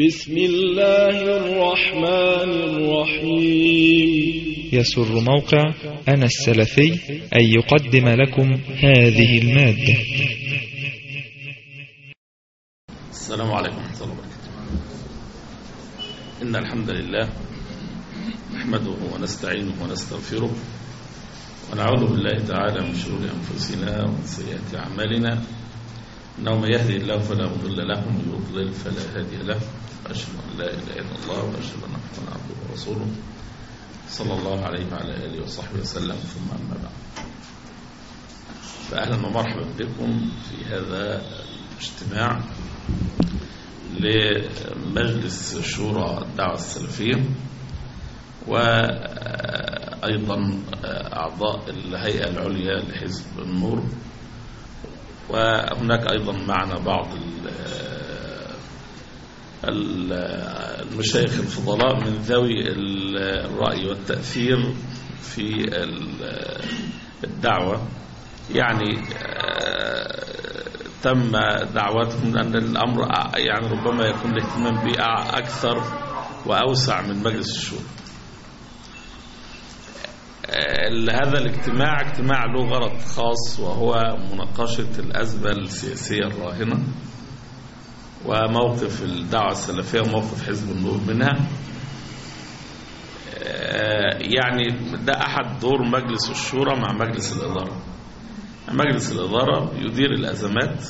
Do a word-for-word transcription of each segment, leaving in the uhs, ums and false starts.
بسم الله الرحمن الرحيم. يسر موقع أنا السلفي أن يقدم لكم هذه المادة. السلام عليكم ورحمة الله وبركاته. إن الحمد لله نحمده ونستعينه ونستغفره ونعوذ بالله تعالى من شرور أنفسنا ومن سيئات أعمالنا، إنه من يهدي الله فلا مضل له ومن يضلل فلا هادي له، وأشهد أن لا إله إلا الله وأشهد أن محمدا عبده ورسوله صلى الله عليه وعلى آله وصحبه وسلم، ثم أما بعد. فأهلا ومرحبا بكم في هذا الاجتماع لمجلس شورى الدعوة السلفية، وأيضا أعضاء الهيئة العليا لحزب النور، وهناك أيضا معنا بعض المشايخ الفضلاء من ذوي الرأي والتأثير في الدعوة. يعني تم دعوتهم أن الأمر يعني ربما يكون الاهتمام به أكثر وأوسع من مجلس الشورى. هذا الاجتماع اجتماع له غرض خاص، وهو مناقشة الأزمة السياسية الراهنة وموقف الدعوة السلفية وموقف حزب النور منها. يعني ده أحد دور مجلس الشورى مع مجلس الإدارة. مجلس الإدارة يدير الأزمات،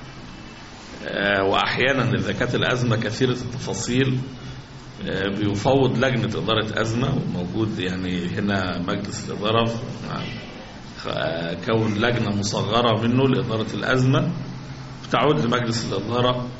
وأحيانا إذا كانت الأزمة كثيرة التفاصيل بيفوض لجنة إدارة أزمة، وموجود يعني هنا مجلس الإدارة كون لجنة مصغرة منه لإدارة الأزمة، بتعود لمجلس الإدارة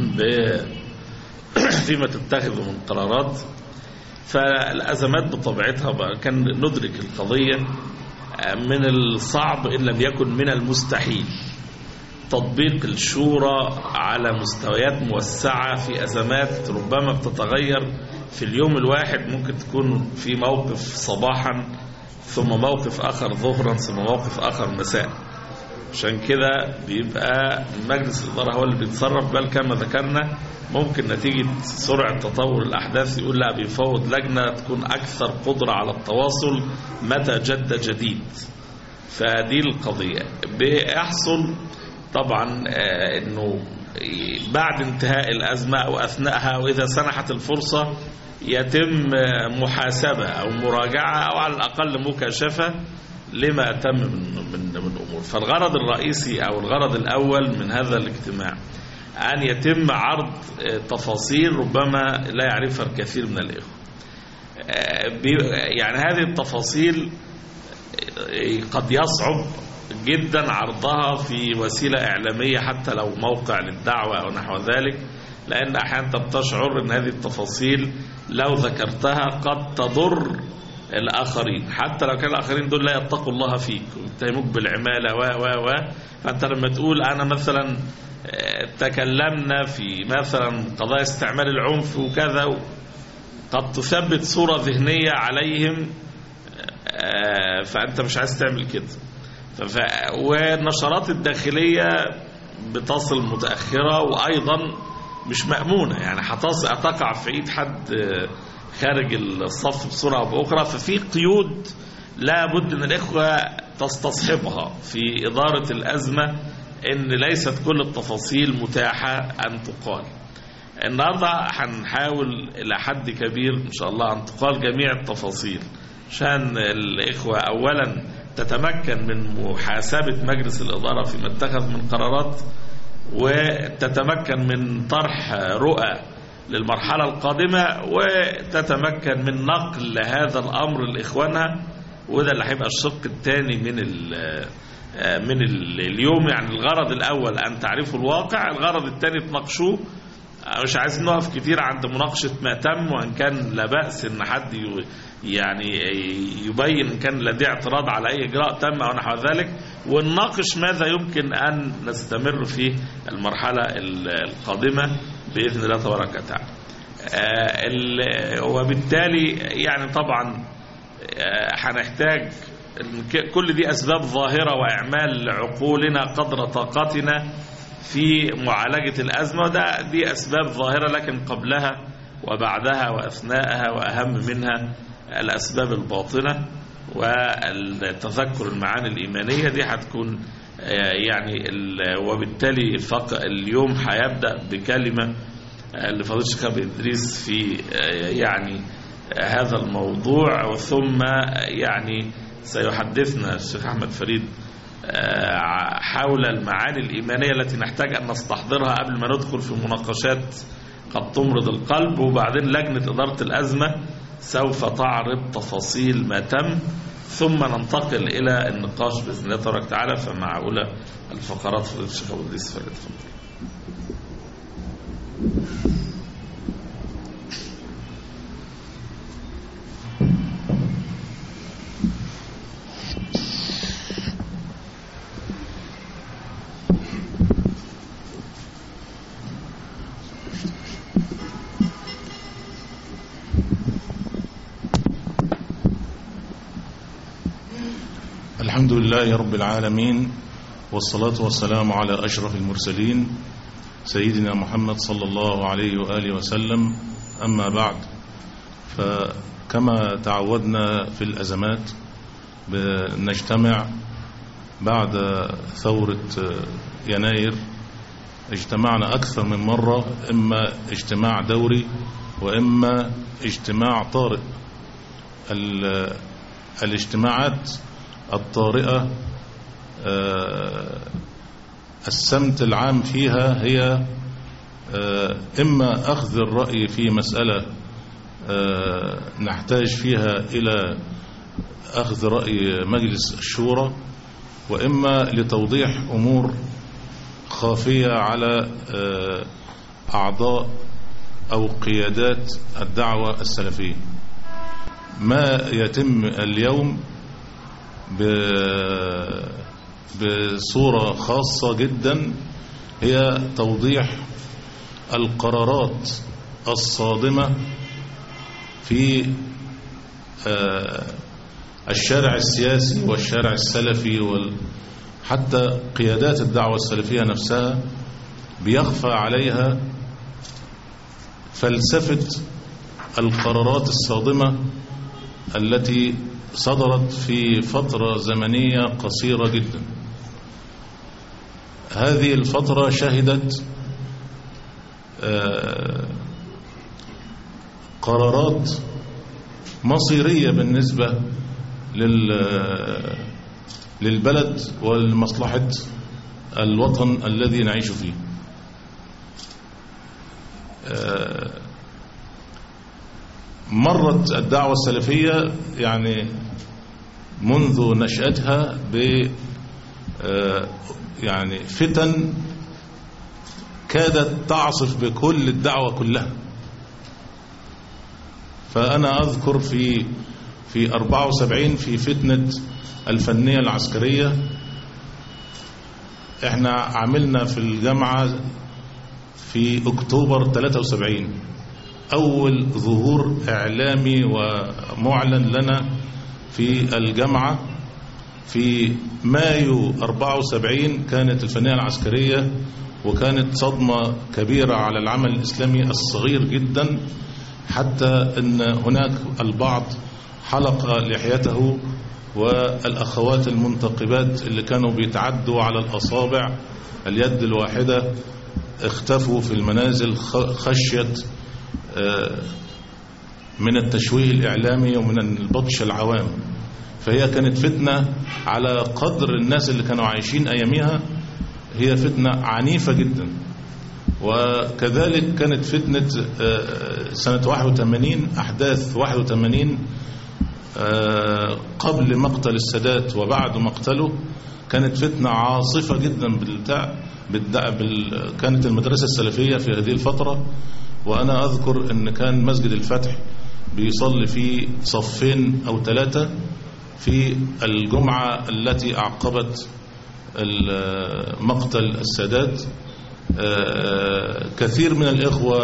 فيما تتخذ من قرارات. فالأزمات بطبيعتها كان ندرك القضية من الصعب إن لم يكن من المستحيل تطبيق الشورى على مستويات موسعة في أزمات ربما بتتغير في اليوم الواحد. ممكن تكون في موقف صباحا، ثم موقف آخر ظهرا، ثم موقف آخر مساء. عشان كده بيبقى مجلس الإدارة هو اللي بيتصرف، بل كما ذكرنا ممكن نتيجة سرعة تطور الأحداث يقول لا، بيفوض لجنة تكون أكثر قدرة على التواصل متى جد جديد. فدي القضية بيحصل طبعا انه بعد انتهاء الأزمة او اثناءها، واذا سنحت الفرصة يتم محاسبة او مراجعة او على الاقل مكاشفة لما تم من من من امور. فالغرض الرئيسي او الغرض الاول من هذا الاجتماع ان يتم عرض تفاصيل ربما لا يعرفها الكثير من الاخوة. يعني هذه التفاصيل قد يصعب جدا عرضها في وسيلة إعلامية حتى لو موقع للدعوة أو نحو ذلك، لأن أحيانا تشعر أن هذه التفاصيل لو ذكرتها قد تضر الآخرين، حتى لو كان الآخرين دول لا يتقوا الله فيك ويتهموك بالعمالة و و و فأنت لما تقول أنا مثلا تكلمنا في مثلا قضايا استعمال العنف وكذا، قد تثبت صورة ذهنية عليهم، فأنت مش عايز تعمل كده. والنشرات الداخلية بتصل متأخرة وأيضا مش مأمونة، يعني هتقع في ايد حد خارج الصف بصورة أو بأخرى. ففي قيود لا بد ان الإخوة تستصحبها في إدارة الأزمة، ان ليست كل التفاصيل متاحة أن تقال. النهاردة هنحاول إلى حد كبير إن شاء الله أن تقال جميع التفاصيل، عشان الإخوة أولا تتمكن من محاسبة مجلس الإدارة فيما اتخذ من قرارات، وتتمكن من طرح رؤى للمرحلة القادمة، وتتمكن من نقل هذا الأمر لإخوانها. وده اللي هيبقى الشق الثاني من ال من ال اليوم. يعني الغرض الأول أن تعرفوا الواقع، الغرض الثاني تناقشوه. مش عايزين نقف كتير عند مناقشة ما تم، وإن كان لا بأس إن حد يعني يبين إن كان لديه اعتراض على أي إجراء تم أو نحو ذلك، ونناقش ماذا يمكن أن نستمر فيه المرحلة القادمة بإذن الله تبارك وتعالى. وبالتالي يعني طبعا هنحتاج كل دي أسباب ظاهرة وإعمال عقولنا قدر طاقتنا في معالجة الأزمة، وده دي أسباب ظاهرة، لكن قبلها وبعدها وأثناءها وأهم منها الأسباب الباطنة والتذكر المعاني الإيمانية دي هتكون يعني. وبالتالي اليوم هيبدأ بكلمة لفضيلة الشيخ أبو إدريس في يعني هذا الموضوع، ثم يعني سيحدثنا الشيخ أحمد فريد حول المعاني الإيمانية التي نحتاج أن نستحضرها قبل ما ندخل في مناقشات قد تمرض القلب. وبعدين لجنة إدارة الأزمة سوف تعرض تفاصيل ما تم، ثم ننتقل إلى النقاش بإذن الله تبارك وتعالى. فمع أولى الفقرات فضيلة الشيخ أبو إدريس فليتفضل. الحمد لله رب العالمين، والصلاة والسلام على أشرف المرسلين سيدنا محمد صلى الله عليه وآله وسلم. أما بعد، فكما تعودنا في الأزمات بنجتمع بعد ثورة يناير. اجتمعنا أكثر من مرة، إما اجتماع دوري وإما اجتماع طارئ. الاجتماعات الطارئة السمت العام فيها هي إما أخذ الرأي في مسألة نحتاج فيها إلى أخذ رأي مجلس الشورى، وإما لتوضيح أمور خافية على أعضاء أو قيادات الدعوة السلفية. ما يتم اليوم بصورة خاصة جدا هي توضيح القرارات الصادمة في الشارع السياسي والشارع السلفي، وحتى قيادات الدعوة السلفية نفسها بيخفى عليها فلسفة القرارات الصادمة التي صدرت في فترة زمنية قصيرة جدا. هذه الفترة شهدت قرارات مصيرية بالنسبة للبلد ولمصلحة الوطن الذي نعيش فيه. مرت الدعوة السلفية يعني منذ نشأتها ب يعني فتن كادت تعصف بكل الدعوة كلها. فأنا أذكر في في أربعة وسبعين في فتنة الفنية العسكرية، احنا عملنا في الجامعة في أكتوبر ثلاثة وسبعين أول ظهور إعلامي ومعلن لنا في الجامعة. في مايو أربعة وسبعين كانت الفنية العسكرية، وكانت صدمة كبيرة على العمل الإسلامي الصغير جدا، حتى أن هناك البعض حلق لحيته، والأخوات المنتقبات اللي كانوا بيتعدوا على الأصابع اليد الواحدة اختفوا في المنازل خشية من التشويه الإعلامي ومن البطش العوام. فهي كانت فتنة على قدر الناس اللي كانوا عايشين أيامها، هي فتنة عنيفة جدا. وكذلك كانت فتنة سنة واحد وثمانين، أحداث واحد وثمانين قبل مقتل السادات وبعد مقتله، كانت فتنة عاصفة جدا بالبتاع بال... كانت المدرسة السلفية في هذه الفترة. وأنا أذكر أن كان مسجد الفتح بيصلي فيه صفين أو ثلاثة في الجمعة التي أعقبت مقتل السادات. كثير من الإخوة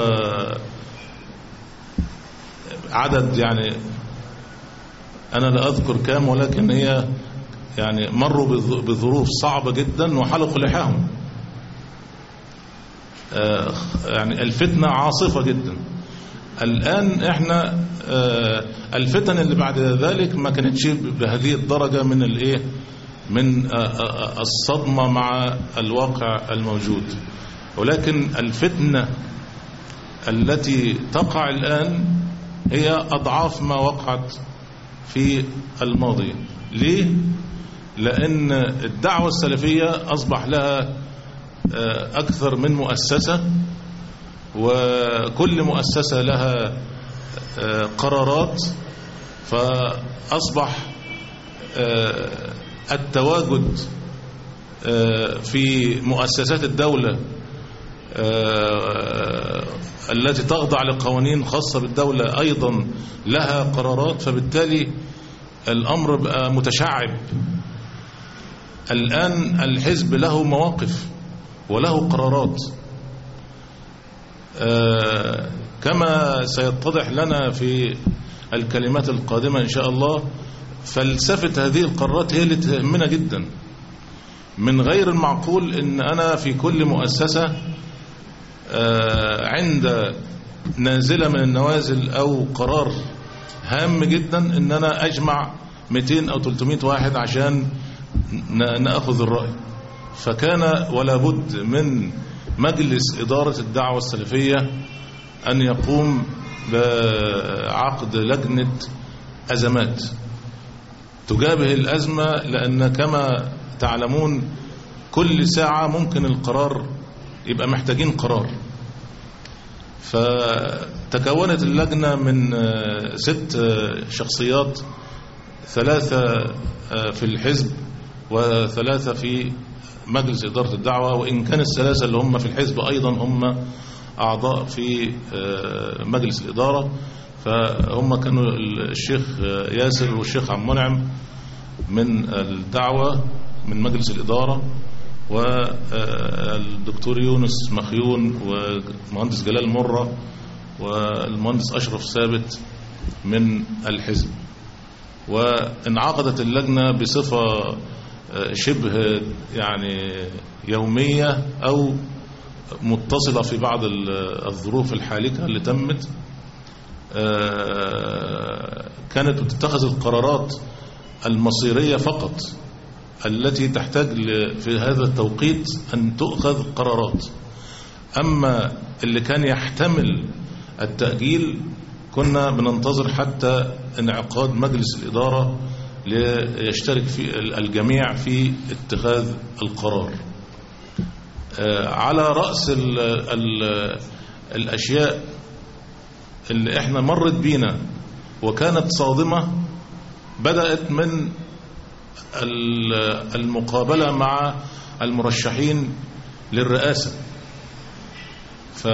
عدد يعني أنا لا أذكر كام، ولكن هي يعني مروا بظروف صعبة جدا وحلقوا لحاهم. يعني الفتنة عاصفة جدا. الآن احنا الفتن اللي بعد ذلك ما كانتش بهذه الدرجة من الايه من الصدمة مع الواقع الموجود، ولكن الفتنة التي تقع الآن هي أضعاف ما وقعت في الماضي. ليه؟ لأن الدعوة السلفية أصبح لها أكثر من مؤسسة، وكل مؤسسة لها قرارات، فأصبح التواجد في مؤسسات الدولة التي تخضع لقوانين خاصة بالدولة أيضا لها قرارات، فبالتالي الأمر بقى متشعب. الآن الحزب له مواقف وله قرارات، كما سيتضح لنا في الكلمات القادمة إن شاء الله. فلسفة هذه القرارات هي اللي تهمنا جدا. من غير المعقول ان انا في كل مؤسسة عند نازلة من النوازل او قرار هام جدا ان انا اجمع مئتين او ثلاثمئة واحد عشان نأخذ الرأي. فكان ولا بد من مجلس إدارة الدعوة السلفية أن يقوم بعقد لجنة أزمات تجابه الأزمة، لأن كما تعلمون كل ساعة ممكن القرار يبقى محتاجين قرار. فتكونت اللجنة من ست شخصيات، ثلاثة في الحزب وثلاثة في مجلس إدارة الدعوة، وإن كان الثلاثة اللي هم في الحزب أيضا هم أعضاء في مجلس الإدارة. فهم كانوا الشيخ ياسر والشيخ عبد المنعم من الدعوة من مجلس الإدارة، والدكتور يونس مخيون والمهندس جلال مرة والمهندس أشرف ثابت من الحزب. وانعقدت اللجنة بصفة شبه يعني يومية أو متصلة في بعض الظروف الحالكة اللي تمت. كانت بتتخذ القرارات المصيرية فقط التي تحتاج في هذا التوقيت أن تؤخذ قرارات. أما اللي كان يحتمل التأجيل كنا بننتظر حتى انعقاد مجلس الإدارة ليشترك في الجميع في اتخاذ القرار. على رأس ال ال الأشياء اللي احنا مرت بينا وكانت صادمة بدأت من المقابلة مع المرشحين للرئاسة، ف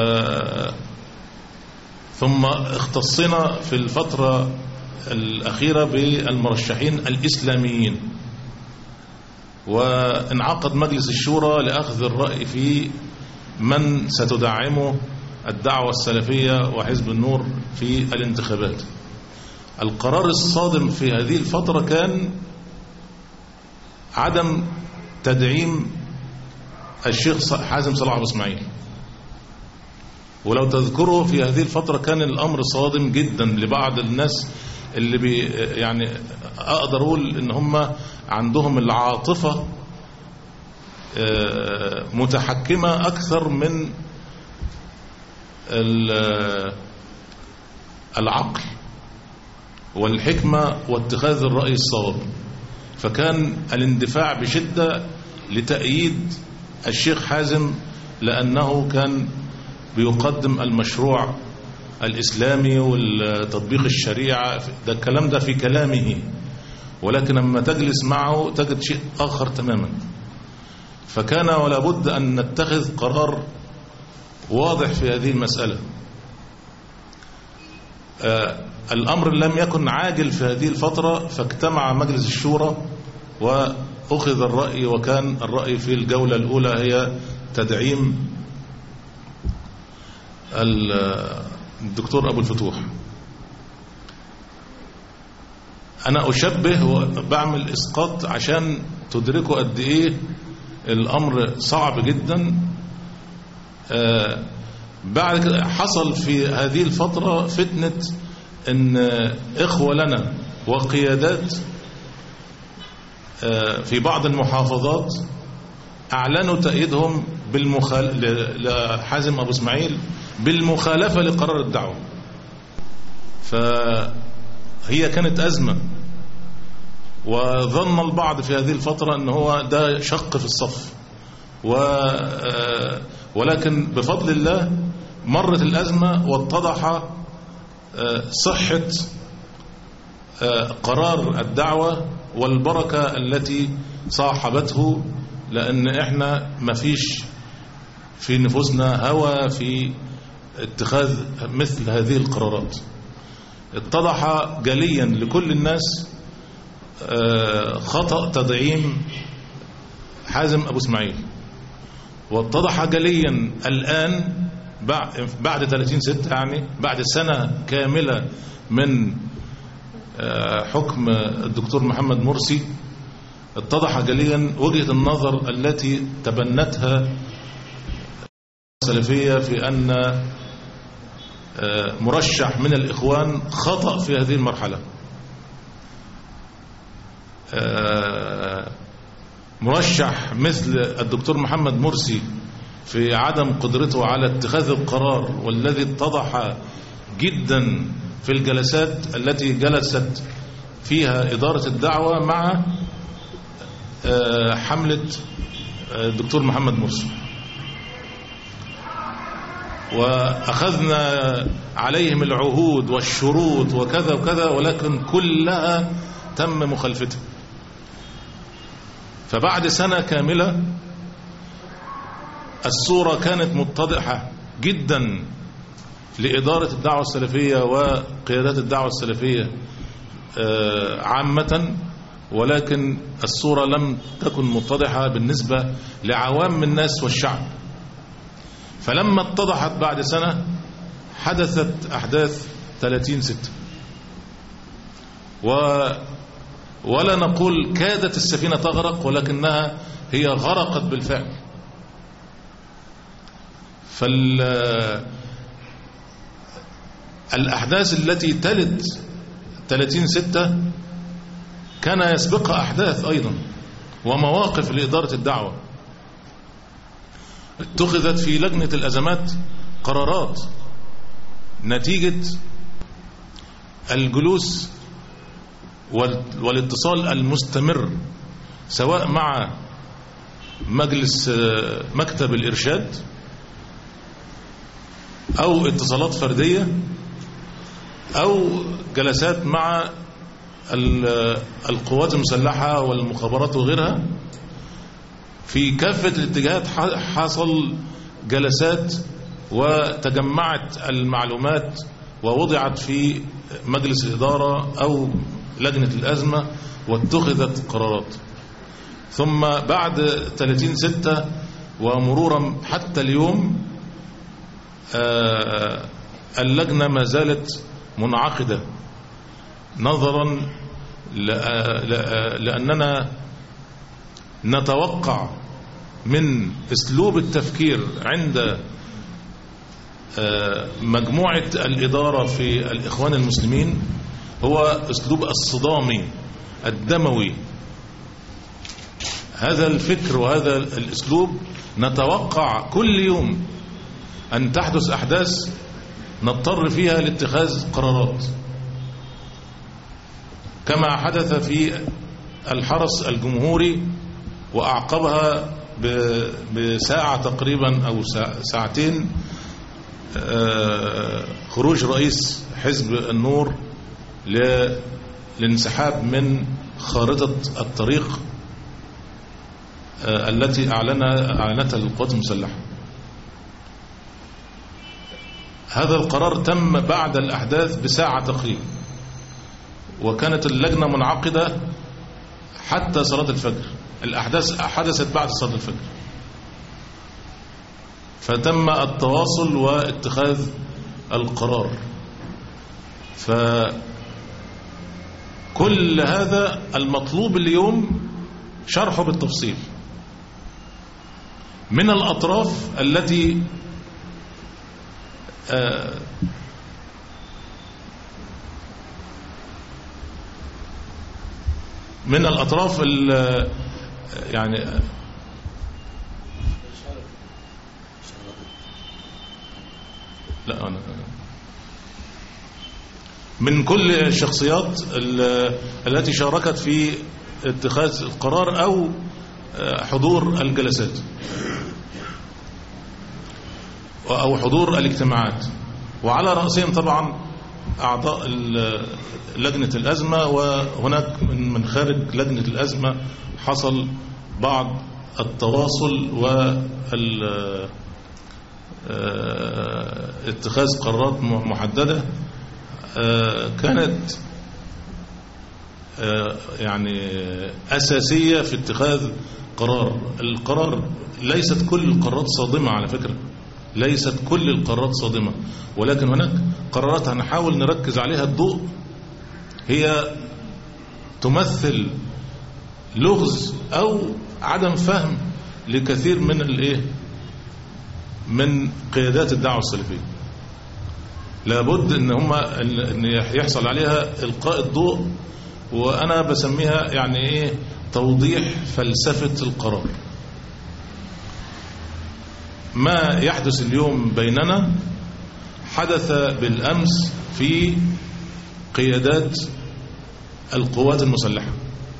ثم اختصنا في الفترة الأخيرة بالمرشحين الإسلاميين، وانعقد مجلس الشورى لأخذ الرأي في من ستدعمه الدعوة السلفية وحزب النور في الانتخابات. القرار الصادم في هذه الفترة كان عدم تدعيم الشيخ حازم صلاح أبو اسماعيل. ولو تذكروا في هذه الفترة كان الأمر صادم جدا لبعض الناس اللي بي يعني أقدر أقول إن هم عندهم العاطفة متحكمة أكثر من العقل والحكمة واتخاذ الرأي الصواب. فكان الاندفاع بشدة لتأييد الشيخ حازم لأنه كان بيقدم المشروع الإسلامي والتطبيق الشريعة. ده الكلام ده في كلامه، ولكن لما تجلس معه تجد شيء آخر تماما. فكان ولا بد أن نتخذ قرار واضح في هذه المسألة. آه الأمر لم يكن عاجل في هذه الفترة، فاجتمع مجلس الشورى وأخذ الرأي، وكان الرأي في الجولة الأولى هي تدعيم الدكتور أبو الفتوح. أنا أشبه وبعمل إسقاط عشان تدركوا قد إيه الأمر صعب جدا. بعد كده حصل في هذه الفترة فتنة ان اخوة لنا وقيادات في بعض المحافظات اعلنوا تأييدهم بالمخال... لحازم ابو اسماعيل بالمخالفة لقرار الدعوة. فهي كانت ازمة، وظن البعض في هذه الفترة ان هو ده شق في الصف، و... ولكن بفضل الله مرت الازمة واتضح صحة قرار الدعوة والبركة التي صاحبته، لأن احنا ما فيش في نفوسنا هوى في اتخاذ مثل هذه القرارات. اتضح جليا لكل الناس خطأ تدعيم حازم أبو اسماعيل، واتضح جليا الآن بعد ثلاثين ستة، يعني بعد سنة كاملة من حكم الدكتور محمد مرسي، اتضح جليا وجهة النظر التي تبنتها السلفية في أن مرشح من الإخوان خطأ في هذه المرحلة. مرشح مثل الدكتور محمد مرسي في عدم قدرته على اتخاذ القرار، والذي اتضح جدا في الجلسات التي جلست فيها إدارة الدعوة مع حملة الدكتور محمد مرسي، وأخذنا عليهم العهود والشروط وكذا وكذا، ولكن كلها تم مخالفتها. فبعد سنة كاملة الصورة كانت متضحة جدا لإدارة الدعوة السلفية وقيادات الدعوة السلفية عامة، ولكن الصورة لم تكن متضحة بالنسبة لعوام الناس والشعب. فلما اتضحت بعد سنة حدثت أحداث ثلاثين ستة، و ولا نقول كادت السفينة تغرق، ولكنها هي غرقت بالفعل. فالأحداث التي تلت ثلاثين ستة كان يسبقها أحداث أيضا ومواقف لإدارة الدعوة. اتخذت في لجنة الأزمات قرارات نتيجة الجلوس والاتصال المستمر، سواء مع مجلس مكتب الإرشاد أو اتصالات فردية أو جلسات مع القوات المسلحة والمخابرات وغيرها. في كافة الاتجاهات حصل جلسات وتجمعت المعلومات ووضعت في مجلس الإدارة أو لجنة الأزمة واتخذت قرارات. ثم بعد ثلاثين ستة ومرورا حتى اليوم اللجنة ما زالت منعقدة، نظرا لأننا نتوقع من أسلوب التفكير عند مجموعة الإدارة في الإخوان المسلمين هو أسلوب الصدامي الدموي. هذا الفكر وهذا الأسلوب نتوقع كل يوم أن تحدث أحداث نضطر فيها لاتخاذ قرارات، كما حدث في الحرس الجمهوري وأعقبها بساعة تقريبا أو ساعتين خروج رئيس حزب النور للانسحاب من خارطة الطريق التي أعلنتها القوات المسلحة. هذا القرار تم بعد الأحداث بساعة تقريبا، وكانت اللجنة منعقدة حتى صلاة الفجر. الأحداث حدثت بعد صلاة الفجر، فتم التواصل واتخاذ القرار. فكل هذا المطلوب اليوم شرحه بالتفصيل من الأطراف التي من الأطراف يعني لا أنا من كل الشخصيات التي شاركت في اتخاذ القرار أو حضور الجلسات أو حضور الاجتماعات، وعلى رأسهم طبعا أعضاء لجنة الأزمة، وهناك من خارج لجنة الأزمة حصل بعض التواصل واتخاذ قرارات محددة كانت يعني أساسية في اتخاذ قرار. القرار ليست كل القرارات صادمة على فكرة، ليست كل القرارات صادمة، ولكن هناك قرارات هنحاول نركز عليها الضوء، هي تمثل لغز أو عدم فهم لكثير من الايه من قيادات الدعوة السلفية. لابد ان هم ان يحصل عليها إلقاء الضوء، وأنا بسميها يعني ايه توضيح فلسفة القرار. ما يحدث اليوم بيننا حدث بالأمس في قيادات القوات المسلحة.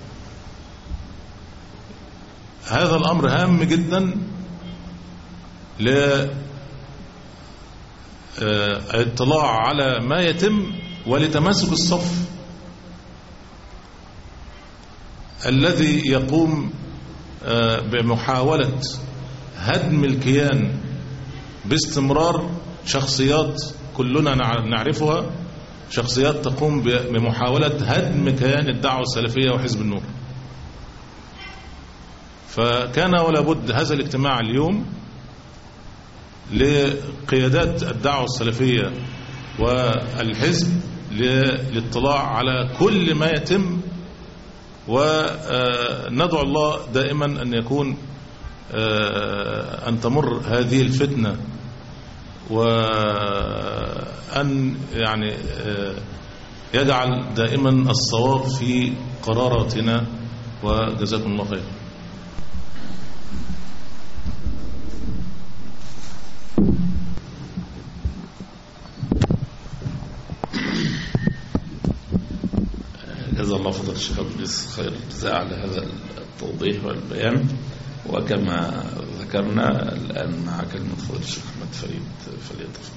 هذا الأمر هام جدا للاطلاع على ما يتم ولتماسك الصف الذي يقوم بمحاولة هدم الكيان باستمرار. شخصيات كلنا نعرفها، شخصيات تقوم بمحاولة هدم كيان الدعوة السلفية وحزب النور. فكان ولا بد هذا الاجتماع اليوم لقيادات الدعوة السلفية والحزب للاطلاع على كل ما يتم، وندعو الله دائما أن يكون أن تمر هذه الفتنة، وأن يعني يجعل دائما الصواب في قراراتنا، وجزاكم الله خير. جزا الله فضل الشيخ عبد العزيز خير الجزاء على هذا التوضيح والبيان. وكما ذكرنا الآن مع كلمة فضل الشيخ أحمد فريد فليتفضل.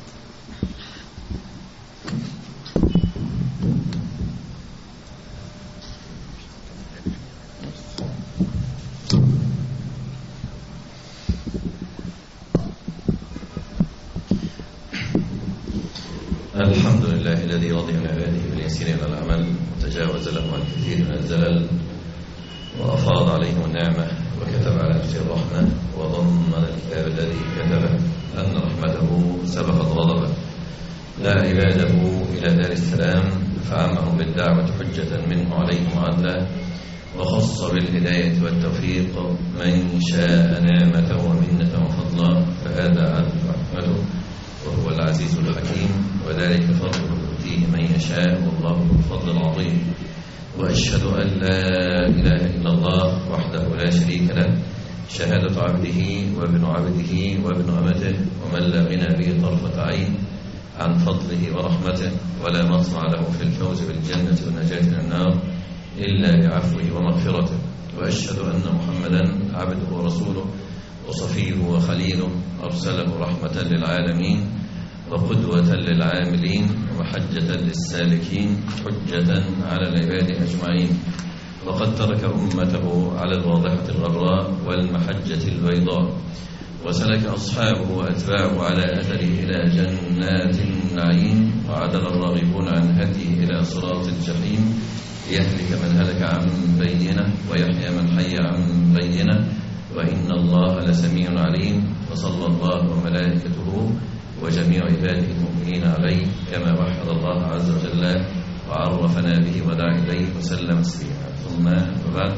الحمد لله الذي رضي عن عباده باليسير إلى العمل وتجاوز لهم عن كثير من الزلل، وأفاض عليهم النعمة وكتب على نفسه الرحمة، وضمن الكتاب الذي كتبه أن رحمته سبقت غضبه، لا عباده إلى دار السلام فعمهم بالدعوة حجة منه عليهم وعدلا، وخص بالهداية والتوفيق من شاء نعمته ومنته وفضلا، فهذا عدل رحمته وهو العزيز الحكيم، وذلك فضله يؤتيه من يشاء والله ذو الفضل العظيم. وأشهد أن لا إله إلا الله وحده لا شريك له، شهادة عبده وابن عبده وابن أمته، ومن لا غنى به طرفة عين عن فضله ورحمته، ولا مطمع له في الفوز بالجنة والنجاة من النار إلا بعفوه ومغفرته. وأشهد أن محمدا عبده ورسوله وصفيه وخليله، أرسله رحمة للعالمين وقدوة للعاملين ومحجة للسالكين، حجة على العباد أجمعين. وقد ترك أمته على الواضحة الغراء والمحجة البيضاء، وسلك أصحابه وأتباعه على أثره إلى جنات النعيم، وعدل الراغبون عن هديه إلى صراط الجحيم، ليهلك من هلك عن بينه ويحيى من حي عن بينه، وإن الله لسميع عليم. وصلى الله وملائكته وجميع عباده المؤمنين عليه كما وحد الله عز وجل وعرفنا به ودعا إليه وسلم تسليما. ثم وبعد،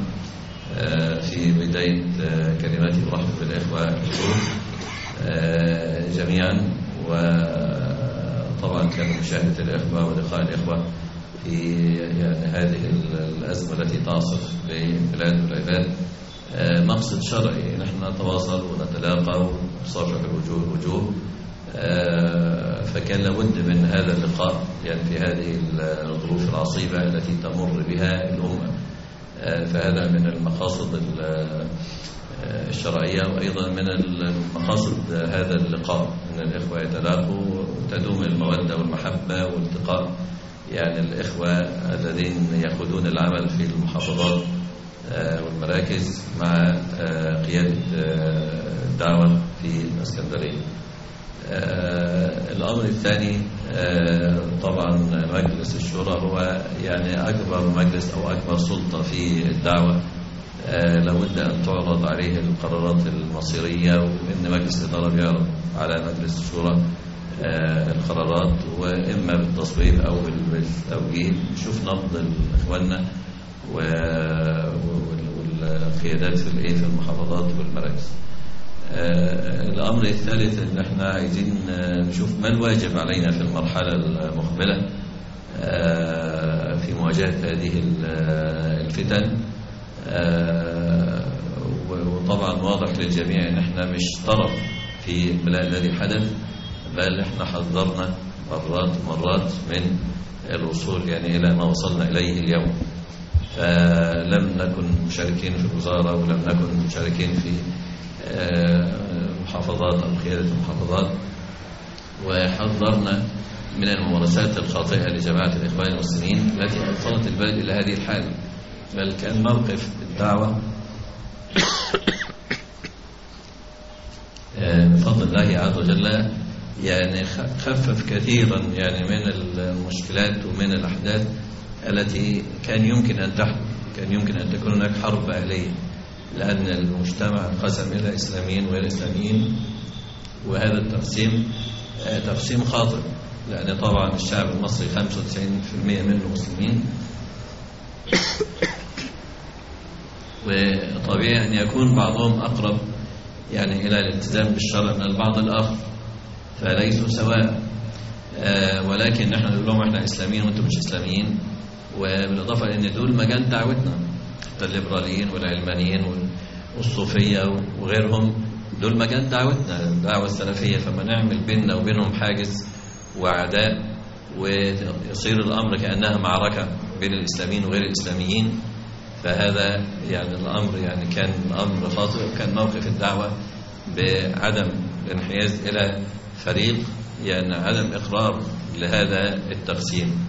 في بداية كلماتي أرحب بالإخوة جميعا، و طبعا كان مشاهدة الإخوة ولقاء الإخوة في يعني هذه الأزمة التي تعصف بالبلاد والعباد مقصد شرعي، نحن نتواصل ونتلاقى ونصافح الوجوه الوجوه. فكان لابد من هذا اللقاء يعني في هذه الظروف العصيبة التي تمر بها الأمة. فهذا من المقاصد الشرعية، وأيضا من المقاصد هذا اللقاء أن الإخوة يتلاقوا وتدوم المودة والمحبة والالتقاء يعني الإخوة الذين يأخذون العمل في المحافظات والمراكز مع قيادة الدعوة في الإسكندرية. الأمر الثاني طبعا مجلس الشورى هو يعني أكبر مجلس أو أكبر سلطة في الدعوة، لابد أن تعرض عليه القرارات المصيرية، وإن مجلس الإدارة بيعرض على مجلس الشورى القرارات، وإما بالتصويب أو بالتوجيه، نشوف نبض إخواننا والقيادات في المحافظات والمراكز. الأمر الثالث أن احنا عايزين نشوف ما الواجب علينا في المرحلة المقبلة في مواجهة هذه الفتن. وطبعا واضح للجميع أن احنا مش طرف في البلاء الذي حدث، بل احنا حذرنا مرات مرات من الوصول يعني إلى ما وصلنا إليه اليوم. فلم نكن مشاركين في الوزارة، ولم نكن مشاركين في محافظات أو قيادة المحافظات، وحذرنا من الممارسات الخاطئة لجماعة الإخوان المسلمين التي أوصلت البلد إلى هذه الحالة. بل كان موقف الدعوة بفضل الله عز وجل يعني خفف كثيرا يعني من المشكلات ومن الأحداث التي كان يمكن أن تحدث. كان يمكن أن تكون هناك حرب أهلية، لأن المجتمع انقسم إلى إسلاميين وغير إسلاميين، وهذا التقسيم تقسيم خاطئ، لأن طبعا الشعب المصري خمسة وتسعين بالمئة منه مسلمين، وطبيعي أن يكون بعضهم أقرب يعني إلى الالتزام بالشرع من البعض الآخر، فليسوا سواء. ولكن نحن نقول لهم احنا إسلاميين وأنتم مش إسلاميين، وبالإضافة لأن دول مجال دعوتنا، حتى الليبراليين والعلمانيين والصوفية وغيرهم دول مجال دعوتنا، الدعوة السلفية. فما نعمل بيننا وبينهم حاجز وعداء ويصير الأمر كأنها معركة بين الإسلاميين وغير الإسلاميين، فهذا يعني الأمر يعني كان أمر خاطئ. وكان موقف الدعوة بعدم الانحياز إلى فريق، يعني عدم إقرار لهذا التقسيم.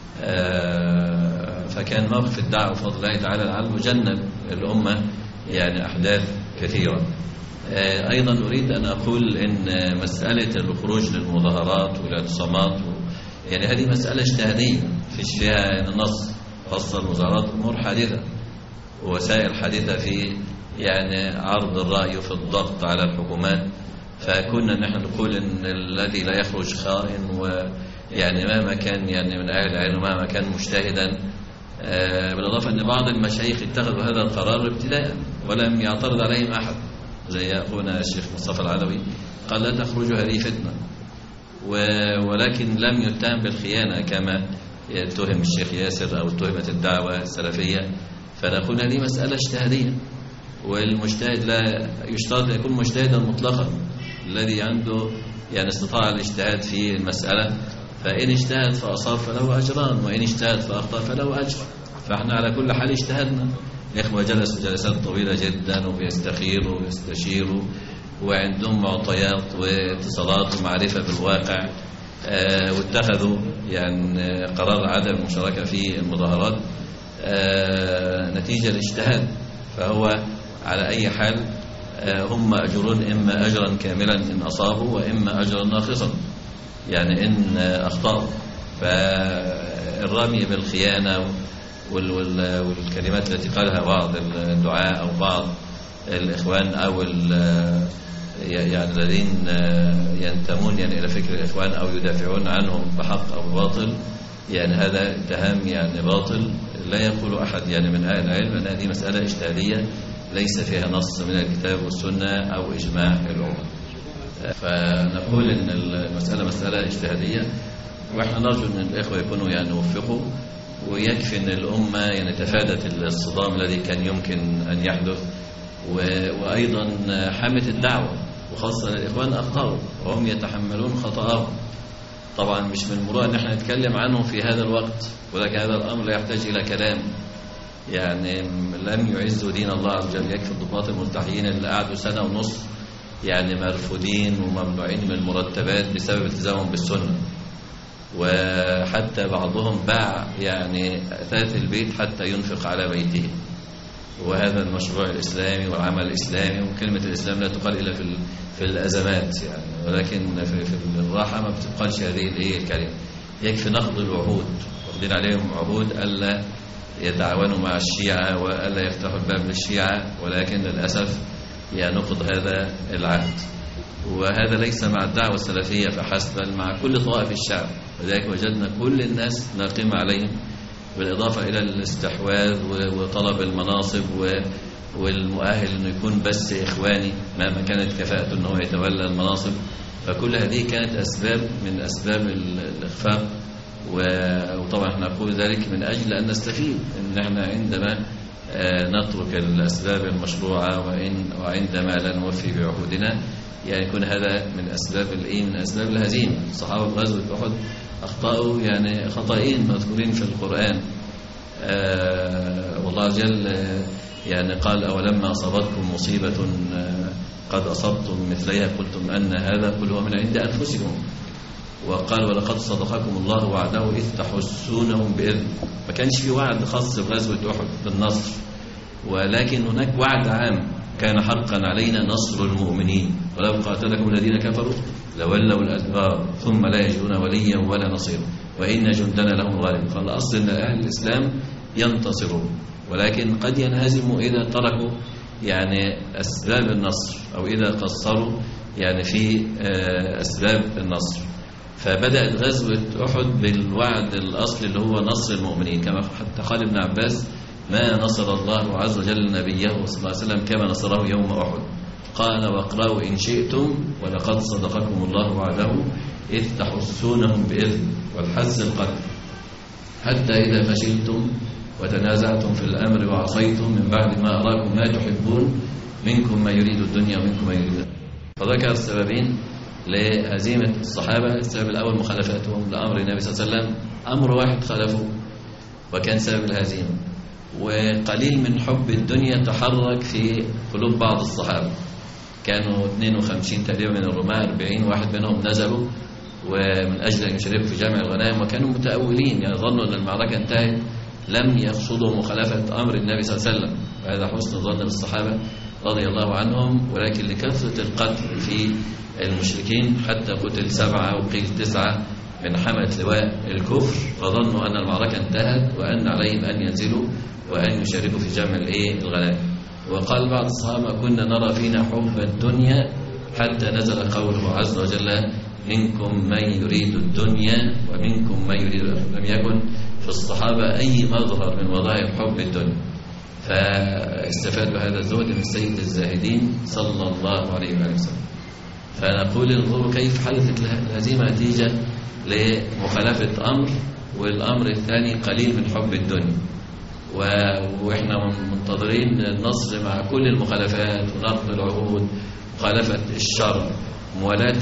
فكان موقف الدعوة بفضل الله تعالى لعله جنب الأمة يعني أحداث كثيرة. أيضا أريد أن أقول إن مسألة الخروج للمظاهرات والاعتصامات يعني هذه مسألة اجتهادية، فيش فيها نص، خاصة المظاهرات أمور حادثة ووسائل حادثة في يعني عرض الرأي وفي الضغط على الحكومات. فكنا نحن نقول إن الذي لا يخرج خائن، ويعني مهما كان يعني من أهل العلم ومهما كان مجتهدا. بالإضافة أن بعض المشايخ اتخذوا هذا القرار ابتداء ولم يعترض عليهم أحد، زي أخونا الشيخ مصطفى العلوي قال لا تخرجوا هذه فتنة، ولكن لم يتهم بالخيانة كما يتهم الشيخ ياسر أو اتهمت الدعوة السلفية. فنقول هذه مسألة اجتهادية، والمجتهد لا يشترط يكون مجتهدا مطلقا، الذي عنده يعني استطاع الاجتهاد في المسألة، فإن اجتهد فأصاب فله أجران، وإن اجتهد فأخطأ فله أجر. فإحنا على كل حال اجتهدنا. الإخوة جلسوا جلسات طويلة جدا وبيستخيروا ويستشيروا، وعندهم معطيات واتصالات ومعرفة بالواقع، آه واتخذوا يعني قرار عدم المشاركة في المظاهرات آه نتيجة الاجتهاد. فهو على أي حال آه هم أجرون، إما أجرا كاملا إن أصابوا، وإما أجرا ناقصا يعني إن أخطأوا. فالرمي بالخيانة والكلمات التي قالها بعض الدعاء أو بعض الإخوان أو يعني الذين ينتمون يعني إلى فكر الإخوان أو يدافعون عنهم بحق أو باطل، يعني هذا اتهام يعني باطل. لا يقول أحد يعني من أهل العلم أن هذه مسألة اجتهادية ليس فيها نص من الكتاب والسنة أو إجماع الأمة. فنقول إن المسألة مسألة اجتهادية، وإحنا نرجو أن الإخوة يكونوا يعني وفقوا، ويكفي أن الأمة يعني تفادت الصدام الذي كان يمكن أن يحدث، وأيضا حمت الدعوة، وخاصة الإخوان أخطأوا وهم يتحملون خطأهم. طبعا مش من المروءة أن احنا نتكلم عنهم في هذا الوقت، ولكن هذا الأمر لا يحتاج إلى كلام. يعني لم يعزوا دين الله عز وجل. يكفي الضباط الملتحيين اللي قعدوا سنة ونص يعني مرفوضين وممنوعين من المرتبات بسبب التزامهم بالسنة، وحتى بعضهم باع يعني أثاث البيت حتى ينفق على بيته. وهذا المشروع الإسلامي والعمل الإسلامي، وكلمة الإسلام لا تقال إلا في في الأزمات يعني، ولكن في, في الراحة ما بتقالش هذه الإيه الكلمة. يكفي نقض العهود، واخدين عليهم عهود ألا يتعاونوا مع الشيعة وألا يفتحوا الباب للشيعة، ولكن للأسف ينقض هذا العهد. وهذا ليس مع الدعوة السلفية فحسب، بل مع كل طوائف الشعب. ولذلك وجدنا كل الناس ناقم عليهم، بالإضافة إلى الاستحواذ وطلب المناصب والمؤهل أنه يكون بس إخواني مهما كانت كفاءته أنه يتولى المناصب. فكل هذه كانت أسباب من أسباب الإخفاق. وطبعا احنا نقول ذلك من أجل أن نستفيد أن احنا عندما نترك الأسباب المشروعة وإن وعندما لا نوفي بعهودنا يعني يكون هذا من أسباب الإيه من أسباب الهزيمة. صحابة غزوة أحد أخطأوا يعني خطأين مذكورين في القرآن. آه والله عز وجل يعني قال أولما أصابتكم مصيبة قد أصبتم مثليها قلتم أن هذا قل هو من عند أنفسكم. وقال ولقد صدقكم الله وعده إذ تحسونهم بإذن. ما كانش في وعد خاص بغزوة أحد بالنصر، ولكن هناك وعد عام كان حقا علينا نصر المؤمنين. ولو قاتلكم الذين كفروا لولوا الأدبار ثم لا يجدون وليا ولا نصيرا وإن جندنا لهم الغالب. فالأصل أن أهل الإسلام ينتصرون، ولكن قد ينهزموا إذا تركوا يعني أسباب النصر أو إذا قصروا يعني في أسباب النصر. فبدأت غزوة أحد بالوعد الأصلي اللي هو نصر المؤمنين، كما حتى قال ابن عباس ما نصر الله عز وجل نبيه صلى الله عليه وسلم كما نصره يوم أحد. قال واقرأوا إن شئتم ولقد صدقكم الله وعده إذ تحسونهم بإذن والحز القدر حتى إذا فشلتم وتنازعتم في الأمر وعصيتم من بعد ما أراكم ما تحبون منكم ما يريد الدنيا ومنكم ما يريد. فذكر السببين لهزيمة الصحابة. السبب الأول مخالفتهم لأمر النبي صلى الله عليه وسلم، أمر واحد خالفوه وكان سبب الهزيمة. وقليل من حب الدنيا تحرك في قلوب بعض الصحابة، كانوا اثنين وخمسين تقريبا من الرماة، أربعين واحد منهم نزلوا ومن أجل أن يشاركوا في جمع الغنائم، وكانوا متأولين يعني ظنوا أن المعركة انتهت، لم يقصدوا مخالفة أمر النبي صلى الله عليه وسلم. وهذا حسن ظن بالصحابة رضي الله عنهم. ولكن لكثرة القتل في المشركين حتى قتل سبعة وقيل تسعة من حملة لواء الكفر، فظنوا أن المعركة انتهت وأن عليهم أن ينزلوا وأن يشاركوا في جمع الإيه الغنائم. وقال بعض الصحابة كنا نرى فينا حب الدنيا حتى نزل قوله عز وجل منكم من يريد الدنيا ومنكم من يريد الآخرة. لم يكن في الصحابة أي مظهر من وظائف حب الدنيا، فاستفادوا هذا الزهد من سيد الزاهدين صلى الله عليه وسلم. فنقول انظروا كيف حدثت الهزيمة نتيجة لمخالفة أمر، والأمر الثاني قليل من حب الدنيا. وإحنا منتظرين النصر مع كل المخالفات ونقض العهود، مخالفة الشر، موالاة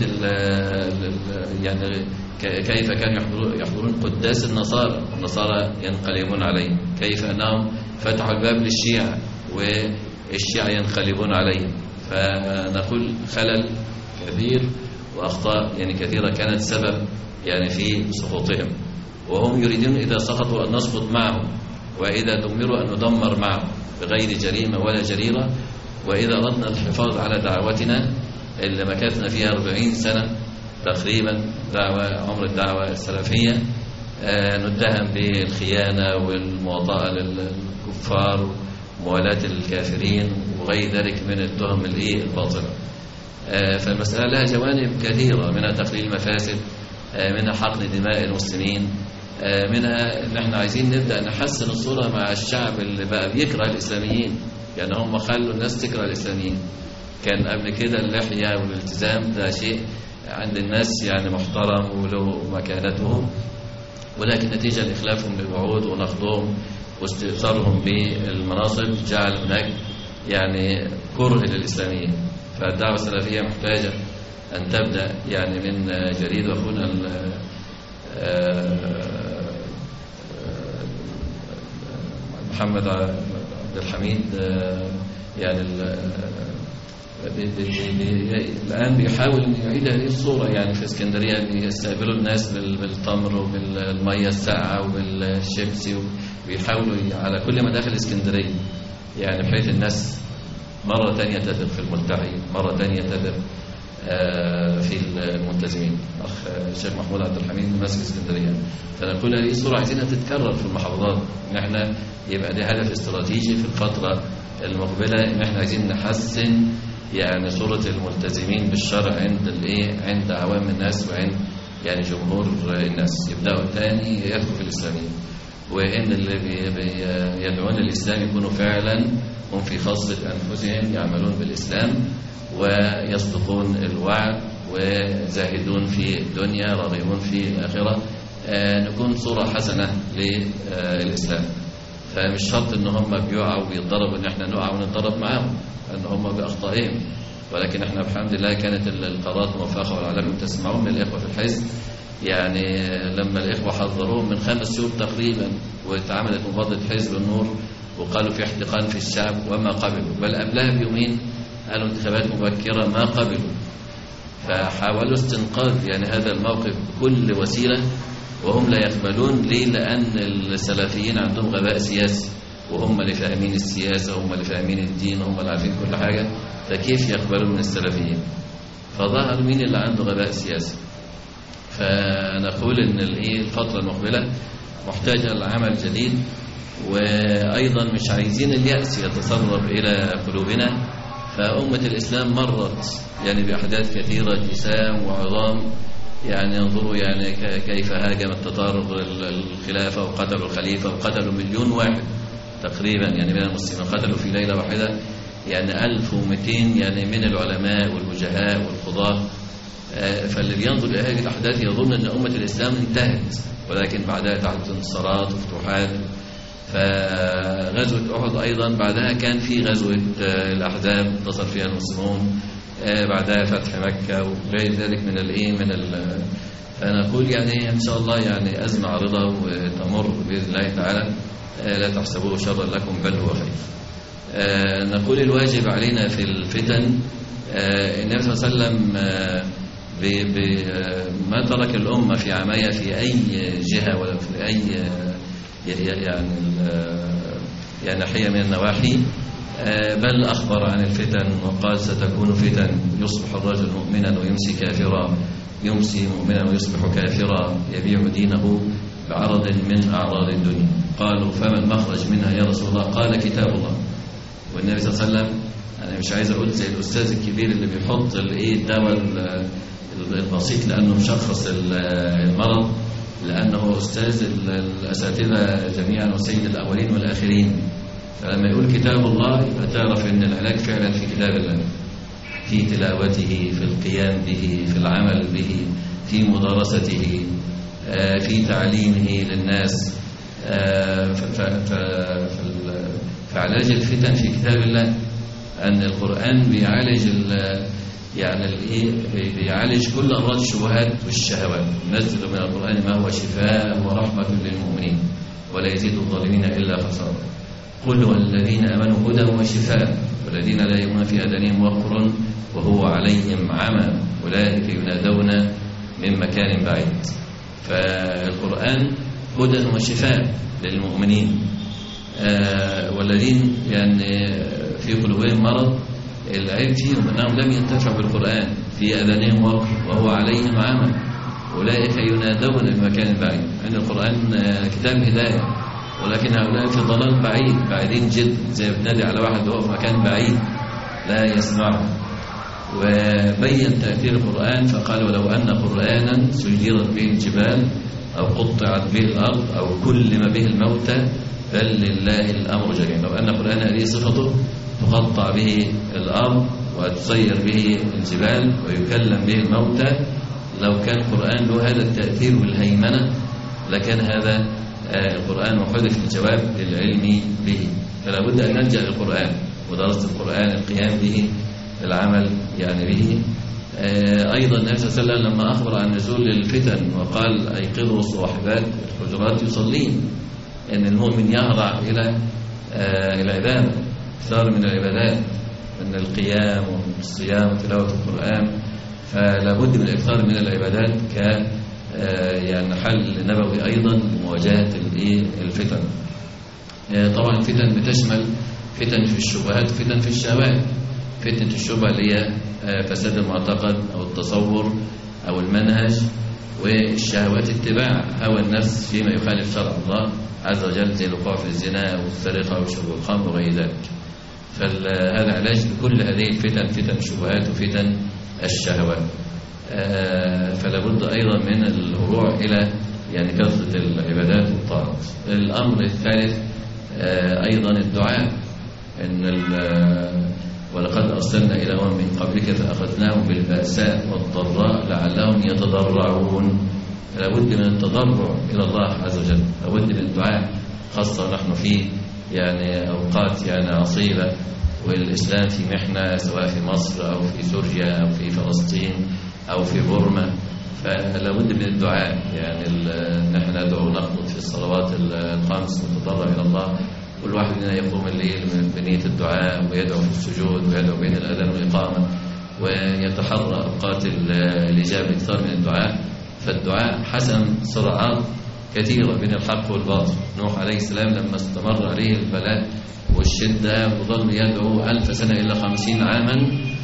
يعني كيف كانوا يحضرون قداس النصارى والنصارى ينقلبون عليهم، كيف أنهم فتحوا الباب للشيعة والشيعة ينقلبون عليهم. فنقول خلل كبير وأخطاء يعني كثيرة كانت سبب يعني في سقوطهم، وهم يريدون إذا سقطوا أن نسقط معهم، وإذا دمروا أن ندمر معهم بغير جريمة ولا جريرة. وإذا أردنا الحفاظ على دعوتنا اللي مكثنا فيها أربعين سنة تقريبا دعوة عمر الدعوة السلفية، آه نتهم بالخيانة والمواطأة للكفار وموالاة الكافرين وغير ذلك من التهم الإيه الباطلة. آه فالمسألة لها جوانب كثيرة، منها تقليل المفاسد، آه منها حقن دماء المسلمين، آه منها ان احنا عايزين نبدأ نحسن الصورة مع الشعب اللي بقى بيكره الإسلاميين، يعني هم خلوا الناس تكره الإسلاميين. كان قبل كده اللحية والالتزام ده شيء عند الناس يعني محترم وله مكانته، ولكن نتيجة لإخلافهم للوعود ونقضهم واستئثارهم بالمناصب جعل هناك يعني كره للإسلامية. فالدعوة السلفية محتاجة أن تبدأ يعني من جديد. وأخونا محمد عبد الحميد يعني الآن بيحاول أن يعيد هذه الصورة. يعني في اسكندرية بيستقبلوا الناس بالتمر وبالمية الساقعة وبالشيبسي، وبيحاولوا على كل مداخل اسكندرية يعني بحيث الناس مرة تانية تثق في الملتحي، مرة تانية تثق في الملتزمين. أخ الشيخ محمود عبد الحميد ماسك اسكندرية. فنقول هذه الصورة عايزينها تتكرر في المحافظات، إن احنا يبقى ده هدف استراتيجي في الفترة المقبلة، إن احنا عايزين نحسن يعني صورة الملتزمين بالشرع عند الايه عند عوام الناس وعند يعني جمهور الناس. يبدأوا تاني يدخلوا في الإسلامية، وإن اللي بي بي يدعون للإسلام يكونوا فعلا هم في خاصة أنفسهم يعملون بالإسلام ويصدقون الوعد وزاهدون في الدنيا راغبون في الآخرة. نكون صورة حسنة للإسلام. فمش شرط ان هم بيقعوا وبيتضربوا ان احنا نقع ونتضرب معاهم، ان هم باخطائهم، ولكن احنا بحمد الله كانت القرارات موفقه والعلم تسمعون من الاخوه في الحزب. يعني لما الاخوه حضروهم من خمس شهور تقريبا واتعملت مبادره حزب النور وقالوا في احتقان في الشعب وما قبلوا، بل قبلها بيومين قالوا انتخابات مبكره ما قبلوا. فحاولوا استنقاذ يعني هذا الموقف بكل وسيله وهم لا يقبلون. ليه؟ لأن السلفيين عندهم غباء سياسي، وهم اللي فاهمين السياسة وهم اللي فاهمين الدين وهم اللي عارفين كل حاجة، فكيف يقبلون من السلفيين؟ فظهر مين اللي عنده غباء سياسي. فنقول إن الفترة المقبلة محتاجة لعمل جديد، وأيضا مش عايزين اليأس يتسرب إلى قلوبنا. فأمة الإسلام مرت يعني بأحداث كثيرة جسام وعظام. يعني انظروا يعني كيف هاجم التتار الخلافة وقتلوا الخليفة وقتلوا مليون واحد تقريبا يعني من المسلمين، قتلوا في ليلة واحدة يعني ألف ومئتين يعني من العلماء والوجهاء والقضاة. فاللي بينظر إلى هذه الأحداث يظن أن أمة الإسلام انتهت، ولكن بعدها تحدث انتصارات وفتوحات. فغزوة أحد أيضا بعدها كان في غزوة الأحزاب انتصر فيها المسلمون، بعدها فتح مكة وغير ذلك من الايه من ال فنقول يعني ان شاء الله يعني ازمه عارضه وتمر باذن الله تعالى، لا تحسبوه شرا لكم بل هو خير. نقول الواجب علينا في الفتن. النبي صلى الله عليه وسلم ما ترك الامه في عمايه في اي جهه ولا في اي يعني يعني ناحيه من النواحي، بل أخبر عن الفتن وقال ستكون فتن يصبح الرجل مؤمنا ويمسي كافرا، يمسي مؤمنا ويصبح كافرا، يبيع دينه بعرض من أعراض الدنيا. قالوا فما المخرج منها يا رسول الله؟ قال كتاب الله. والنبي صلى الله عليه وسلم أنا مش عايز أقول زي الأستاذ الكبير اللي بيحط الدواء البسيط لأنه مشخص المرض، لأنه أستاذ الأساتذة جميعا وسيد الأولين والآخرين. فلما يقول كتاب الله يبقى تعرف ان العلاج فعلا في كتاب الله، في تلاوته، في القيام به، في العمل به، في مدارسته، في تعليمه للناس. فعلاج الفتن في كتاب الله، ان القرآن بيعالج يعني الايه بيعالج كل امراض الشبهات والشهوات. نزل من القرآن ما هو شفاء ورحمة للمؤمنين ولا يزيد الظالمين الا خسارا. قل والذين امنوا هدى وشفاء والذين لا يؤمنون في اذانهم وقر وهو عليهم عمى اولئك ينادون من مكان بعيد. فالقرآن هدى وشفاء للمؤمنين. آه والذين يعني في قلوبهم مرض العيب فيهم انهم لم ينتفعوا بالقرآن، في اذانهم وقر وهو عليهم عمى اولئك ينادون من مكان بعيد. ان القرآن كتاب هدايه، ولكن هؤلاء في ضلال بعيد بعيدين جدا، زي بنادي على واحد هو في مكان بعيد لا يسمعه. وبين تأثير القرآن فقال ولو أن قرآنا سيرت به الجبال أو قطعت به الأرض أو كلم به الموتى بل لله الأمر جميعا. لو أن قرآن هذه صفته تقطع به الأرض وتسير به الجبال ويكلم به الموتى، لو كان القرآن له هذا التأثير والهيمنة لكان هذا القرآن وحدث الجواب للعلم به. فلا بد أن نلجأ للقرآن ودراسة القرآن، القيام به، العمل يعني به. أيضا النبي صلى الله عليه وسلم لما أخبر عن نزول الفتن وقال أيقظوا صاحبات الحجرات يصلين، أن المؤمن يهرع إلى العبادة، أكثر من العبادات، من القيام والصيام وتلاوة القرآن. فلا بد من الإكثار من العبادات ك يعني حل نبوي أيضا لمواجهة الفتن. طبعا الفتن بتشمل فتن في الشبهات وفتن في الشهوات. فتنة الشبهة اللي هي فساد المعتقد أو التصور أو المنهج، والشهوات اتباع هوى النفس فيما يخالف شرع الله عز وجل، زي الوقوع في الزنا والسرقة وشرب الخمر وغير ذلك. فهذا علاج لكل هذه الفتن، فتن الشبهات وفتن الشهوات. فلا بد أيضا من الرجوع إلى يعني كثرة العبادات والطاعات. الأمر الثالث أيضا الدعاء، إن ولقد أرسلنا إلى أمم من قبلك فأخذناهم بالبأساء والضراء لعلهم يتضرعون. لابد من التضرع إلى الله عز وجل، لابد من الدعاء، خاصة نحن في يعني أوقات يعني عصيبة والإسلام في محنة، سواء في مصر أو في سوريا أو في فلسطين أو في بورما. فلا بد من الدعاء، يعني نحن ندعو ونخلط في الصلوات الخمس ونتضرع إلى الله. كل واحد منا يقوم الليل بنية الدعاء ويدعو في السجود ويدعو بين الأذان والإقامة، ويتحرى أوقات الإجابة أكثر من الدعاء. فالدعاء حسم صراعات كثيرة بين الحق والباطل. نوح عليه السلام لما استمر عليه البلاء والشدة وظل يدعو ألف سنة إلا خمسين عاما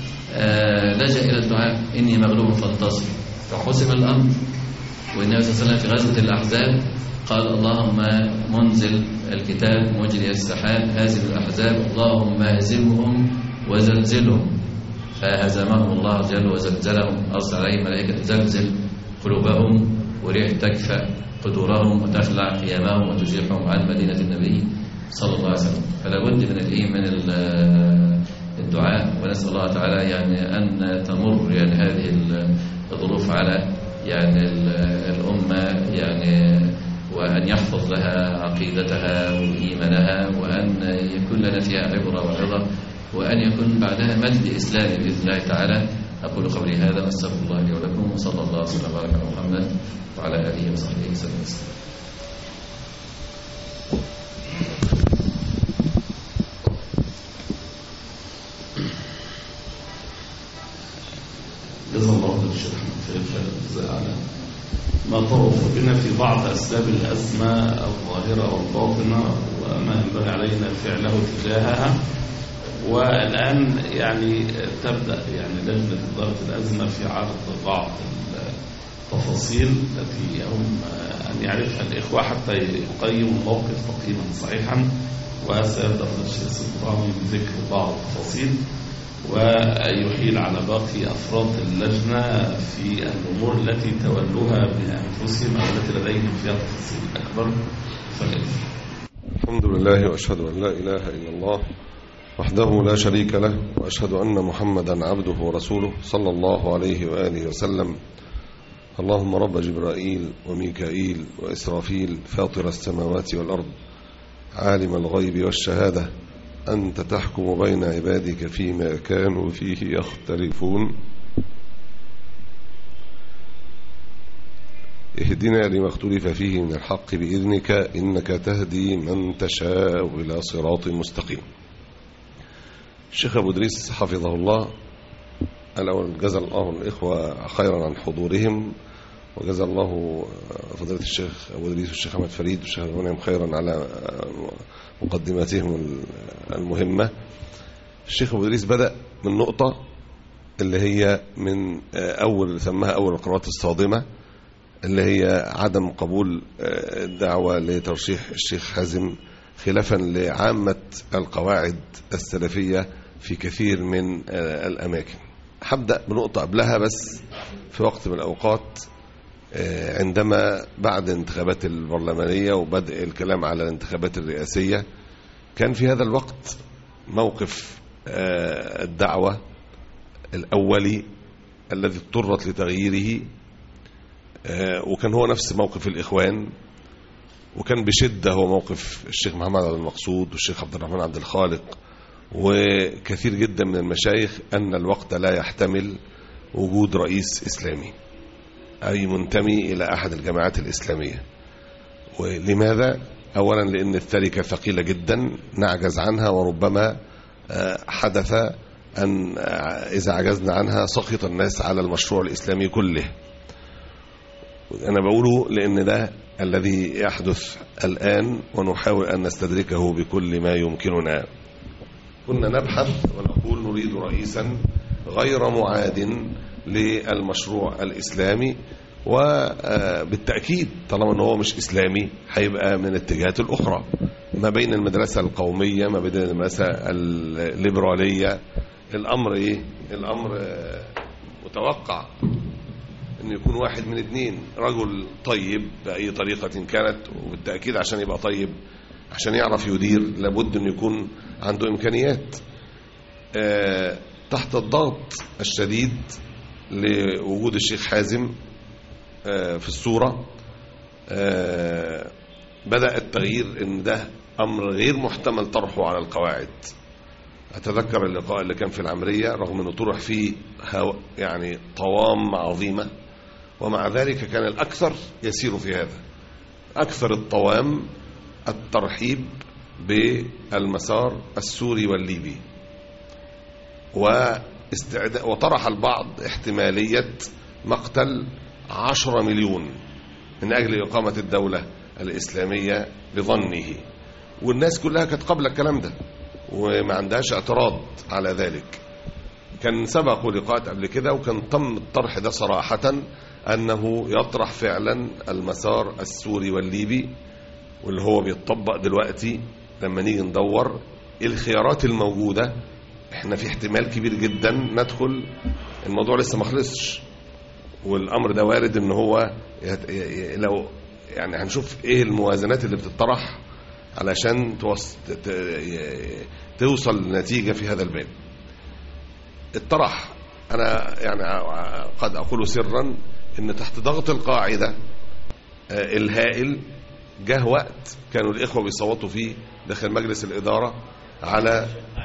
لجأ إلى الدعاء، إني مغلوب فانتصر، فحسم الأمر. والنبي صلى الله عليه وسلم في غزوة الأحزاب قال اللهم منزل الكتاب مجري السحاب هازم الأحزاب اللهم اهزمهم وزلزلهم، فهزمهم الله جل وزلزلهم، أرسل عليهم ملائكة تزلزل قلوبهم وريح تكفأ قدورهم وتخلع قيامهم وتزيحهم عن مدينة النبي صلى الله عليه وسلم. فلا بد من الإيه من الدعاء، ونسأل الله تعالى يعني أن تمر يعني هذه الظروف على يعني الأمة يعني، وأن يحفظ لها عقيدتها وإيمانها، وأن يكون لنا فيها عبرة وعظة، وأن يكون بعدها مجد إسلامي بإذن الله تعالى. أقول قولي هذا وأستغفر الله لي ولكم، وصلى الله وسلم وبارك على محمد وعلى آله وصحبه وسلم. جزا الله خير الشيخ خير على ما طرف بنا في بعض أسباب الأزمة الظاهرة والباطنة وما ينبغي علينا فعله تجاهها. والآن يعني تبدأ يعني لجنة إدارة الأزمة في عرض بعض التفاصيل التي هم أن يعرفها الإخوة حتى يقيموا الموقف تقييما صحيحا، وسيبدأ الشيخ الصبراني بذكر بعض التفاصيل ويحيل على باقي أفراد اللجنة في الأمور التي تولوها بأنفسهم أو التي لديهم فيها تفاصيل أكبر. فليس الحمد لله وأشهد أن لا إله إلا الله وحده لا شريك له، وأشهد أن محمدا عبده ورسوله صلى الله عليه وآله وسلم. اللهم رب جبرائيل وميكائيل وإسرافيل فاطر السماوات والأرض عالم الغيب والشهادة، أنت تحكم بين عبادك فيما كانوا فيه يختلفون، اهدنا لما اختلف فيه من الحق بإذنك إنك تهدي من تشاء إلى صراط مستقيم. الشيخ أبو إدريس حفظه الله الأول جزا الله الإخوة خيرا عن حضورهم، وجزا الله فضيلة الشيخ أبو إدريس والشيخ أحمد فريد والشيخ المنعم خيرا على مقدماتهم المهمة. الشيخ أبو إدريس بدأ من نقطة اللي هي من أول سماها أول القرارات الصادمة، اللي هي عدم قبول الدعوة لترشيح الشيخ حازم خلافا لعامة القواعد السلفية في كثير من الأماكن. هبدأ بنقطة قبلها بس. في وقت من الأوقات عندما بعد الانتخابات البرلمانية وبدء الكلام على الانتخابات الرئاسية، كان في هذا الوقت موقف الدعوة الأولي الذي اضطرت لتغييره، وكان هو نفس موقف الإخوان وكان بشدة هو موقف الشيخ محمد عبد المقصود والشيخ عبد الرحمن عبد الخالق وكثير جدا من المشايخ أن الوقت لا يحتمل وجود رئيس إسلامي أي منتمي إلى أحد الجماعات الإسلامية. ولماذا؟ أولا لأن التركة ثقيلة جدا نعجز عنها، وربما حدث أن إذا عجزنا عنها سقط الناس على المشروع الإسلامي كله. أنا بقوله لأن ده الذي يحدث الآن ونحاول أن نستدركه بكل ما يمكننا. كنا نبحث ونقول نريد رئيسا غير معاد للمشروع الإسلامي، وبالتأكيد طالما أنه هو مش إسلامي هيبقى من الاتجاهات الأخرى، ما بين المدرسة القومية ما بين المدرسة الليبرالية. الأمر إيه؟ الأمر متوقع أن يكون واحد من اثنين، رجل طيب بأي طريقة كانت، وبالتأكيد عشان يبقى طيب عشان يعرف يدير لابد أن يكون عنده إمكانيات. أه تحت الضغط الشديد لوجود الشيخ حازم أه في الصورة أه بدأ التغيير، ان ده امر غير محتمل طرحه على القواعد. اتذكر اللقاء اللي كان في العمرية رغم انه طرح فيه يعني طوام عظيمة، ومع ذلك كان الاكثر يسير في هذا، اكثر الطوام الترحيب بالمسار السوري والليبي، وطرح البعض احتمالية مقتل عشرة مليون من اجل اقامة الدولة الإسلامية بظنه، والناس كلها كانت قبل الكلام ده وما عندهاش اعتراض على ذلك. كان سبقوا لقاءات قبل كده وكان تم الطرح ده صراحة أنه يطرح فعلا المسار السوري والليبي، واللي هو بيتطبق دلوقتي. لما نيجي ندور الخيارات الموجودة احنا في احتمال كبير جدا ندخل، الموضوع لسه ما خلصش، والأمر ده وارد ان هو لو يعني هنشوف ايه الموازنات اللي بتطرح علشان توصل لنتيجة في هذا الباب. الطرح انا يعني قد اقول سرا ان تحت ضغط القاعدة الهائل جه وقت كانوا الاخوة بيصوتوا فيه داخل مجلس الادارة على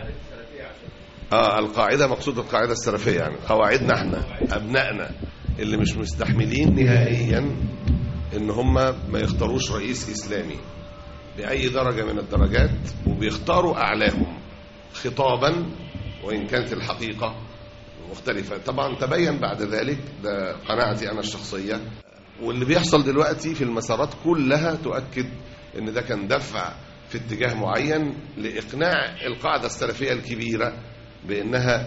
اه القاعدة، مقصود القاعدة السلفية، يعني قواعدنا احنا ابنائنا اللي مش مستحملين نهائيا ان هم ما يختاروش رئيس اسلامي باي درجة من الدرجات، وبيختاروا اعلاهم خطابا وان كانت الحقيقة مختلفة. طبعا تبين بعد ذلك، ده قناعتي انا الشخصية، واللي بيحصل دلوقتي في المسارات كلها تؤكد ان ده كان دفع في اتجاه معين لاقناع القاعدة السلفية الكبيرة بانها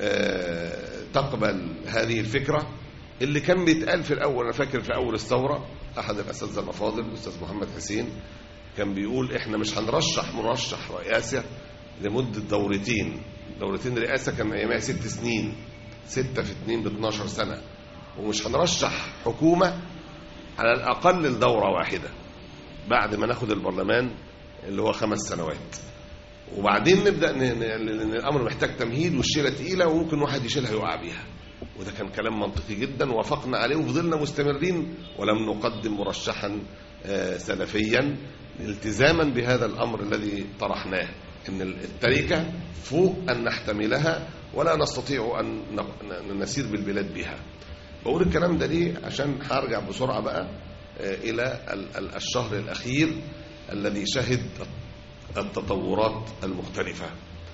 تقبل هذه الفكرة اللي كان بيتقال في الاول. انا فاكر في اول الثورة احد الاساتذه الافاضل الاستاذ محمد حسين كان بيقول احنا مش هنرشح مرشح رئاسة لمدة دورتين، دورتين رئاسة كان ايامها ست سنين، ستة في اتنين باتناشر سنة، ومش هنرشح حكومة على الاقل لدورة واحدة بعد ما ناخد البرلمان اللي هو خمس سنوات، وبعدين نبدأ لان الامر محتاج تمهيد والشيلة تقيلة وممكن واحد يشيلها يقع بيها. وده كان كلام منطقي جدا ووافقنا عليه وفضلنا مستمرين ولم نقدم مرشحا سلفيا التزاما بهذا الأمر الذي طرحناه، إن التركة فوق أن نحتملها ولا نستطيع أن نسير بالبلاد بها. بقول الكلام ده ليه؟ عشان هرجع بسرعة بقى إلى الشهر الأخير الذي شهد التطورات المختلفة.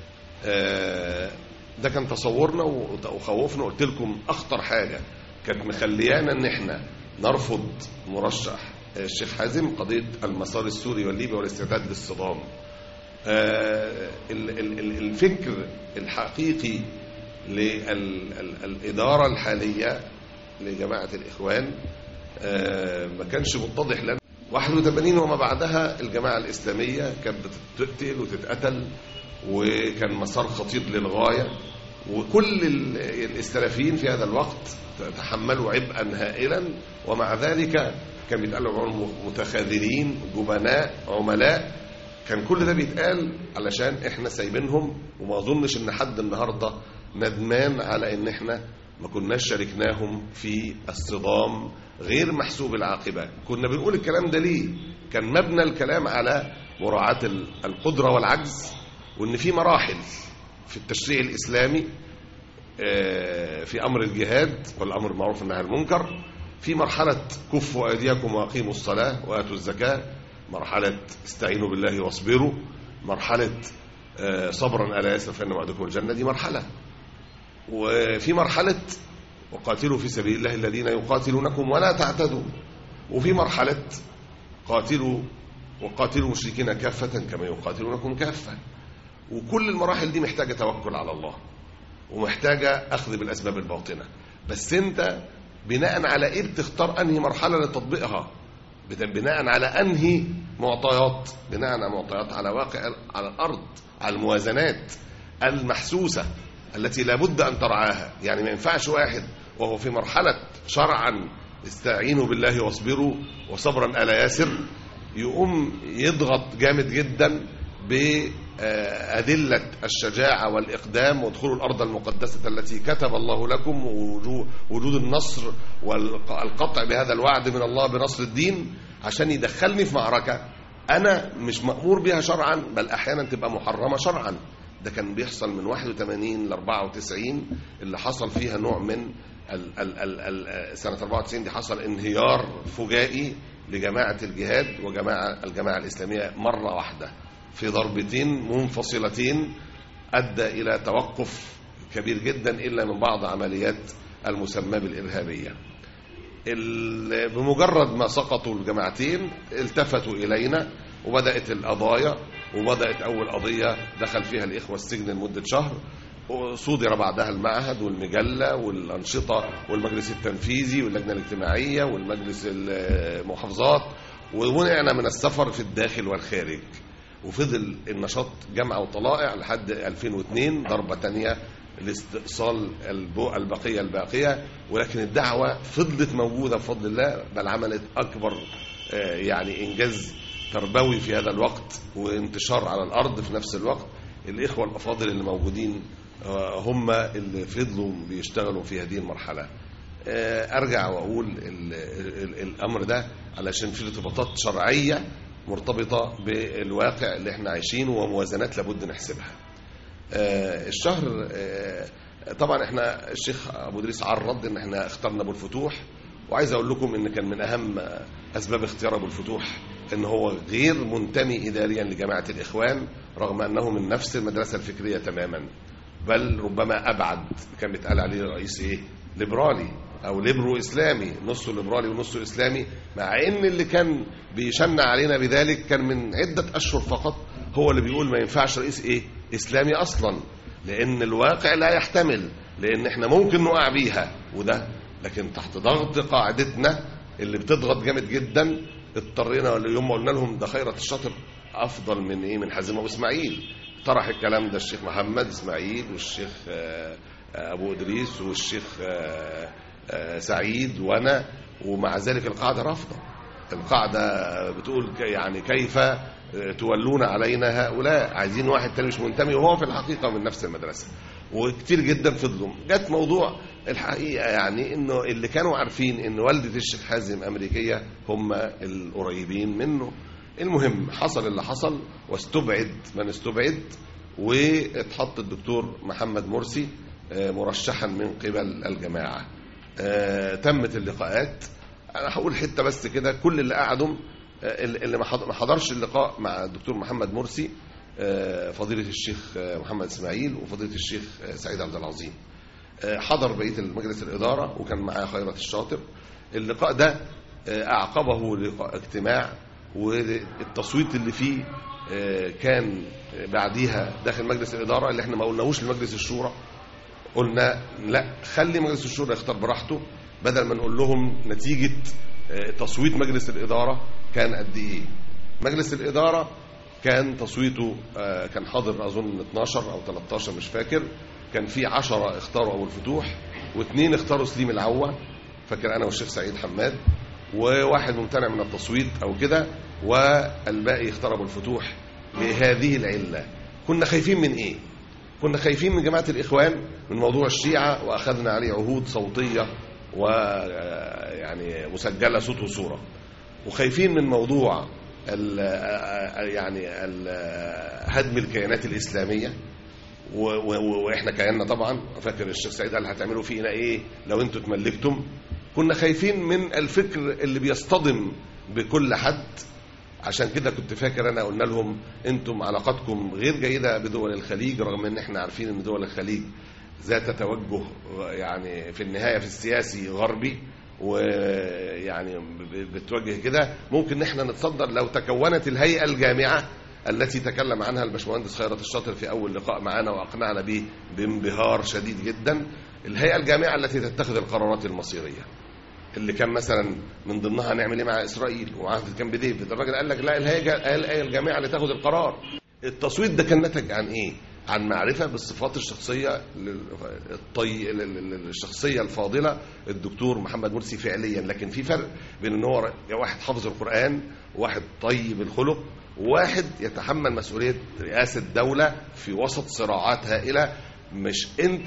ده كان تصورنا وخوفنا. قلت لكم أخطر حاجة كانت مخليانا أن احنا نرفض مرشح الشيخ حازم قضية المسار السوري والليبي والاستعداد للصدام. الفكر الحقيقي للإدارة الحالية لجماعة الإخوان ما كانش متضح لنا. واحد وثمانين وما بعدها الجماعة الإسلامية كانت بتقتل وتتقتل وكان مسار خطير للغاية، وكل السلفيين في هذا الوقت تحملوا عبئا هائلا، ومع ذلك كان بيتقال لهم متخاذلين جبناء عملاء. كان كل ده بيتقال علشان احنا سايبينهم، وما اظنش ان حد النهارده ندمان على ان احنا ما كناش شاركناهم في الصدام غير محسوب العاقبة. كنا بنقول الكلام ده ليه؟ كان مبنى الكلام على مراعاة القدرة والعجز، وإن في مراحل في التشريع الإسلامي في أمر الجهاد والأمر بالمعروف والنهي عن المنكر. في مرحلة كفوا أيديكم وأقيموا الصلاة وآتوا الزكاة، مرحلة استعينوا بالله واصبروا، مرحلة صبرا ألا يسر فإن وعدكم الجنة، دي مرحلة. وفي مرحلة وقاتلوا في سبيل الله الذين يقاتلونكم ولا تعتدوا، وفي مرحلة قاتلوا وقاتلوا المشركين كافة كما يقاتلونكم كافة. وكل المراحل دي محتاجة توكل على الله ومحتاجة أخذ بالأسباب الباطنة، بس أنت بناء على إيه بتختار أنهي مرحلة لتطبيقها؟ بناء على أنهي معطيات؟ بناء على معطيات على واقع على الأرض، على الموازنات المحسوسة التي لابد أن ترعاها. يعني ما ينفعش واحد وهو في مرحلة شرعا استعينوا بالله واصبروا وصبرا ألا يسر يقوم يضغط جامد جدا بأدلة الشجاعة والإقدام ودخول الأرض المقدسة التي كتب الله لكم، ووجود النصر والقطع بهذا الوعد من الله بنصر الدين، عشان يدخلني في معركة أنا مش مأمور بها شرعا، بل أحيانا تبقى محرمة شرعا. ده كان بيحصل من واحد وثمانين ل أربعة وتسعين اللي حصل فيها نوع من ال ال ال ال سنة أربعة وتسعين دي حصل انهيار فجائي لجماعة الجهاد وجماعة الجماعة الإسلامية مرة واحدة في ضربتين منفصلتين أدى إلى توقف كبير جدا إلا من بعض عمليات المسمى بالإرهابية. بمجرد ما سقطوا الجماعتين التفتوا إلينا وبدأت القضايا، وبدأت أول قضية دخل فيها الإخوة السجن لمدة شهر، وصودر بعدها المعهد والمجلة والأنشطة والمجلس التنفيذي واللجنة الاجتماعية والمجلس المحافظات، ومنعنا من السفر في الداخل والخارج. وفضل النشاط جمع وطلائع لحد ألفين واثنين، ضربة تانية لاستئصال البقية الباقية، ولكن الدعوة فضلت موجودة بفضل الله، بل عملت أكبر يعني إنجاز تربوي في هذا الوقت وانتشار على الأرض في نفس الوقت. الإخوة الأفاضل اللي موجودين هم اللي فضلوا بيشتغلوا في هذه المرحلة. أرجع وأقول الأمر ده علشان في ارتباطات شرعية مرتبطة بالواقع اللي احنا عايشينه وموازنات لابد نحسبها. الشهر طبعا احنا الشيخ أبو إدريس عرض ان احنا اخترنا أبو الفتوح، وعايز أقول لكم ان كان من أهم أسباب اختيار أبو الفتوح ان هو غير منتمي إداريا لجماعة الإخوان رغم أنه من نفس المدرسة الفكرية تماما، بل ربما أبعد. كان بيتقال عليه رئيس إيه؟ ليبرالي أو ليبرو إسلامي، نصه ليبرالي ونصه إسلامي، مع إن اللي كان بيشنع علينا بذلك كان من عدة أشهر فقط هو اللي بيقول ما ينفعش رئيس إيه؟ إسلامي أصلا، لأن الواقع لا يحتمل، لأن إحنا ممكن نقع بيها وده، لكن تحت ضغط قاعدتنا اللي بتضغط جامد جدا اضطرينا. اليوم ما قلنا لهم ده خيرة الشاطر أفضل من إيه؟ من حازم أبو إسماعيل. طرح الكلام ده الشيخ محمد إسماعيل والشيخ أبو إدريس والشيخ سعيد وأنا، ومع ذلك القاعدة رافضة. القاعدة بتقول يعني كيف تولون علينا هؤلاء، عايزين واحد تاني مش منتمي وهو في الحقيقة من نفس المدرسة. وكتير جدا فضلوا. جت موضوع الحقيقة يعني انه اللي كانوا عارفين ان والدة الشيخ حازم امريكية هم القريبين منه. المهم حصل اللي حصل واستبعد من استبعد، واتحط الدكتور محمد مرسي مرشحا من قبل الجماعة. تمت اللقاءات. انا هقول حتة بس كده، كل اللي قعدوا اللي ما حضرش اللقاء مع الدكتور محمد مرسي فضيلة الشيخ محمد إسماعيل وفضيلة الشيخ سعيد عبد العظيم، حضر بقية المجلس الإدارة وكان معاه خيرة الشاطر. اللقاء ده أعقبه لقاء اجتماع، والتصويت اللي فيه كان بعديها داخل مجلس الإدارة اللي احنا ما قلناهوش لمجلس الشورى. قلنا لا، خلي مجلس الشورى يختار براحته، بدل ما نقول لهم نتيجة تصويت مجلس الإدارة كان قد إيه. مجلس الإدارة كان تصويته كان حاضر أظن اثناشر أو ثلاثة عشر مش فاكر، كان في عشرة اختاروا أبو الفتوح واثنين اختاروا سليم العوة، فاكر أنا والشيخ سعيد حماد، وواحد ممتنع من التصويت أو كده، والباقي اختار أبو الفتوح. بهذه العلة كنا خايفين من إيه؟ كنا خايفين من جماعة الإخوان من موضوع الشيعة، وأخذنا عليه عهود صوتية ويعني مسجلة صوت وصورة، وخايفين من موضوع ال يعني ال هدم الكيانات الإسلامية. واحنا كياننا طبعا، فاكر الشيخ سعيد قال هتعملوا فينا ايه لو انتوا اتملكتم؟ كنا خايفين من الفكر اللي بيصطدم بكل حد. عشان كده كنت فاكر انا قلنا لهم انتم علاقاتكم غير جيدة بدول الخليج، رغم ان احنا عارفين ان دول الخليج ذات توجه يعني في النهاية في السياسي غربي، ويعني بتوجه كده. ممكن احنا نتصدر لو تكونت الهيئة الجامعة التي تكلم عنها الباشمهندس خيرت الشاطر في أول لقاء معنا وأقنعنا به بانبهار شديد جدا. الهيئة الجامعة التي تتخذ القرارات المصيرية، اللي كان مثلا من ضمنها نعمل ايه مع إسرائيل ومعاه في كامب ديفيد. الراجل قال لك لا، الهيئة الجامعة اللي تاخذ القرار. التصويت ده كان نتج عن ايه؟ عن معرفة بالصفات الشخصية الطي... الشخصية الفاضلة الدكتور محمد مرسي فعليا. لكن في فرق بين ان هو واحد حافظ القرآن، وواحد طيب الخلق، وواحد يتحمل مسؤولية رئاسة دولة في وسط صراعات هائلة. مش انت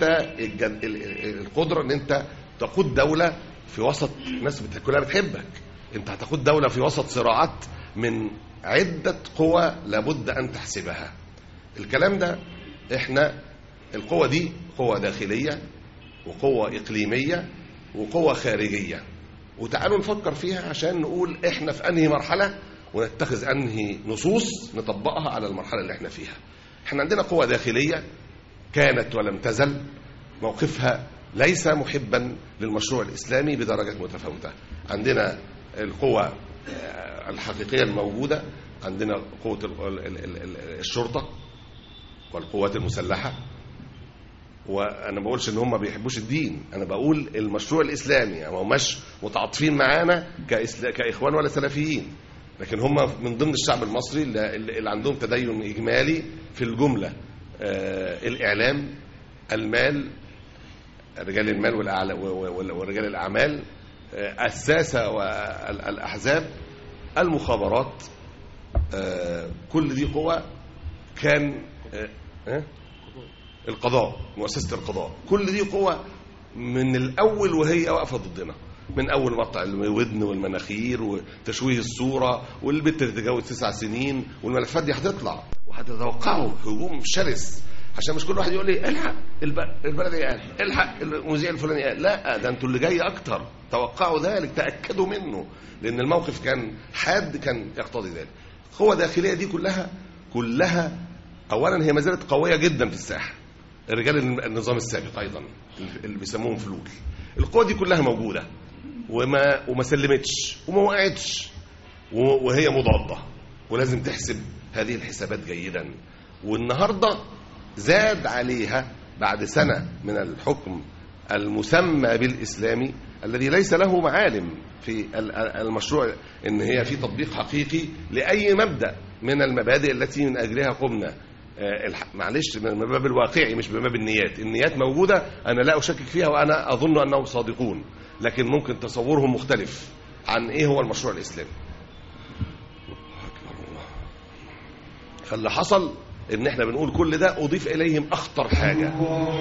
القدرة ان انت تقود دولة في وسط ناس كلها بتحبك، انت هتقود دولة في وسط صراعات من عدة قوى لابد ان تحسبها. الكلام ده احنا القوة دي قوة داخلية وقوة إقليمية وقوة خارجية، وتعالوا نفكر فيها عشان نقول احنا في انهي مرحلة ونتخذ انهي نصوص نطبقها على المرحلة اللي احنا فيها. احنا عندنا قوة داخلية كانت ولم تزل موقفها ليس محبا للمشروع الإسلامي بدرجة متفاوتة. عندنا القوة الحقيقية الموجودة، عندنا قوة الشرطة والقوات المسلحة. وانا ما بقولش ان هم بيحبوش الدين، انا بقول المشروع الاسلامي، ما هماش متعاطفين معانا كاخوان ولا سلفيين، لكن هم من ضمن الشعب المصري اللي عندهم تدين اجمالي في الجمله. آه الاعلام، المال، رجال المال ورجال الاعمال، آه الساسه والاحزاب، المخابرات، آه كل دي قوى. كان آه القضاء، مؤسسة القضاء، كل دي قوة من الأول وهي واقفة ضدنا، من أول مقطع الودن والمناخير وتشويه الصورة والبت اللي تتجاوز تسع سنين، والملفات دي هتطلع وهتتوقعوا هجوم شرس. عشان مش كل واحد يقول لي الحق البلد قال، الحق المذيع الفلاني قال، لا، ده انتوا اللي جاي أكتر، توقعوا ذلك، تأكدوا منه، لأن الموقف كان حاد، كان يقتضي ذلك. القوة الداخلية دي كلها كلها أولا هي ما زالت قوية جدا في الساحة. الرجال النظام السابق أيضا اللي بيسموهم فلول، القوة دي كلها موجودة وما وما سلمتش وما وقعتش، وهي مضادة، ولازم تحسب هذه الحسابات جيدا. والنهاردة زاد عليها بعد سنة من الحكم المسمى بالإسلامي الذي ليس له معالم في المشروع إن هي في تطبيق حقيقي لأي مبدأ من المبادئ التي من أجلها قمنا. معلش، من باب الواقعي مش بباب النيات. النيات موجودة، أنا لا أشكك فيها وأنا أظن أنهم صادقون، لكن ممكن تصورهم مختلف عن إيه هو المشروع الإسلامي. فاللي حصل إن إحنا بنقول كل ده أضيف إليهم أخطر حاجة،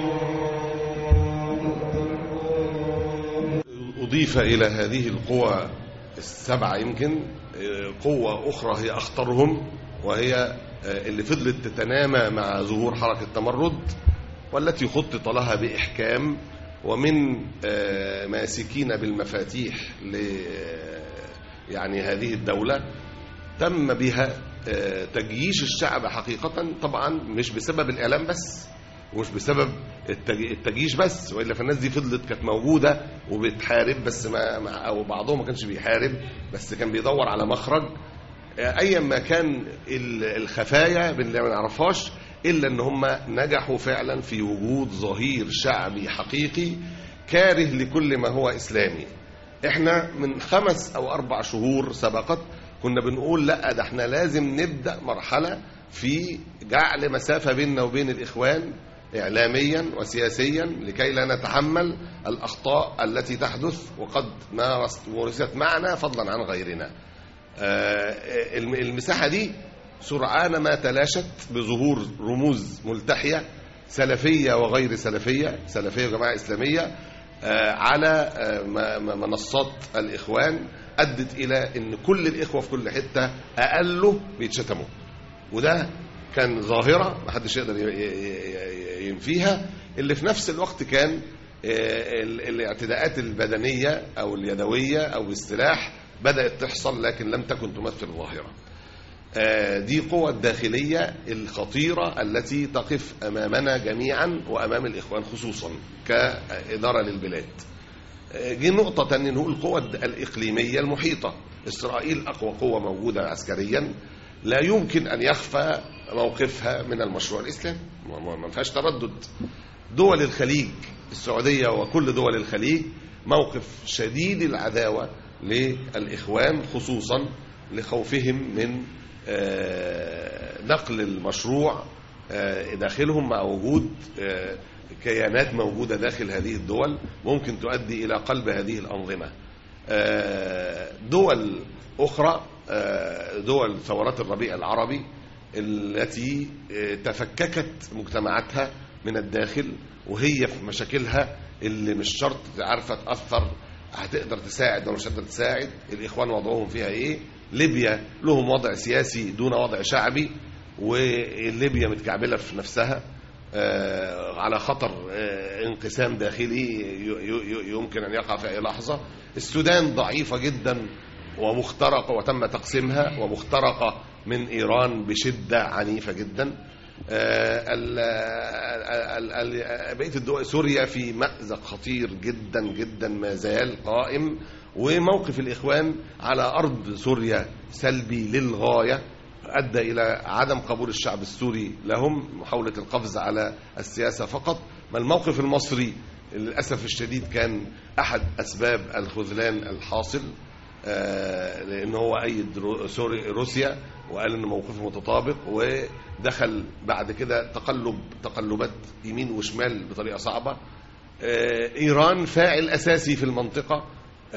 أضيف إلى هذه القوى السبعة يمكن قوة أخرى هي أخطرهم، وهي اللي فضلت تتنامى مع ظهور حركة التمرد، والتي خطط لها بإحكام ومن ماسكين بالمفاتيح ل يعني هذه الدولة تم بها تجييش الشعب حقيقة، طبعا مش بسبب الإعلام بس ومش بسبب التجييش بس، وإلا فالناس دي فضلت كانت موجودة وبتحارب، بس ما أو بعضهم ما كانش بيحارب، بس كان بيدور على مخرج أيا ما كان الخفايا اللي ما نعرفهاش، إلا أن هم نجحوا فعلا في وجود ظهير شعبي حقيقي كاره لكل ما هو إسلامي. إحنا من خمس أو أربع شهور سبقت كنا بنقول لا، ده احنا لازم نبدأ مرحلة في جعل مسافة بيننا وبين الإخوان إعلاميا وسياسيا لكي لا نتحمل الأخطاء التي تحدث وقد مارست معنا فضلا عن غيرنا. المساحة دي سرعان ما تلاشت بظهور رموز ملتحية سلفية وغير سلفية، سلفية وجماعة إسلامية على منصات الإخوان، أدت إلى أن كل الإخوة في كل حتة أقله بيتشتموا، وده كان ظاهرة محدش يقدر ينفيها. اللي في نفس الوقت كان الاعتداءات البدنية أو اليدوية أو بالسلاح بدأت تحصل، لكن لم تكن تمثل ظاهرة. دي قوة الداخلية الخطيرة التي تقف أمامنا جميعا وأمام الإخوان خصوصا كإدارة للبلاد. جي نقطة تانية نقول القوة الإقليمية المحيطة. إسرائيل أقوى قوة موجودة عسكريا، لا يمكن أن يخفى موقفها من المشروع الإسلامي، ما فيهاش تردد. دول الخليج، السعودية وكل دول الخليج، موقف شديد العداوة للإخوان خصوصا لخوفهم من نقل المشروع داخلهم مع وجود كيانات موجودة داخل هذه الدول ممكن تؤدي إلى قلب هذه الأنظمة. دول أخرى، دول ثورات الربيع العربي التي تفككت مجتمعاتها من الداخل، وهي في مشاكلها اللي مش شرط عارفة تأثر، هتقدر تساعد ولا مش هتقدر تساعد. الإخوان وضعهم فيها إيه؟ ليبيا لهم وضع سياسي دون وضع شعبي، وليبيا متكعبلة في نفسها على خطر انقسام داخلي يمكن أن يقع في أي لحظة. السودان ضعيفة جدا ومخترقة وتم تقسيمها ومخترقة من إيران بشدة عنيفة جدا. بقية الدول، سوريا في مأزق خطير جدا جدا ما زال قائم، وموقف الإخوان على أرض سوريا سلبي للغاية، أدى إلى عدم قبول الشعب السوري لهم، محاولة القفز على السياسة فقط. ما الموقف المصري للأسف الشديد كان أحد أسباب الخذلان الحاصل، لأنه هو أيد روسيا وقال أن موقفه متطابق، ودخل بعد كده تقلب تقلبات يمين وشمال بطريقة صعبة. إيران فاعل أساسي في المنطقة،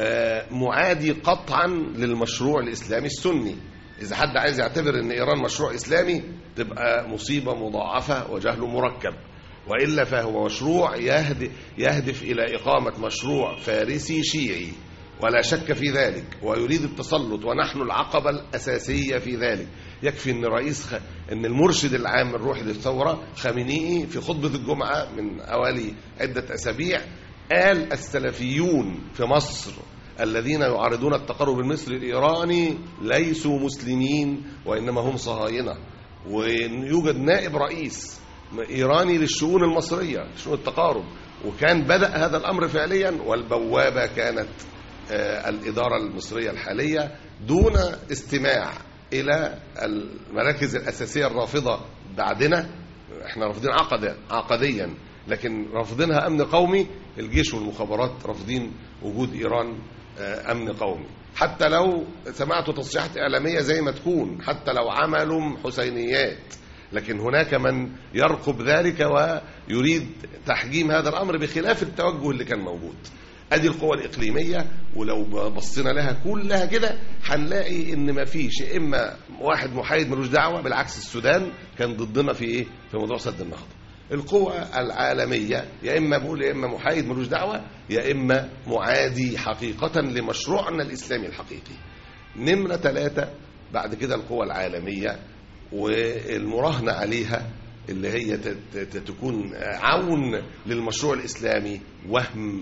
معادي قطعا للمشروع الإسلامي السني. إذا حد عايز يعتبر أن إيران مشروع إسلامي تبقى مصيبة مضاعفة وجهل مركب، وإلا فهو مشروع يهدف إلى إقامة مشروع فارسي شيعي ولا شك في ذلك، ويريد التسلط، ونحن العقبة الأساسية في ذلك. يكفي أن رئيس خ... أن المرشد العام الروحي للثورة خامنئي في خطبة الجمعة من حوالي عدة أسابيع قال السلفيون في مصر الذين يعارضون التقرب المصري الإيراني ليسوا مسلمين وإنما هم صهاينة. ويوجد نائب رئيس إيراني للشؤون المصرية، شؤون التقارب، وكان بدأ هذا الأمر فعليا، والبوابة كانت الإدارة المصرية الحالية دون استماع إلى المراكز الأساسية الرافضة بعدنا. احنا رافضين عقد عقديا، لكن رافضينها أمن قومي. الجيش والمخابرات رافضين وجود إيران أمن قومي، حتى لو سمعتوا تصريحات إعلامية زي ما تكون، حتى لو عملوا حسينيات، لكن هناك من يرقب ذلك ويريد تحجيم هذا الأمر بخلاف التوجه اللي كان موجود. ادي القوى الإقليمية، ولو بصينا لها كلها كده هنلاقي ان ما فيش اما واحد محايد ملوش دعوة، بالعكس السودان كان ضدنا في ايه؟ في موضوع سد النهضة. القوى العالمية يا اما بقول يا اما محايد ملوش دعوة، يا اما معادي حقيقة لمشروعنا الإسلامي الحقيقي. نمرة ثلاثة بعد كده القوى العالمية والمراهنة عليها اللي هي تكون عون للمشروع الإسلامي، وهم،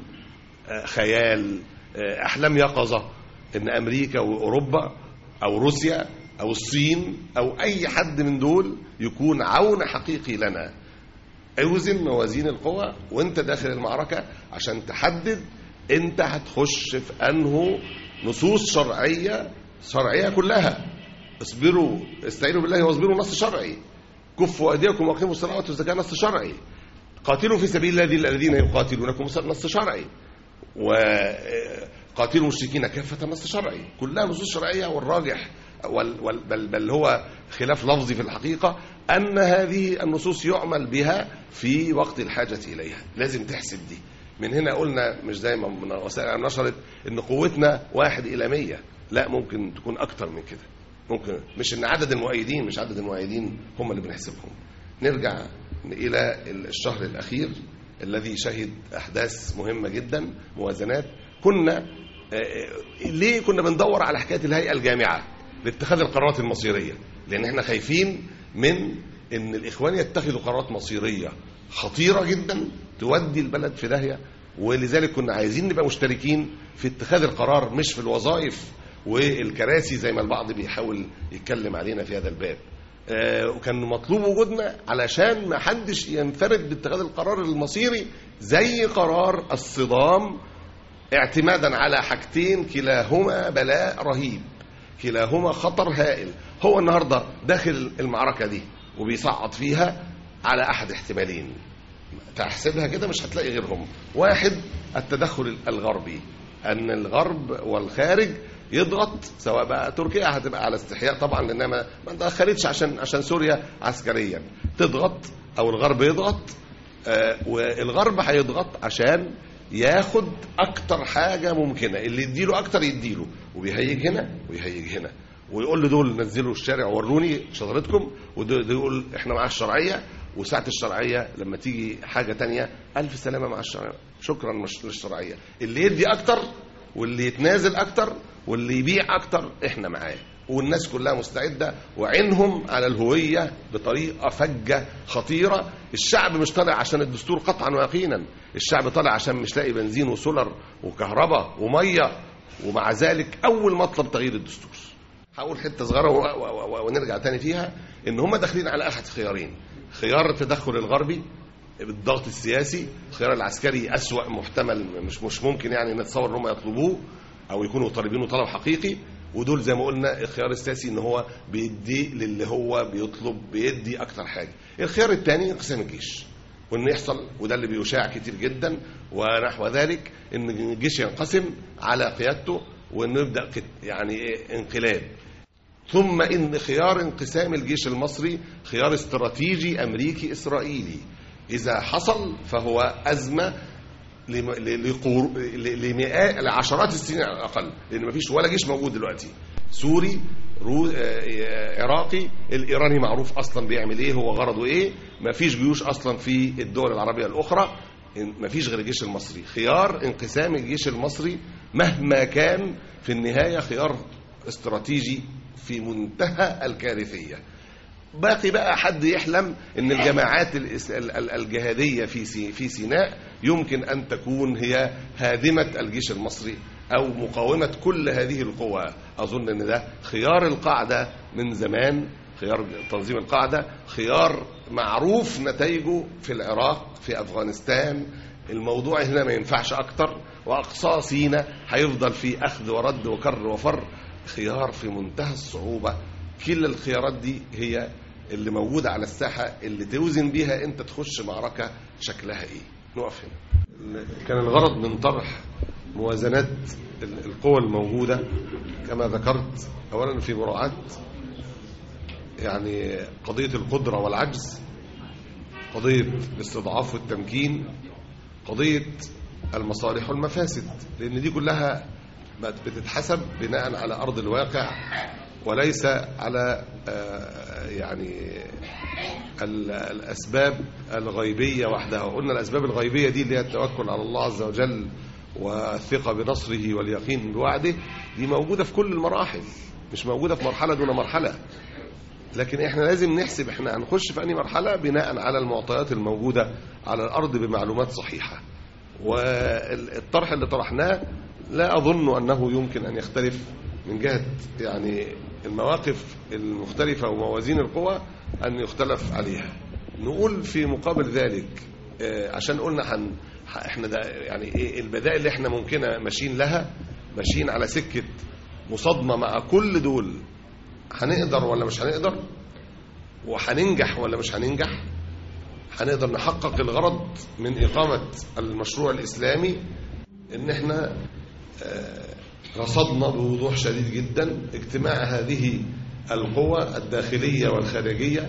خيال، أحلام يقظة، إن أمريكا وأوروبا أو روسيا أو الصين أو أي حد من دول يكون عون حقيقي لنا. اوزن موازين القوى وانت داخل المعركة عشان تحدد انت هتخش في أنه نصوص شرعية شرعية كلها. اصبروا استعينوا بالله واصبروا، نص شرعي. كفوا أيديكم واقيموا الصلاة وآتوا الزكاة، نص شرعي. قاتلوا في سبيل الله الذين يقاتلونكم، نص شرعي. وقاتلوا المشركين كافة، نص شرعي. كلها نصوص شرعية. والراجح وال وال بل, بل هو خلاف لفظي في الحقيقة أن هذه النصوص يعمل بها في وقت الحاجة إليها. لازم تحسب دي. من هنا قلنا مش زي ما وسائل نشرت إن قوتنا واحد إلى مية، لا ممكن تكون أكتر من كده. ممكن مش إن عدد المؤيدين مش عدد المؤيدين هم اللي بنحسبهم. نرجع إلى الشهر الأخير الذي شهد أحداث مهمة جدا، موازنات. كنا ليه كنا بندور على حكاية الهيئة الجامعة لاتخاذ القرارات المصيرية؟ لأن احنا خايفين من ان الإخوان يتخذوا قرارات مصيرية خطيرة جدا تودي البلد في داهية، ولذلك كنا عايزين نبقى مشتركين في اتخاذ القرار مش في الوظائف والكراسي زي ما البعض بيحاول يتكلم علينا في هذا الباب. آه وكان مطلوب وجودنا علشان ما حدش ينفرد باتخاذ القرار المصيري زي قرار الصدام، اعتمادا على حاجتين كلاهما بلاء رهيب، كلاهما خطر هائل. هو النهارده داخل المعركة دي وبيصعد فيها على أحد احتمالين، تحسبها كده مش هتلاقي غيرهم. واحد، التدخل الغربي، أن الغرب والخارج يضغط، سواء بقى تركيا هتبقى على استحياء طبعا لأنها ما دخلتش عشان عشان سوريا عسكريا، تضغط أو الغرب يضغط. آه والغرب هيضغط عشان ياخد أكتر حاجة ممكنة، اللي يديله أكتر يديله، وبيهيج هنا ويهيج هنا، ويقول لدول نزلوا الشارع وروني شطارتكم، وده يقول احنا مع الشرعية، وساعة الشرعية لما تيجي حاجة تانية ألف سلامة مع الشرعية، شكرا مش للشرعية. اللي يدي أكتر واللي يتنازل أكتر واللي يبيع أكتر احنا معاه، والناس كلها مستعدة وعينهم على الهوية بطريقة فجة خطيرة. الشعب مش طالع عشان الدستور قطعا ويقينا، الشعب طالع عشان مش لاقي بنزين وسولر وكهرباء ومية، ومع ذلك أول مطلب تغيير الدستور. هقول حتة صغيرة ونرجع تاني فيها، ان هم داخلين على احد خيارين: خيار التدخل الغربي بالضغط السياسي، الخيار العسكري أسوأ محتمل، مش مش ممكن يعني نتصور ان هم يطلبوه او يكونوا طالبينه طلب حقيقي، ودول زي ما قلنا الخيار السياسي ان هو بيدي للي هو بيطلب، بيدي اكتر حاجة. الخيار الثاني انقسام الجيش، وان يحصل، وده اللي بيشاع كتير جدا ونحو ذلك، ان الجيش ينقسم على قيادته وانه يبدأ يعني انقلاب. ثم إن خيار انقسام الجيش المصري خيار استراتيجي أمريكي إسرائيلي، إذا حصل فهو أزمة لمئات لعشرات السنين على الأقل، لأن مفيش ولا جيش موجود دلوقتي، سوري رو... عراقي، الإيراني معروف أصلا بيعمل إيه، هو غرضه إيه، مفيش جيوش أصلا في الدول العربية الأخرى، مفيش غير الجيش المصري. خيار انقسام الجيش المصري مهما كان في النهاية خيار استراتيجي في منتهى الكارثية. باقي بقى حد يحلم ان الجماعات الجهادية في في سيناء يمكن ان تكون هي هادمة الجيش المصري او مقاومة كل هذه القوى. اظن ان ده خيار القاعدة من زمان، خيار تنظيم القاعدة خيار معروف نتائجه في العراق، في افغانستان. الموضوع هنا ما ينفعش اكتر، واقصى سيناء هيفضل في اخذ ورد وكر وفر. خيار في منتهى الصعوبة. كل الخيارات دي هي اللي موجودة على الساحة اللي توزن بيها انت تخش معركة شكلها ايه. نقف هنا. كان الغرض من طرح موازنات القوى الموجودة كما ذكرت، اولا في مراعاة يعني قضية القدرة والعجز، قضية الاستضعاف والتمكين، قضية المصالح والمفاسد، لان دي كلها بتتحسب بناء على أرض الواقع وليس على يعني الأسباب الغيبية وحدها. وقلنا الأسباب الغيبية دي اللي هي التوكل على الله عز وجل والثقة بنصره واليقين بوعده، دي موجودة في كل المراحل، مش موجودة في مرحلة دون مرحلة. لكن احنا لازم نحسب احنا هنخش في أي مرحلة بناء على المعطيات الموجودة على الأرض بمعلومات صحيحة. والطرح اللي طرحناه لا أظن أنه يمكن أن يختلف من جهة يعني المواقف المختلفة وموازين القوى أن يختلف عليها. نقول في مقابل ذلك عشان قلنا حن احنا ده يعني ايه البدائل اللي احنا ممكنة ماشيين لها، ماشيين على سكة مصادمة مع كل دول. هنقدر ولا مش هنقدر، وهننجح ولا مش هننجح، هنقدر نحقق الغرض من إقامة المشروع الإسلامي. إن احنا رصدنا بوضوح شديد جدا اجتماع هذه القوى الداخلية والخارجية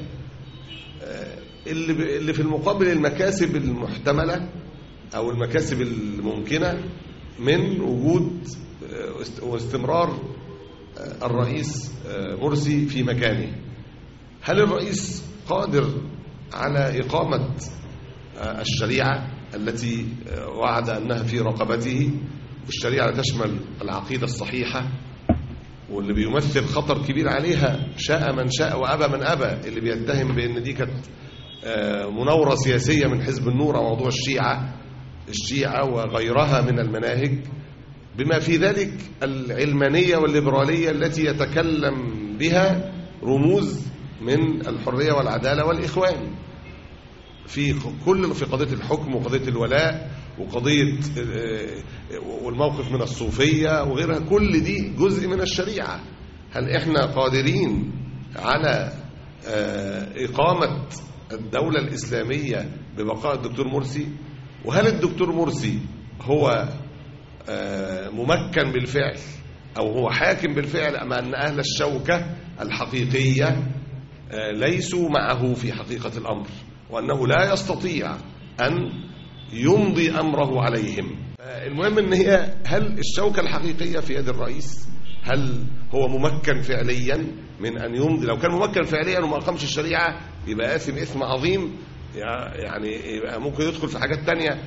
اللي اللي في المقابل المكاسب المحتملة أو المكاسب الممكنة من وجود واستمرار الرئيس مرسي في مكانه. هل الرئيس قادر على إقامة الشريعة التي وعد أنها في رقبته والشريعة تشمل العقيدة الصحيحة، واللي بيمثل خطر كبير عليها شاء من شاء وأبى من أبى، اللي بيتهم بأن دي كانت مناورة سياسية من حزب النور على موضوع الشيعة الشيعة وغيرها من المناهج، بما في ذلك العلمانية والليبرالية التي يتكلم بها رموز من الحرية والعدالة والإخوان في كل في قضية الحكم وقضية الولاء وقضية والموقف من الصوفية وغيرها. كل دي جزء من الشريعة. هل احنا قادرين على إقامة الدولة الإسلامية ببقاء الدكتور مرسي؟ وهل الدكتور مرسي هو ممكن بالفعل أو هو حاكم بالفعل، أم أن أهل الشوكة الحقيقية ليسوا معه في حقيقة الأمر، وأنه لا يستطيع أن يمضي أمره عليهم؟ المهم أن هي هل الشوكة الحقيقية في يد الرئيس؟ هل هو ممكن فعليا من أن يمضي؟ لو كان ممكن فعليا وما أقامش الشريعة يبقى آثم إثم عظيم، يعني يبقى ممكن يدخل في حاجات تانية.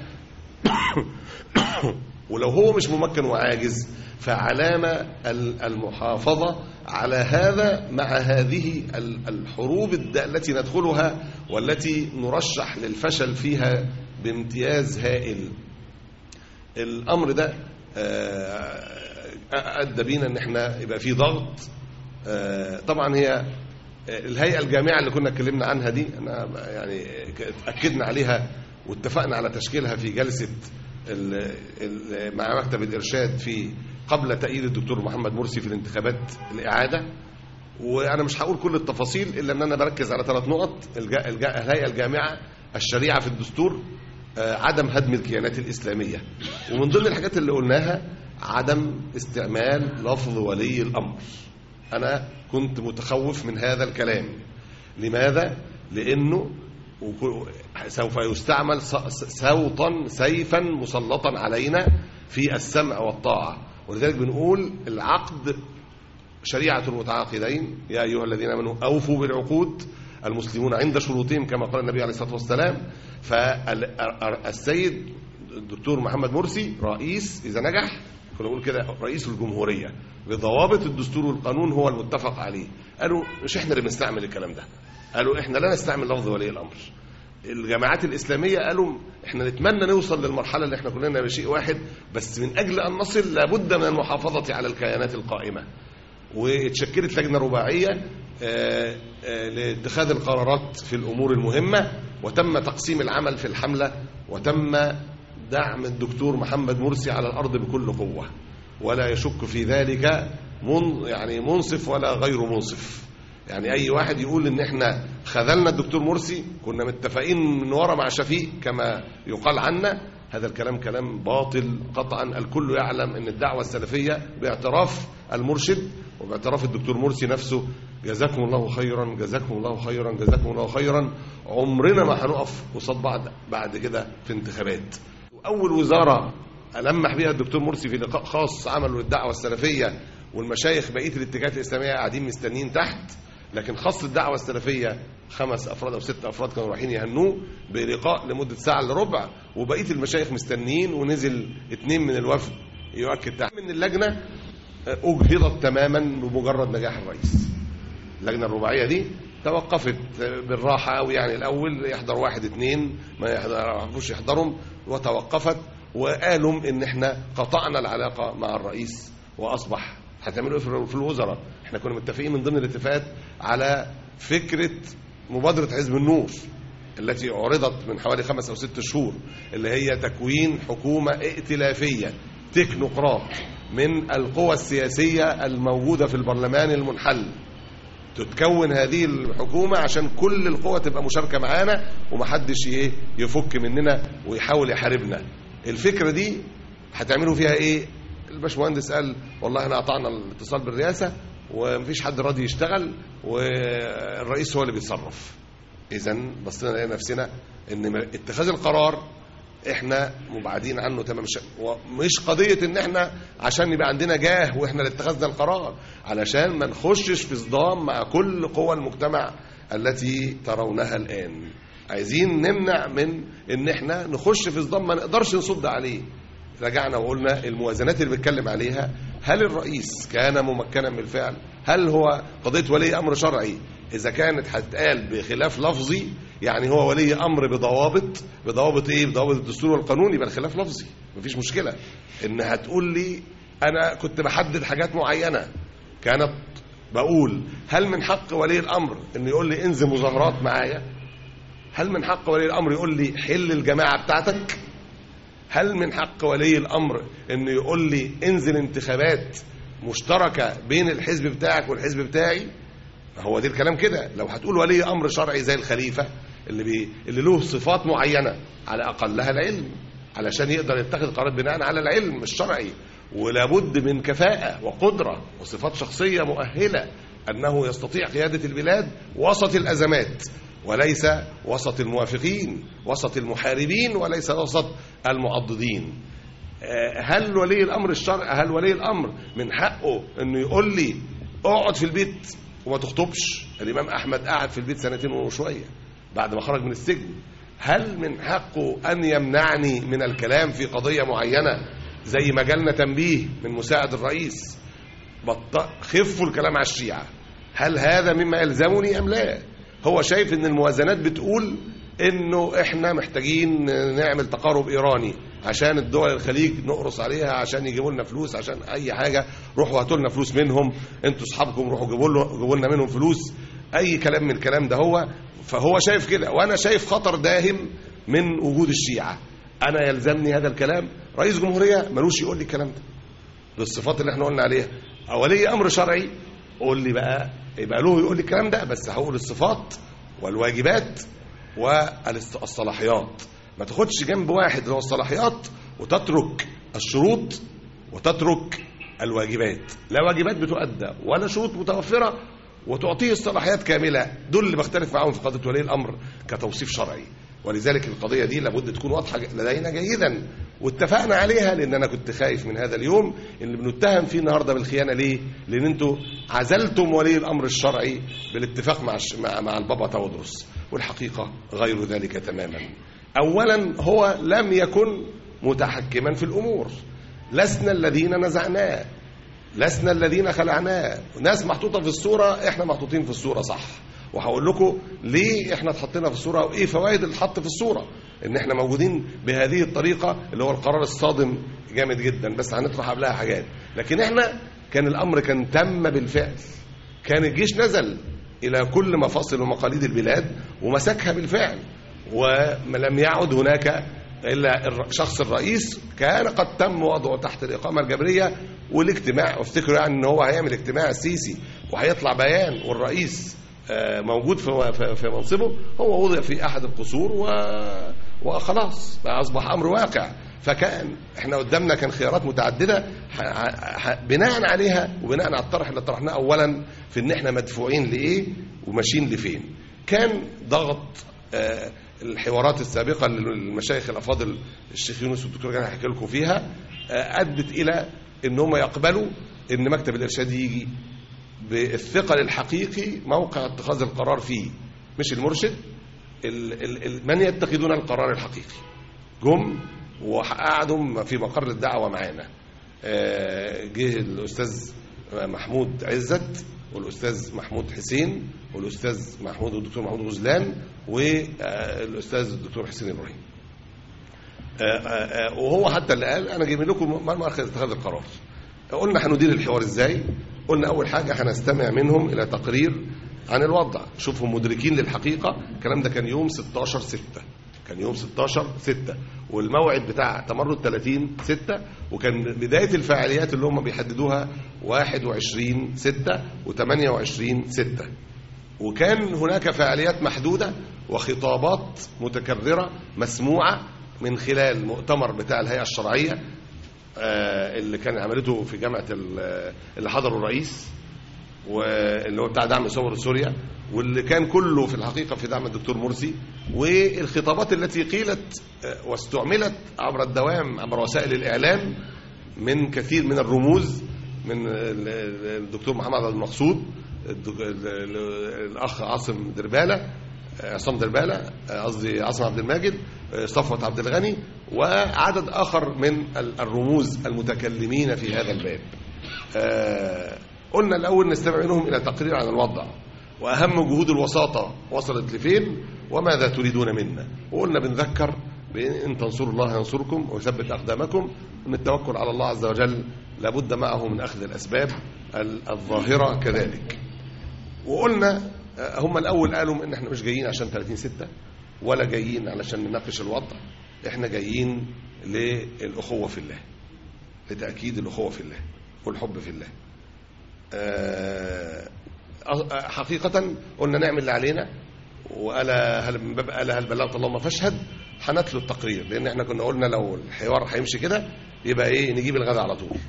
ولو هو مش ممكن وعاجز، فعلامة المحافظة على هذا مع هذه الحروب التي ندخلها والتي نرشح للفشل فيها بامتياز هائل. الأمر ده أدى بينا أن احنا يبقى في ضغط. طبعا هي الهيئة الجامعة اللي كنا اتكلمنا عنها دي، أنا يعني أكدنا عليها واتفقنا على تشكيلها في جلسة مع مكتب الإرشاد في قبل تأييد الدكتور محمد مرسي في الانتخابات الإعادة. وأنا مش هقول كل التفاصيل إلا أن أنا بركز على ثلاث نقط: الهيئة الجامعة، الشريعة في الدستور، عدم هدم الكيانات الإسلامية. ومن ضمن الحاجات اللي قلناها عدم استعمال لفظ ولي الأمر. أنا كنت متخوف من هذا الكلام. لماذا؟ لأنه سوف يستعمل صوتا سيفا مسلطا علينا في السمع والطاعة. ولذلك بنقول العقد شريعة المتعاقدين، يا أيها الذين آمنوا أوفوا بالعقود، المسلمون عند شروطهم كما قال النبي عليه الصلاة والسلام. فالسيد الدكتور محمد مرسي رئيس، إذا نجح كنا نقول كده رئيس الجمهورية بضوابط الدستور والقانون هو المتفق عليه. قالوا مش احنا اللي بنستعمل الكلام ده، قالوا احنا لا نستعمل لفظ ولي الأمر. الجماعات الإسلامية قالوا احنا نتمنى نوصل للمرحلة اللي احنا كلنا بشيء واحد، بس من أجل أن نصل لابد من المحافظة على الكيانات القائمة. واتشكلت لجنة رباعية لاتخاذ القرارات في الأمور المهمة، وتم تقسيم العمل في الحملة، وتم دعم الدكتور محمد مرسي على الأرض بكل قوة، ولا يشك في ذلك من يعني منصف ولا غير منصف. يعني أي واحد يقول إن إحنا خذلنا الدكتور مرسي، كنا متفقين من ورا مع شفيق كما يقال عنا، هذا الكلام كلام باطل قطعا. الكل يعلم أن الدعوة السلفية باعتراف المرشد وباعتراف الدكتور مرسي نفسه، جزاكم الله خيرا جزاكم الله خيرا جزاكم الله خيرا، عمرنا ما هنقف قصاد بعض بعد كده في انتخابات. أول وزارة ألمح بها الدكتور مرسي في لقاء خاص عمله للدعوة السلفية، والمشايخ بقية الاتجاهات الإسلامية قاعدين مستنين تحت، لكن خاص الدعوة السلفية خمس أفراد أو ست أفراد كانوا رايحين يهنوه بلقاء لمدة ساعة إلا ربع، وبقية المشايخ مستنين، ونزل اتنين من الوفد يؤكد تحت من اللجنة أجهضت تماما بمجرد نجاح الرئيس. اللجنة الرباعية دي توقفت بالراحة أو يعني الأول يحضر واحد اتنين ما يحضروش يحضرهم، وتوقفت وقالوا إن احنا قطعنا العلاقة مع الرئيس، وأصبح هتعملوا ايه في الوزراء؟ احنا كنا متفقين من ضمن الاتفاقات على فكرة مبادرة حزب النور التي عرضت من حوالي خمس أو ست شهور، اللي هي تكوين حكومة ائتلافية تكنوقراط من القوى السياسية الموجودة في البرلمان المنحل. تتكون هذه الحكومة عشان كل القوى تبقى مشاركة معانا، ومحدش ايه يفك مننا ويحاول يحاربنا. الفكرة دي هتعملوا فيها ايه؟ الباشمهندس قال والله احنا قطعنا الاتصال بالرئاسة ومفيش حد راضي يشتغل، والرئيس هو اللي بيتصرف. اذا بصينا لقينا نفسنا ان اتخاذ القرار احنا مبعدين عنه تمام. مش قضية ان احنا عشان يبقى عندنا جاه واحنا اللي اتخذنا القرار، علشان ما نخشش في صدام مع كل قوى المجتمع التي ترونها الان. عايزين نمنع من ان احنا نخش في صدام ما نقدرش نصد عليه. رجعنا وقلنا الموازنات اللي بيتكلم عليها، هل الرئيس كان ممكنا من الفعل؟ هل هو قضية ولي أمر شرعي إذا كانت هتقال بخلاف لفظي، يعني هو ولي أمر بضوابط بضوابط إيه؟ بضوابط الدستور والقانون، يبقى الخلاف لفظي مفيش مشكلة. إن هتقول لي أنا كنت بحدد حاجات معينة، كانت بقول هل من حق ولي الأمر إنه يقول لي انزل مظاهرات معايا؟ هل من حق ولي الأمر يقول لي حل الجماعة بتاعتك؟ هل من حق ولي الأمر إنه يقول لي انزل انتخابات مشتركة بين الحزب بتاعك والحزب بتاعي؟ هو دي الكلام كده. لو هتقول ولي أمر شرعي زي الخليفة اللي بي... اللي له صفات معينة على أقلها العلم، علشان يقدر يتخذ قرار بناء على العلم الشرعي، ولابد من كفاءة وقدرة وصفات شخصية مؤهلة أنه يستطيع قيادة البلاد وسط الأزمات، وليس وسط الموافقين، وسط المحاربين، وليس وسط المعضدين. هل ولي الأمر الشرعي هل ولي الأمر من حقه أنه يقول لي اقعد في البيت وما تخطبش؟ الإمام أحمد قعد في البيت سنتين وشوية بعد ما خرج من السجن. هل من حقه أن يمنعني من الكلام في قضية معينة زي ما جالنا تنبيه من مساعد الرئيس خفوا الكلام على الشيعة؟ هل هذا مما يلزمني أم لا؟ هو شايف ان الموازنات بتقول انه احنا محتاجين نعمل تقارب ايراني عشان الدول الخليج نقرص عليها، عشان يجيبوا لنا فلوس، عشان اي حاجه روحوا هاتوا لنا فلوس منهم، انتوا اصحابكم روحوا جيبوا لنا منهم فلوس، اي كلام من الكلام ده. هو فهو شايف كده، وانا شايف خطر داهم من وجود الشيعة. انا يلزمني هذا الكلام؟ رئيس جمهورية ملوش يقول لي الكلام ده بالصفات اللي احنا قلنا عليها. ولي امر شرعي قول لي بقى، يبقى له يقول لي الكلام ده، بس هقول الصفات والواجبات والصلاحيات. ما تاخدش جنب واحد اللي هو الصلاحيات وتترك الشروط وتترك الواجبات. لا واجبات بتؤدى ولا شروط متوفرة وتعطيه الصلاحيات كاملة. دول اللي بختلف معاهم في قضية ولي الأمر كتوصيف شرعي. ولذلك القضية دي لابد تكون واضحة لدينا جيدا واتفقنا عليها، لأن أنا كنت خايف من هذا اليوم اللي بنتهم فيه النهاردة بالخيانة. ليه؟ لأن أنتوا عزلتم ولي الأمر الشرعي بالاتفاق مع مع, مع البابا تودروس، والحقيقة غير ذلك تماما. أولا هو لم يكن متحكما في الأمور، لسنا الذين نزعناه، لسنا الذين خلعناه. ناس محطوطة في الصورة، احنا محطوطين في الصورة صح. وهقول لكم ليه احنا اتحطينا في الصورة وايه فوائد الحط في الصورة. ان احنا موجودين بهذه الطريقة اللي هو القرار الصادم جامد جدا، بس هنطرح قبلها حاجات. لكن احنا كان الامر كان تم بالفعل، كان الجيش نزل الى كل مفاصل ومقاليد البلاد ومسكها بالفعل، ولم يعد هناك الا شخص الرئيس كان قد تم وضعه تحت الاقامه الجبريه والاجتماع. افتكروا يعني ان هو هيعمل اجتماع السيسي وهيطلع بيان والرئيس موجود في في منصبه، هو وضع في احد القصور وخلاص بقى اصبح امر واقع. فكان احنا قدامنا كان خيارات متعدده بناء عليها وبناء على الطرح اللي طرحناه اولا في ان احنا مدفوعين لايه وماشيين لفين. كان ضغط آه الحوارات السابقه للمشايخ الافاضل الشيخ يونس والدكتور جان هحكي لكم فيها آه ادت الى ان هم يقبلوا ان مكتب الارشاد يجي بالثقل الحقيقي موقع اتخاذ القرار فيه، مش المرشد، ال ال ال من يتخذون القرار الحقيقي. جم وقعدوا في مقر الدعوه معانا. آه جه الاستاذ محمود عزت والاستاذ محمود حسين والاستاذ محمود والدكتور محمود غزلان والاستاذ الدكتور حسين ابراهيم. وهو حتى اللي قال انا جايب لكم ما اخذ اتخاذ القرار. قلنا هندير الحوار ازاي؟ قلنا اول حاجه هنستمع منهم الى تقرير عن الوضع، شوفهم مدركين للحقيقه. الكلام ده كان يوم ستاشر ستة، كان يوم ستاشر ستة، والموعد بتاع تمرد ثلاثين ستة، وكان بدايه الفعاليات اللي هم بيحددوها واحد وعشرين ستة وثمانية وعشرين ستة. وكان هناك فعاليات محدوده وخطابات متكرره مسموعه من خلال المؤتمر بتاع الهيئه الشرعيه اللي كان عملته في جامعه اللي حضره الرئيس، واللي هو بتاع دعم ثوره سوريا، واللي كان كله في الحقيقه في دعم الدكتور مرسي، والخطابات التي قيلت واستعملت عبر الدوام عبر وسائل الاعلام من كثير من الرموز، من الدكتور محمد عبد المقصود، الاخ عاصم درباله عصام درباله قصدي عاصم عبد الماجد، صفوت عبد الغني وعدد آخر من الرموز المتكلمين في هذا الباب. قلنا الأول نستمع منهم إلى تقرير عن الوضع وأهم جهود الوساطة وصلت لفين وماذا تريدون منا، وقلنا بنذكر بإن تنصروا الله ينصركم ويثبت أقدامكم، أن التوكل على الله عز وجل لابد معه من أخذ الأسباب الظاهرة كذلك. وقلنا هم الأول قالوا إن احنا مش جايين عشان ثلاثين ستة ولا جايين علشان نناقش الوضع، احنا جايين للأخوة في الله، لتأكيد الأخوة في الله والحب في الله. حقيقة قلنا نعمل اللي علينا، وألا هل من باب ألا هل بلغت اللهم فاشهد، هنتلو التقرير، لأن احنا كنا قلنا لو الحوار هيمشي كده يبقى ايه نجيب الغداء على طول.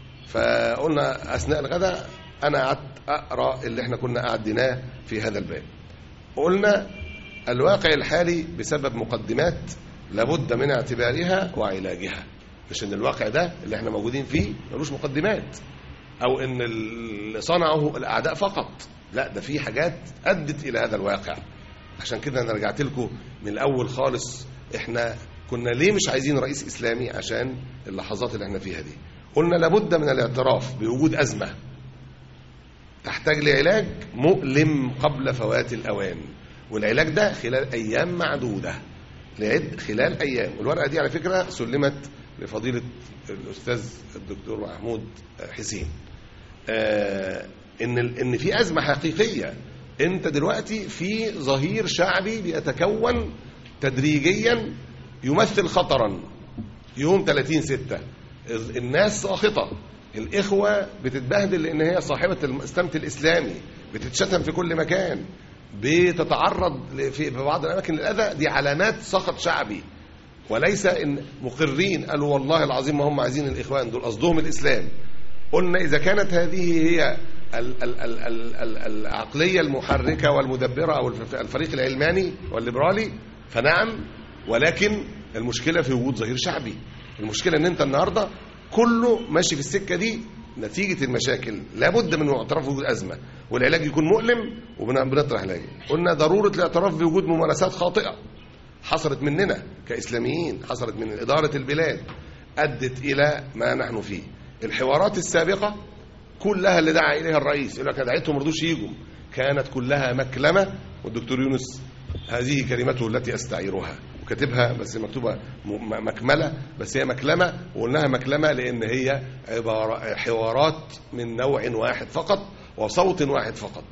فقلنا أثناء الغداء أنا قعدت أقرأ اللي احنا كنا قعدناه في هذا الباب. قلنا الواقع الحالي بسبب مقدمات لابد من اعتبارها وعلاجها، مش ان الواقع ده اللي احنا موجودين فيه ملوش مقدمات او ان اللي صنعه الاعداء فقط، لا ده في حاجات ادت الى هذا الواقع. عشان كده انا رجعت لكم من الاول خالص، احنا كنا ليه مش عايزين رئيس اسلامي؟ عشان اللحظات اللي احنا فيها دي قلنا لابد من الاعتراف بوجود ازمه تحتاج لعلاج مؤلم قبل فوات الاوان، والعلاج ده خلال ايام معدوده، خلال ايام. والورقه دي على فكره سلمت لفضيله الاستاذ الدكتور محمود حسين. آه ان ان في ازمه حقيقيه، انت دلوقتي في ظهير شعبي بيتكون تدريجيا يمثل خطرا. يوم ثلاثين ستة الناس ساخطه، الاخوه بتتبهدل لان هي صاحبه السمت الاسلامي، بتتشتم في كل مكان، بتتعرض في بعض الاماكن للاذى. دي علامات سخط شعبي، وليس ان مقرين قالوا والله العظيم ما هم عايزين الاخوان دول قصدهم الاسلام. قلنا اذا كانت هذه هي ال ال ال ال ال العقليه المحركه والمدبره او الفريق العلماني والليبرالي فنعم، ولكن المشكله في وجود ظهير شعبي. المشكله ان انت النهارده كله ماشي في السكه دي نتيجه المشاكل، لابد من الاعتراف بوجود ازمه، والعلاج يكون مؤلم وبنطرح علاج. قلنا ضروره الاعتراف بوجود ممارسات خاطئه حصلت مننا كاسلاميين، حصلت من اداره البلاد، ادت الى ما نحن فيه. الحوارات السابقه كلها اللي دعا اليها الرئيس، يقول لك دعيتهم ما رضوش يجوا، كانت كلها مكلمه. والدكتور يونس هذه كلمته التي استعيرها، وكاتبها بس مكتوبه مكمله، بس هي مكلمه، وقلناها مكلمه لان هي عباره حوارات من نوع واحد فقط وصوت واحد فقط.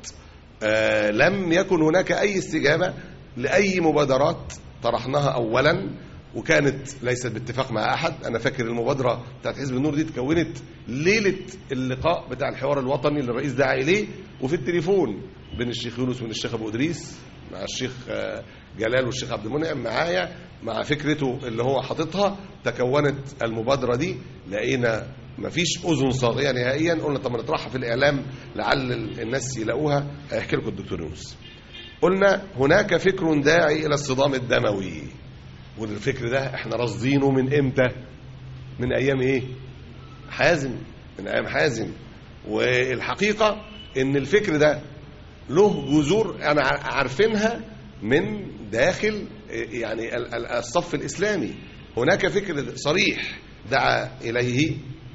آه لم يكن هناك اي استجابه لاي مبادرات طرحناها اولا، وكانت ليست باتفاق مع احد. انا فاكر المبادره بتاعت حزب النور دي اتكونت ليله اللقاء بتاع الحوار الوطني اللي الرئيس دعا اليه، وفي التليفون بين الشيخ يونس وبين الشيخ ابو ادريس مع الشيخ جلال والشيخ عبد المنعم معايا مع فكرته اللي هو حاططها، تكونت المبادره دي. لقينا مفيش اذن صاغيه نهائيا، قلنا طب نطرحها في الاعلام لعل الناس يلاقوها. هيحكي لكم الدكتور يونس. قلنا هناك فكر داعي الى الصدام الدموي، والفكر ده احنا راصدينه من امتى؟ من ايام ايه؟ حازم، من ايام حازم. والحقيقه ان الفكر ده له جذور انا عارفينها من داخل يعني الصف الاسلامي. هناك فكر صريح دعا اليه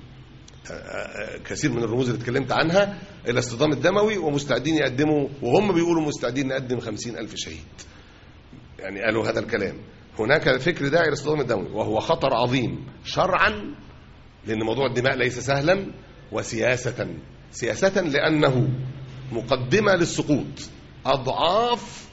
كثير من الرموز اللي اتكلمت عنها الى الصدام الدموي، ومستعدين يقدموا، وهم بيقولوا مستعدين نقدم خمسين ألف شهيد، يعني قالوا هذا الكلام. هناك فكر داعي للصدام الدموي، وهو خطر عظيم شرعا، لأن موضوع الدماء ليس سهلا، وسياسة سياسة لأنه مقدمة للسقوط أضعاف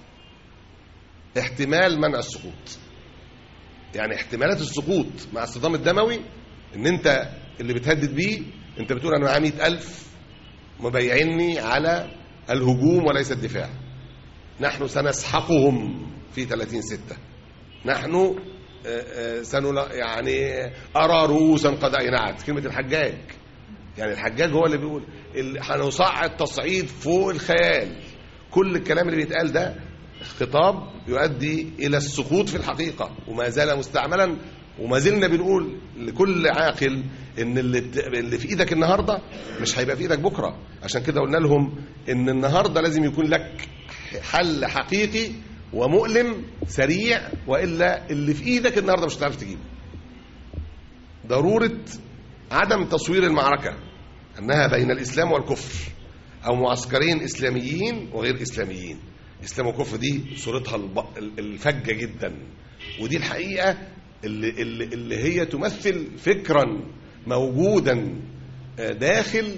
احتمال منع السقوط. يعني احتمالات السقوط مع الصدام الدموي ان انت اللي بتهدد بيه، انت بتقول انا معايا مئة ألف مبايعني على الهجوم وليس الدفاع، نحن سنسحقهم في ثلاثين ستة، نحن سنلا يعني أرى رؤوسا قد أينعت. كلمة الحجاج، يعني الحجاج هو اللي بيقول هنصعد تصعيد فوق الخيال. كل الكلام اللي بيتقال ده خطاب يؤدي إلى السقوط في الحقيقة، وما زال مستعملا. وما زلنا بنقول لكل عاقل ان اللي في ايدك النهارده مش هيبقى في ايدك بكره. عشان كده قلنا لهم ان النهارده لازم يكون لك حل حقيقي ومؤلم سريع، وإلا اللي في إيدك النهاردة مش هتعرف تجيبه. ضرورة عدم تصوير المعركة أنها بين الإسلام والكفر أو معسكرين إسلاميين وغير إسلاميين. إسلام وكفر دي صورتها الفجة جدا، ودي الحقيقة اللي, اللي, اللي هي تمثل فكرا موجودا داخل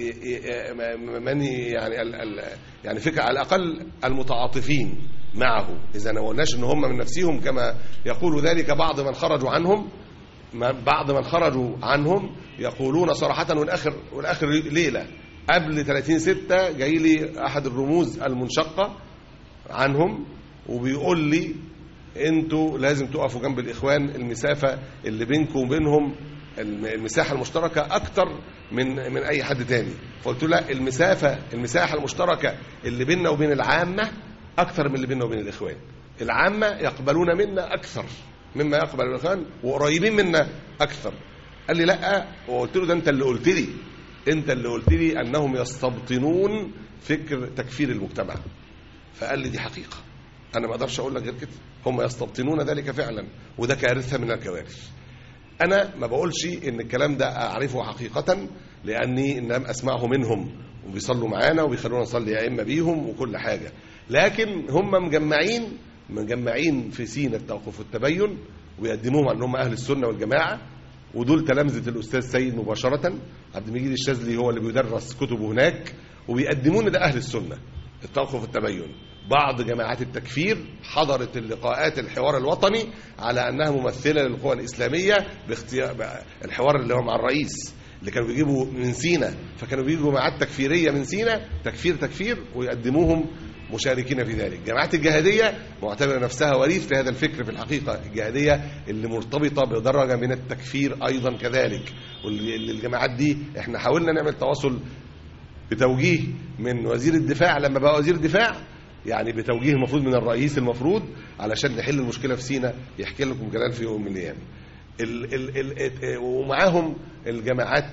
من يعني يعني فكرة على الأقل المتعاطفين معه. إذا ما قلناش إن هم من نفسهم كما يقول ذلك بعض من خرجوا عنهم، بعض من خرجوا عنهم يقولون صراحة. والآخر والآخر ليلة قبل ثلاثين ستة جاي لي أحد الرموز المنشقة عنهم وبيقول لي انتوا لازم تقفوا جنب الإخوان، المسافة اللي بينكم وبينهم المساحة المشتركة أكتر من من أي حد تاني. فقلت له لا، المسافة المساحة المشتركة اللي بيننا وبين العامة أكتر من اللي بيننا وبين الإخوان. العامة يقبلون منا أكثر مما يقبل الإخوان، وقريبين منا أكثر. قال لي لا، وقلت له ده أنت اللي قلت لي أنت اللي قلت لي أنهم يستبطنون فكر تكفير المجتمع. فقال لي دي حقيقة، أنا ما أقدرش أقول لك غير كده، هم يستبطنون ذلك فعلا، وده كارثة من الكوارث. أنا ما بقولش إن الكلام ده أعرفه حقيقة، لأني إنما أسمعه منهم وبيصلوا معانا وبيخلونا نصلي أئمة بيهم وكل حاجة، لكن هم مجمعين مجمعين في سين التوقف والتبين ويقدموهم أنهم أهل السنة والجماعة، ودول تلامذة الأستاذ سيد مباشرة. عبد المجيد الشاذلي هو اللي بيدرس كتبه هناك، وبيقدمون ده أهل السنة التوقف والتبين. بعض جماعات التكفير حضرت اللقاءات الحوار الوطني على أنها ممثلة للقوى الإسلامية باختيار الحوار اللي هو مع الرئيس اللي كانوا بيجيبوا من سينا، فكانوا بيجيبوا جماعات تكفيرية من سينا تكفير تكفير ويقدموهم مشاركين في ذلك. جماعات الجهادية معتبرة نفسها وريث لهذا الفكر في الحقيقة، الجهادية اللي مرتبطة بدرجة من التكفير أيضا كذلك. والجماعات دي احنا حاولنا نعمل تواصل بتوجيه من وزير الدفاع لما بقى وزير الدفاع، يعني بتوجيه المفروض من الرئيس المفروض علشان نحل المشكلة في سينا، يحكي لكم جلال في يوم من الأيام. ال ال ال ومعاهم الجماعات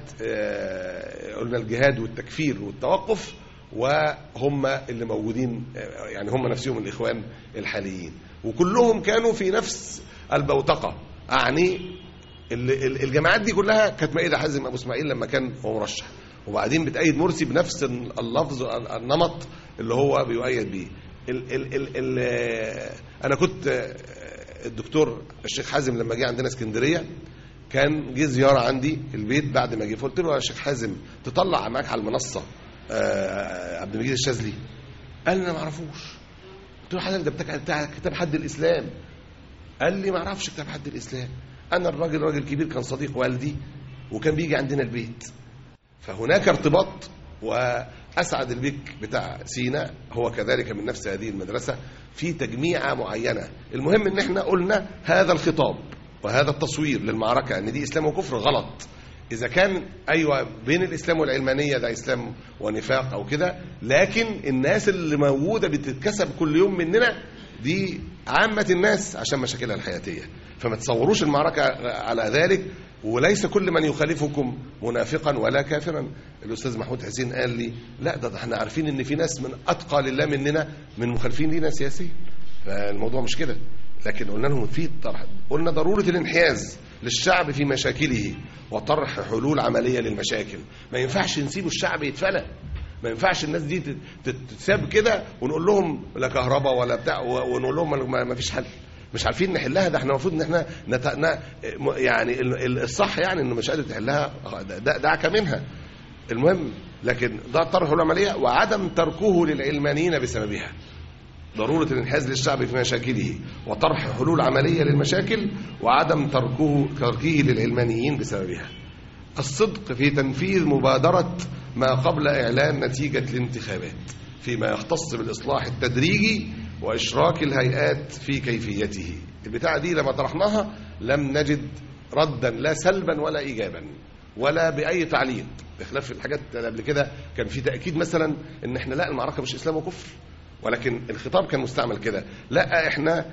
قلنا الجهاد والتكفير والتوقف، وهم اللي موجودين يعني هم نفسهم الإخوان الحاليين، وكلهم كانوا في نفس البوتقة. يعني الجماعات دي كلها كانت مائدة حازم أبو إسماعيل لما كان هو مرشح، وبعدين بتأيد مرسي بنفس اللفظ النمط اللي هو بيؤيد بيه. ال ال ال ال أنا كنت الدكتور الشيخ حازم لما جه عندنا اسكندرية كان جه زيارة عندي البيت بعد ما جه، فقلت له يا شيخ حازم تطلع معاك على المنصة عبد المجيد الشاذلي؟ قال لي أنا ما اعرفوش. قلت له حضرتك ده بتاع كتاب حد الإسلام. قال لي ما اعرفش كتاب حد الإسلام، أنا الراجل راجل كبير كان صديق والدي وكان بيجي عندنا البيت، فهناك ارتباط. وأسعد البيك بتاع سينا هو كذلك من نفس هذه المدرسة في تجميعة معينة. المهم ان احنا قلنا هذا الخطاب وهذا التصوير للمعركة ان دي إسلام وكفر غلط. إذا كان أيوة بين الإسلام والعلمانية ده إسلام ونفاق أو كده، لكن الناس اللي موجودة بتتكسب كل يوم مننا دي عامة الناس عشان مشاكلها الحياتية، فما تصوروش المعركة على ذلك. وليس كل من يخالفكم منافقا ولا كافرا. الأستاذ محمود حسين قال لي لا ده احنا عارفين ان في ناس من أتقى لله مننا من مخالفين لنا سياسيا، فالموضوع مش كده. لكن قلنا لهم في طرح، قلنا ضرورة الانحياز للشعب في مشاكله وطرح حلول عملية للمشاكل. ما ينفعش نسيبوا الشعب يتفلى، ما ينفعش الناس دي تتساب كده ونقول لهم لا كهرباء ولا بتاع ونقول لهم ما فيش حل، مش عارفين نحلها. ده احنا المفروض ان احنا نت... يعني الصح يعني انه مش قادر تحلها دعك منها. المهم لكن ده طرح العمليه وعدم تركه للعلمانيين بسببها. ضروره الانحياز للشعب في مشاكله وطرح حلول عمليه للمشاكل وعدم تركه تركه للعلمانيين بسببها. الصدق في تنفيذ مبادره ما قبل اعلان نتيجه الانتخابات فيما يختص بالاصلاح التدريجي وإشراك الهيئات في كيفيته. البتاعة دي لما طرحناها لم نجد ردا لا سلبا ولا إيجابا ولا بأي تعليق، بخلاف الحاجات اللي قبل كده كان في تأكيد مثلا إن إحنا لا المعركة مش إسلام وكفر، ولكن الخطاب كان مستعمل كده. لا إحنا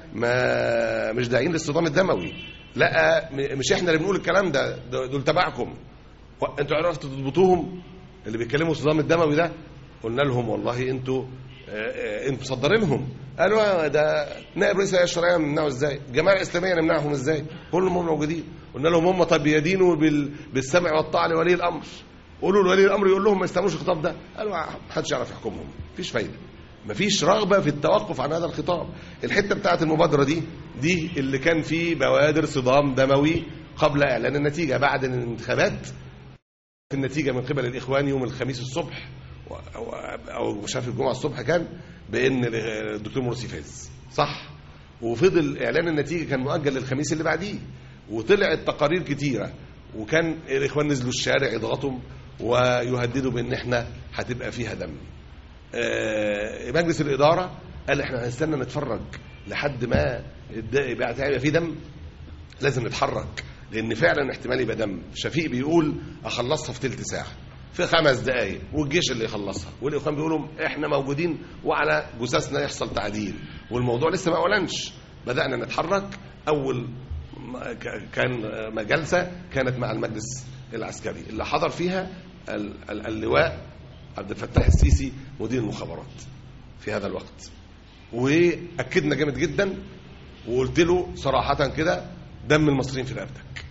ما مش داعين للصدام الدموي، لا مش إحنا اللي بنقول الكلام ده، دول تبعكم أنتوا عرفتوا تضبطوهم اللي بيتكلموا الصدام الدموي ده. قلنا لهم والله أنتوا انتوا مصدرينهم، قالوا ده نائب رئيس الهيئه الشرعيه نمنعه ازاي؟ الجماعه الاسلاميه نمنعهم ازاي؟ كلهم هم موجودين. قلنا لهم هم طب يدينوا بال... بالسمع والطاعه لولي الامر. قولوا لولي الامر يقول لهم ما يستعملوش الخطاب ده. قالوا ما حدش يعرف يحكمهم، مفيش فايده، مفيش رغبه في التوقف عن هذا الخطاب. الحته بتاعه المبادره دي دي اللي كان فيه بوادر صدام دموي قبل اعلان النتيجه. بعد الانتخابات النتيجه من قبل الاخوان يوم الخميس الصبح او او مش عارف الجمعه الصبح كان بان الدكتور مرسي فاز، صح؟ وفضل اعلان النتيجه كان مؤجل للخميس اللي بعديه، وطلعت تقارير كتيره، وكان الاخوان نزلوا الشارع يضغطوا ويهددوا بان احنا هتبقى فيها دم. مجلس الاداره قال احنا هنستنى نتفرج لحد ما يبقى في دم، لازم نتحرك لان فعلا احتمال يبقى دم. شفيق بيقول اخلصها في ثلث ساعه، في خمس دقائق، والجيش اللي يخلصها، والاخوان بيقولوا احنا موجودين وعلى جثثنا يحصل تعديل، والموضوع لسه ما اعلنش. بدانا نتحرك. اول كان جلسه كانت مع المجلس العسكري اللي حضر فيها اللواء عبد الفتاح السيسي مدير المخابرات في هذا الوقت، واكدنا جامد جدا وقلت له صراحه كده دم المصريين في رقبتك.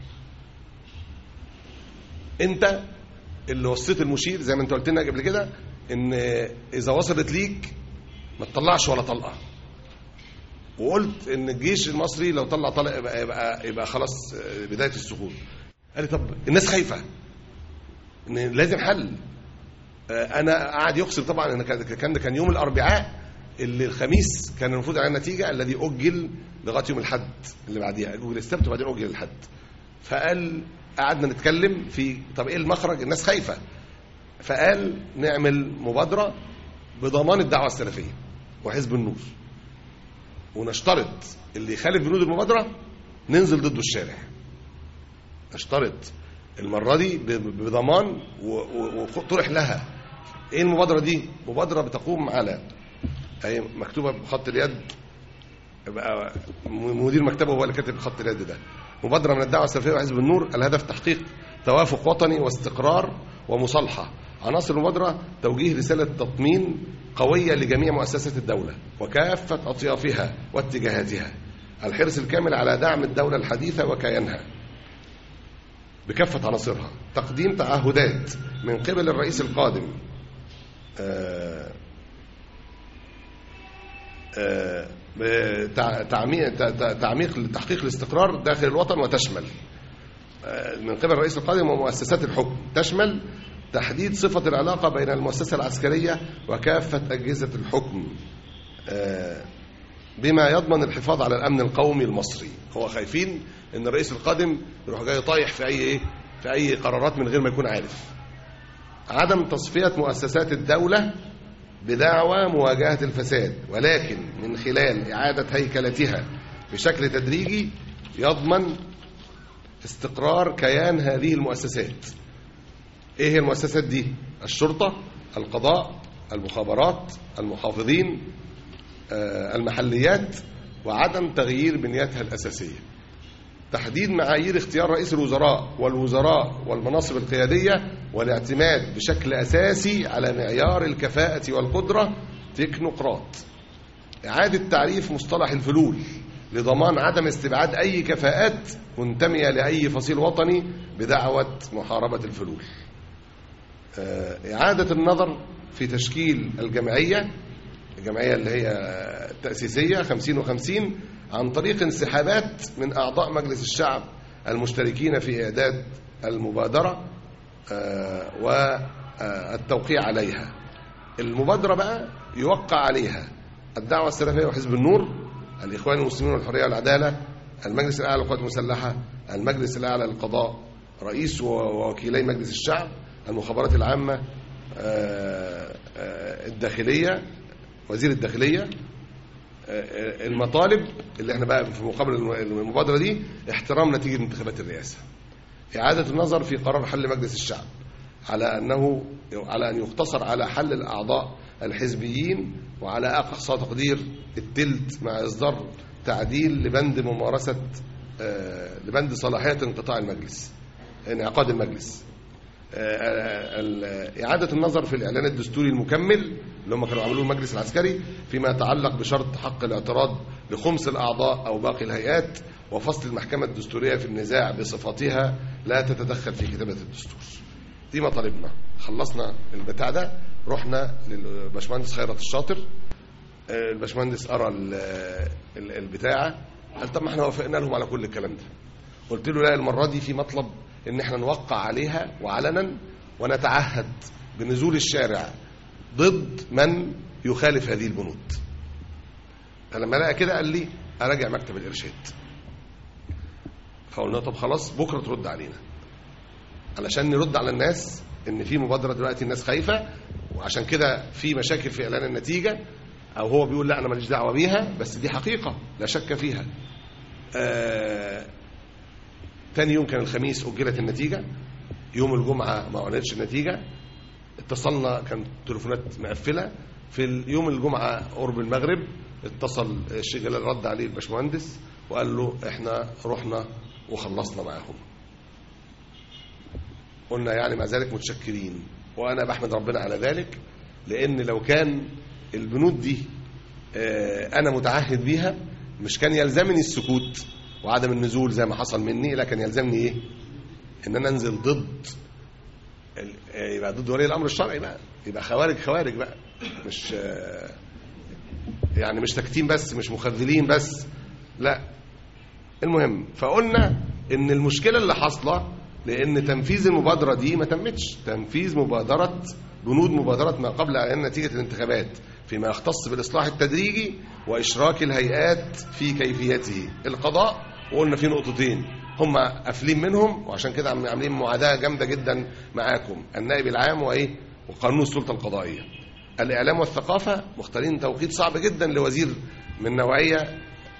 انت اللي وصيت المشير زي ما انت قلت لنا قبل كده ان اذا وصلت ليك ما تطلعش ولا طلقه، وقلت ان الجيش المصري لو طلع طلقه يبقى يبقى, يبقى خلاص بدايه السقوط. قال لي طب الناس خايفه ان لازم حل. انا قاعد يقسم طبعا ان كان كان يوم الاربعاء اللي الخميس كان المفروض على النتيجه الذي اجل لغايه يوم الاحد اللي بعديها، اجل السبت وبعدين اجل الاحد. فقال قعدنا نتكلم في طب ايه المخرج؟ الناس خايفه. فقال نعمل مبادره بضمان الدعوه السلفيه وحزب النور، ونشترط اللي يخالف بنود المبادره ننزل ضده الشارع. نشترط المره دي بضمان وطرح لها. ايه المبادره دي؟ مبادره بتقوم على هي مكتوبه بخط اليد، يبقى مدير مكتبه هو اللي كاتب خط اليد ده. مبادره من الدعوه السلفيه وحزب النور، الهدف تحقيق توافق وطني واستقرار ومصالحه. عناصر المبادره توجيه رساله تطمين قويه لجميع مؤسسات الدوله وكافه اطيافها واتجاهاتها، الحرص الكامل على دعم الدوله الحديثه وكيانها بكافه عناصرها، تقديم تعهدات من قبل الرئيس القادم آآ آآ تعميق تحقيق الاستقرار داخل الوطن، وتشمل من قبل الرئيس القادم ومؤسسات الحكم، تشمل تحديد صفة العلاقة بين المؤسسة العسكرية وكافة أجهزة الحكم بما يضمن الحفاظ على الأمن القومي المصري. هو خايفين إن الرئيس القادم يروح جاي طايح في أي في أي قرارات من غير ما يكون عارف. عدم تصفية مؤسسات الدولة بدعوى مواجهة الفساد، ولكن من خلال إعادة هيكلتها بشكل تدريجي يضمن استقرار كيان هذه المؤسسات. ايه هي المؤسسات دي؟ الشرطة، القضاء، المخابرات، المحافظين، المحليات، وعدم تغيير بنيتها الأساسية. تحديد معايير اختيار رئيس الوزراء والوزراء والمناصب القيادية، والاعتماد بشكل أساسي على معيار الكفاءة والقدرة تكنوقراط. إعادة تعريف مصطلح الفلول لضمان عدم استبعاد أي كفاءات منتمية لأي فصيل وطني بدعوة محاربة الفلول. إعادة النظر في تشكيل الجمعية الجمعية اللي هي التأسيسية خمسين وخمسين عن طريق انسحابات من أعضاء مجلس الشعب المشتركين في إعداد المبادرة والتوقيع عليها. المبادرة بقى يوقع عليها الدعوة السلفية وحزب النور، الإخوان المسلمين والحرية والعدالة، المجلس الأعلى للقوات المسلحة، المجلس الأعلى للقضاء، رئيس ووكيلي مجلس الشعب، المخابرات العامة، الداخلية، وزير الداخلية. المطالب اللي احنا بقى في مقابل المبادرة دي احترام نتيجة انتخابات الرئاسة، إعادة النظر في قرار حل مجلس الشعب على أنه على أن يقتصر على حل الأعضاء الحزبيين، وعلى أقصى تقدير التلت، مع إصدار تعديل لبند ممارسة لبند صلاحية انقطاع المجلس، انعقاد المجلس. إعادة النظر في الإعلان الدستوري المكمل اللي هم كانوا عملوه المجلس العسكري فيما يتعلق بشرط حق الاعتراض لخمس الأعضاء أو باقي الهيئات، وفصل المحكمة الدستورية في النزاع بصفتها لا تتدخل في كتابة الدستور. دي مطالبنا. خلصنا البتاع ده، رحنا للباشمهندس خيرت الشاطر. الباشمهندس قرا البتاعة، قال طب ما احنا وافقنا لهم على كل الكلام ده. قلت له لا، المرة دي في مطلب ان احنا نوقع عليها وعلنا ونتعهد بنزول الشارع ضد من يخالف هذه البنود. فلما لقى كده قال لي اراجع مكتب الارشاد. فقلنا طب خلاص بكره ترد علينا، علشان نرد على الناس ان في مبادره دلوقتي الناس خايفه، وعشان كده في مشاكل في اعلان النتيجه، او هو بيقول لا انا ماليش دعوه بيها، بس دي حقيقه لا شك فيها. آه تاني يوم كان الخميس اجلت النتيجه، يوم الجمعه ما اعلنتش النتيجه. اتصلنا، كان تليفونات مقفله. في اليوم الجمعه قرب المغرب اتصل الشيخ جلال، رد عليه الباشمهندس وقال له احنا رحنا وخلصنا معاهم. قلنا يعني مع ذلك متشكرين، وانا بحمد ربنا على ذلك، لان لو كان البنود دي انا متعهد بيها مش كان يلزمني السكوت وعدم النزول زي ما حصل مني، لكن يلزمني ايه؟ ان انا انزل ضد، يبقى ضد ولي الامر الشرعي بقى، يبقى خوارج خوارج بقى، مش يعني مش تكتيم بس، مش مخذلين بس، لا. المهم فقلنا ان المشكله اللي حاصله لان تنفيذ المبادره دي ما تمتش، تنفيذ مبادره بنود مبادره ما قبل اعلان نتيجه الانتخابات فيما يختص بالاصلاح التدريجي واشراك الهيئات في كيفيته. القضاء وقلنا فيه نقطتين هم قافلين منهم، وعشان كده عاملين معاداه جامده جدا معاكم، النائب العام وايه وقانون السلطه القضائيه. الاعلام والثقافه مختارين توقيت صعب جدا لوزير من نوعيه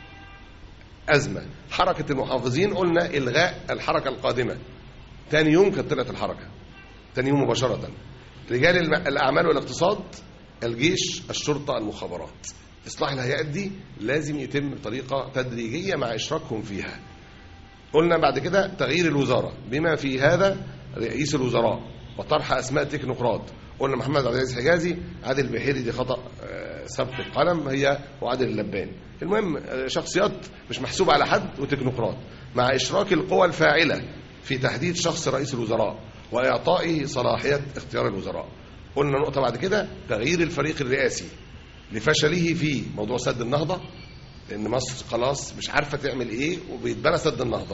ازمه. حركه المحافظين قلنا الغاء الحركه القادمه، ثاني يوم كانت طلعت الحركه، ثاني يوم مباشره. رجال الاعمال والاقتصاد، الجيش، الشرطه، المخابرات. اصلاح الهيئات دي لازم يتم بطريقه تدريجيه مع اشراكهم فيها. قلنا بعد كده تغيير الوزاره بما في هذا رئيس الوزراء وطرح اسماء تكنوقراط. قلنا محمد عبد العزيز حجازي، عادل بحيري دي خطا سبق القلم هي، وعادل اللباني. المهم شخصيات مش محسوبه على حد وتكنوقراط، مع اشراك القوى الفاعله في تحديد شخص رئيس الوزراء واعطائه صلاحيه اختيار الوزراء. قلنا نقطه بعد كده تغيير الفريق الرئاسي لفشله في موضوع سد النهضه، لان مصر خلاص مش عارفه تعمل ايه وبيتبنى سد النهضه.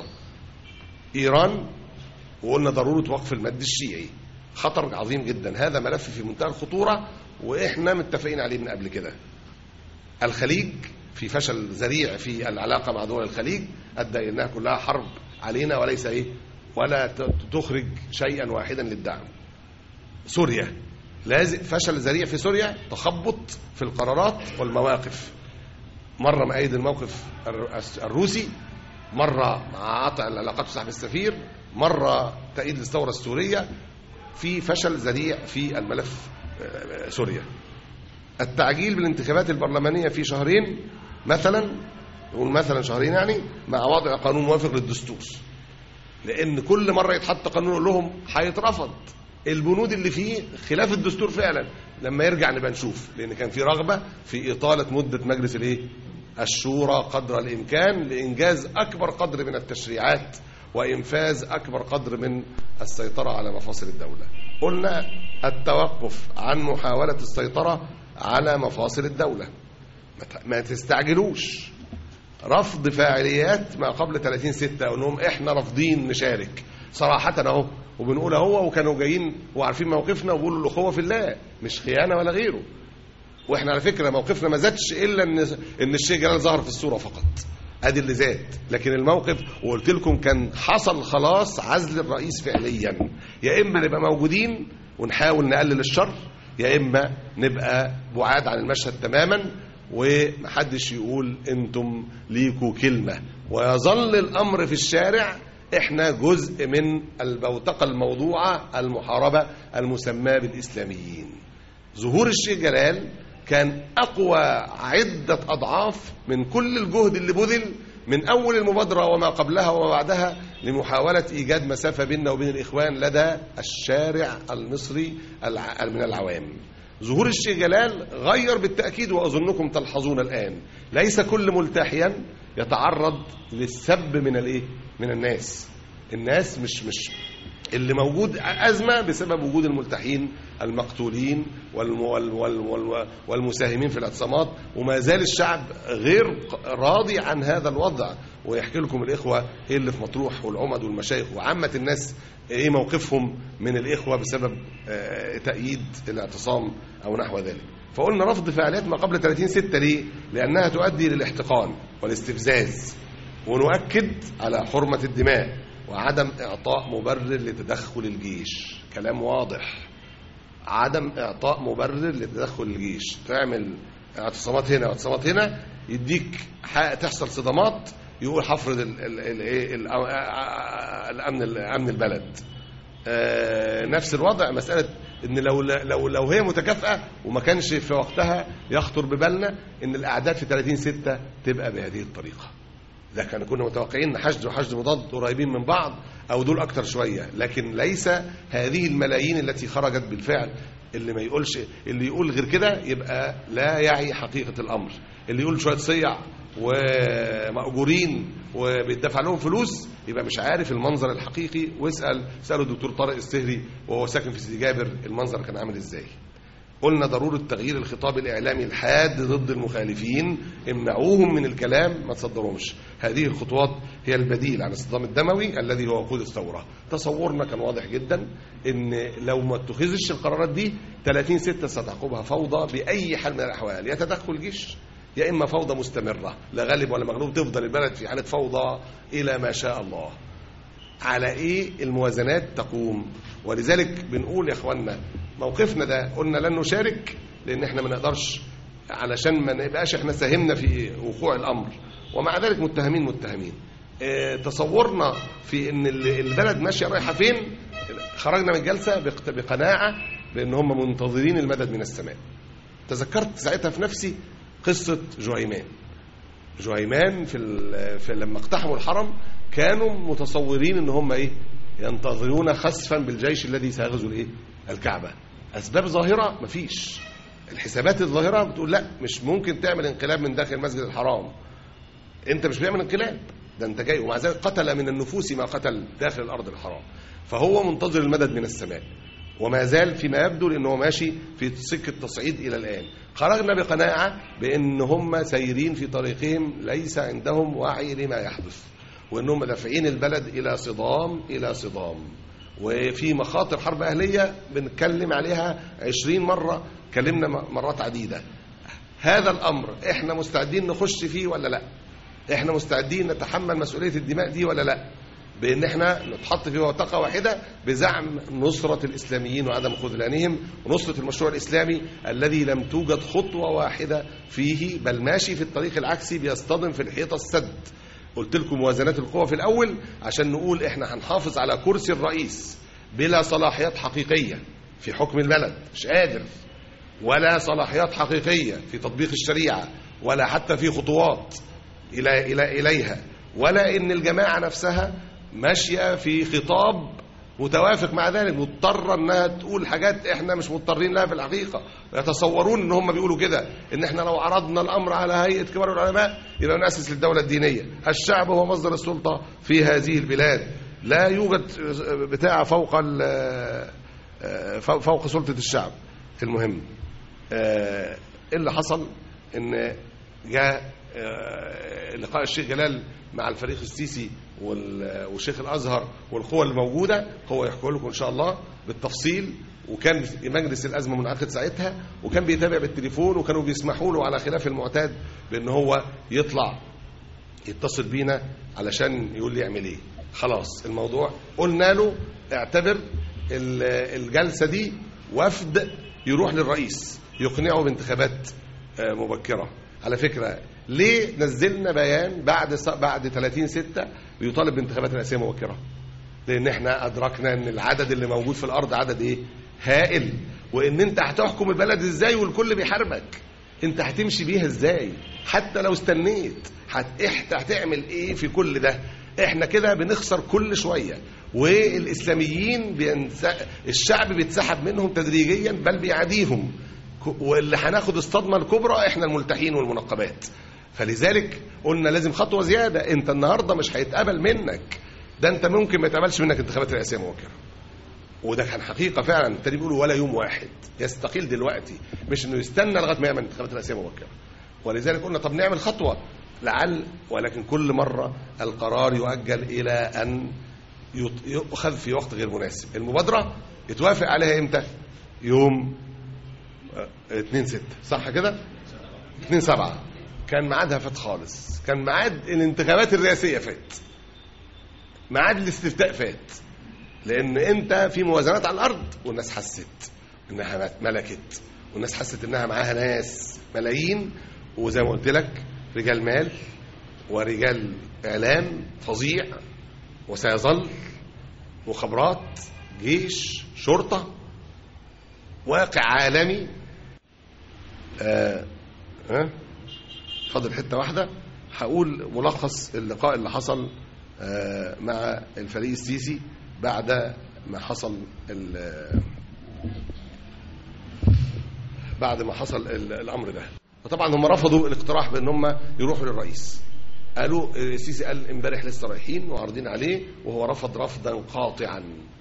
ايران، وقلنا ضروره وقف المد الشيعي، خطر عظيم جدا، هذا ملف في منتهى الخطوره واحنا متفقين عليه من قبل كده. الخليج في فشل ذريع في العلاقه مع دول الخليج، ادى الى انها كلها حرب علينا وليس ايه ولا تخرج شيئا واحدا للدعم. سوريا لازم، فشل ذريع في سوريا، تخبط في القرارات والمواقف، مره مؤيد الموقف الروسي، مره مع قطع العلاقات وسحب السفير، مره تأييد الثوره السوريه، في فشل ذريع في الملف سوريا. التعجيل بالانتخابات البرلمانيه في شهرين مثلا، نقول مثلا شهرين يعني، مع وضع قانون موافق للدستور، لان كل مره يتحط قانون يقول لهم هيترفض، البنود اللي فيه خلاف الدستور فعلا، لما يرجع نبقى نشوف، لان كان في رغبه في اطاله مده مجلس الايه الشورى قدر الامكان لانجاز اكبر قدر من التشريعات وإنفاذ أكبر قدر من السيطرة على مفاصل الدولة. قلنا التوقف عن محاولة السيطرة على مفاصل الدولة، ما تستعجلوش. رفض فاعليات ما قبل ثلاثين ستة، أنهم إحنا رافضين نشارك صراحة أهو، وبنقول أهو، وكانوا جايين وعارفين موقفنا وبيقولوا الأخوة في الله، مش خيانة ولا غيره. وإحنا على فكرة موقفنا ما زادش إلا إن إن الشيخ جلال ظهر في الصورة فقط، ادي اللي زاد، لكن الموقف وقلت لكم كان حصل خلاص عزل الرئيس فعليا. يا اما نبقى موجودين ونحاول نقلل الشر، يا اما نبقى بعاد عن المشهد تماما ومحدش يقول انتم ليكوا كلمه، ويظل الامر في الشارع احنا جزء من البوتقه الموضوعه المحاربه المسماه بالاسلاميين. ظهور الشيخ جلال كان أقوى عدة أضعاف من كل الجهد اللي بذل من أول المبادرة وما قبلها وما بعدها لمحاولة إيجاد مسافة بيننا وبين الإخوان لدى الشارع المصري من العوام. ظهور الشيخ جلال غير بالتأكيد، وأظنكم تلحظون الآن ليس كل ملتحيا يتعرض للسب من الايه من الناس. الناس مش مش اللي موجود أزمة بسبب وجود الملتحين المقتولين والمساهمين في الاعتصامات، وما زال الشعب غير راضي عن هذا الوضع. ويحكي لكم الإخوة إيه اللي في مطروح والعمد والمشايخ وعامة الناس إيه موقفهم من الإخوة بسبب تأييد الاعتصام أو نحو ذلك. فقلنا رفض فعاليات ما قبل ثلاثين ستة ليه؟ لأنها تؤدي للاحتقان والاستفزاز، ونؤكد على حرمة الدماء وعدم إعطاء مبرر لتدخل الجيش. كلام واضح، عدم إعطاء مبرر لتدخل الجيش. تعمل اعتصامات هنا واعتصامات هنا، يديك تحصل صدمات، يقول حفرض الأمن الأمن البلد. نفس الوضع مسألة إن لو لو لو هي متكافئة وما كانش في وقتها يخطر ببالنا إن الأعداد في ثلاثين ستة تبقى بهذه الطريقة. ده كان كنا متوقعين حشد وحشد مضاد قريبين من بعض أو دول أكتر شوية، لكن ليس هذه الملايين التي خرجت بالفعل. اللي ما يقولش، اللي يقول غير كده يبقى لا يعي حقيقة الأمر. اللي يقول شوية صيع ومأجورين وبيدفع لهم فلوس يبقى مش عارف المنظر الحقيقي. واسأل سألوا الدكتور طارق السهري وهو ساكن في سيدي جابر المنظر كان عامل ازاي. قلنا ضرورة تغيير الخطاب الإعلامي الحاد ضد المخالفين، امنعوهم من الكلام، ما تصدروهمش. هذه الخطوات هي البديل عن الصدام الدموي الذي هو وقود الثورة. تصورنا كان واضح جدا ان لو ما اتخذش القرارات دي ثلاثين ستة ستعقبها فوضى بأي حال من الأحوال، يتدخل الجيش يا إما فوضى مستمرة لا غالب ولا مغلوب، تفضل البلد في حالة فوضى إلى ما شاء الله. على إيه الموازنات تقوم؟ ولذلك بنقول يا إخواننا موقفنا ده قلنا لن نشارك، لأن إحنا ما نقدرش علشان ما نبقاش إحنا ساهمنا في وقوع الأمر، ومع ذلك متهمين متهمين. اه تصورنا في إن البلد ماشية رايحة فين. خرجنا من الجلسة بقناعة بأن هم منتظرين المدد من السماء. تذكرت ساعتها في نفسي قصة جهيمان. جهيمان في, في لما اقتحموا الحرم كانوا متصورين ان هم ايه ينتظرون خسفا بالجيش الذي سيغزو الايه الكعبة. اسباب ظاهرة مفيش. الحسابات الظاهرة بتقول لا، مش ممكن تعمل انقلاب من داخل المسجد الحرام. انت مش بيعمل انقلاب، ده انت جاي. ومع ذلك قتل من النفوس ما قتل داخل الارض الحرام. فهو منتظر المدد من السماء، وما زال فيما يبدو لأنه ماشي في سكة تصعيد إلى الآن. خرجنا بقناعة بأن هم سيرين في طريقهم، ليس عندهم وعي لما يحدث، وأنهم دافعين البلد إلى صدام إلى صدام. وفي مخاطر حرب أهلية بنتكلم عليها عشرين مرة، كلمنا مرات عديدة. هذا الأمر إحنا مستعدين نخش فيه ولا لا؟ إحنا مستعدين نتحمل مسؤولية الدماء دي ولا لا؟ بأن احنا نتحط في وثيقة واحدة بزعم نصرة الإسلاميين وعدم خذلانهم، ونصرة المشروع الإسلامي الذي لم توجد خطوة واحدة فيه، بل ماشي في الطريق العكسي بيصطدم في الحيطة السد. قلت لكم موازنات القوى في الأول عشان نقول احنا هنحافظ على كرسي الرئيس بلا صلاحيات حقيقية في حكم البلد، مش قادر، ولا صلاحيات حقيقية في تطبيق الشريعة، ولا حتى في خطوات إلى إلى إليها، ولا إن الجماعة نفسها ماشية في خطاب متوافق مع ذلك، مضطرة انها تقول حاجات احنا مش مضطرين لها في الحقيقة. يتصورون ان هم بيقولوا كده، ان احنا لو عرضنا الامر على هيئة كبار العلماء يبقى نأسس للدولة الدينية. الشعب هو مصدر السلطة في هذه البلاد، لا يوجد بتاع فوق فوق سلطة الشعب. المهم اللي حصل ان جاء لقاء الشيخ جلال مع الفريق السيسي والشيخ الأزهر والقوى الموجودة. هو يحكوا لكم إن شاء الله بالتفصيل، وكان مجلس الأزمة منعقد ساعتها، وكان بيتابع بالتليفون، وكانوا بيسمحوا له على خلاف المعتاد بأن هو يطلع يتصل بينا علشان يقول لي يعمل ايه. خلاص الموضوع قلنا له اعتبر الجلسة دي وفد يروح للرئيس يقنعه بانتخابات مبكرة. على فكرة ليه نزلنا بيان بعد بعد ثلاثين ستة بيطالب بانتخابات رئاسية مبكرة؟ لأن احنا أدركنا أن العدد اللي موجود في الأرض عدد إيه؟ هائل، وأن أنت هتحكم البلد إزاي والكل بيحاربك؟ أنت هتمشي بيها إزاي؟ حتى لو استنيت هتعمل إيه في كل ده؟ احنا كده بنخسر كل شويه، والاسلاميين بينس... الشعب بيتسحب منهم تدريجيا بل بيعاديهم، واللي هناخد الصدمه الكبرى احنا الملتحين والمنقبات. فلذلك قلنا لازم خطوه زياده. انت النهارده مش هيتقبل منك، ده انت ممكن ما يتقبلش منك انتخابات رئاسيه مبكره، وده كان حقيقه فعلا. التاني بيقولوا ولا يوم واحد، يستقيل دلوقتي، مش انه يستنى لغايه ما يعمل انتخابات رئاسيه مبكره. ولذلك قلنا طب نعمل خطوه لعل، ولكن كل مره القرار يؤجل الى ان يؤخذ في وقت غير مناسب. المبادره يتوافق عليها امتى؟ يوم اتنين ستة صح كده؟ اتنين سبعة كان ميعادها فات خالص، كان ميعاد الانتخابات الرئاسيه فات، ميعاد الاستفتاء فات، لان انت في موازنات على الارض والناس حست انها ملكت، والناس حست انها معاها ناس ملايين، وزي ما قلت لك رجال مال ورجال اعلام فظيع وسيظل، مخابرات، جيش، شرطه، واقع عالمي. آه ها فاضل حته واحده، هقول ملخص اللقاء اللي حصل آه مع الفريق السيسي بعد ما حصل بعد ما حصل الامر ده. وطبعا هم رفضوا الاقتراح بان هم يروحوا للرئيس، قالوا السيسي قال امبارح لسه رايحين وعارضين عليه، وهو رفض رفضا قاطعا.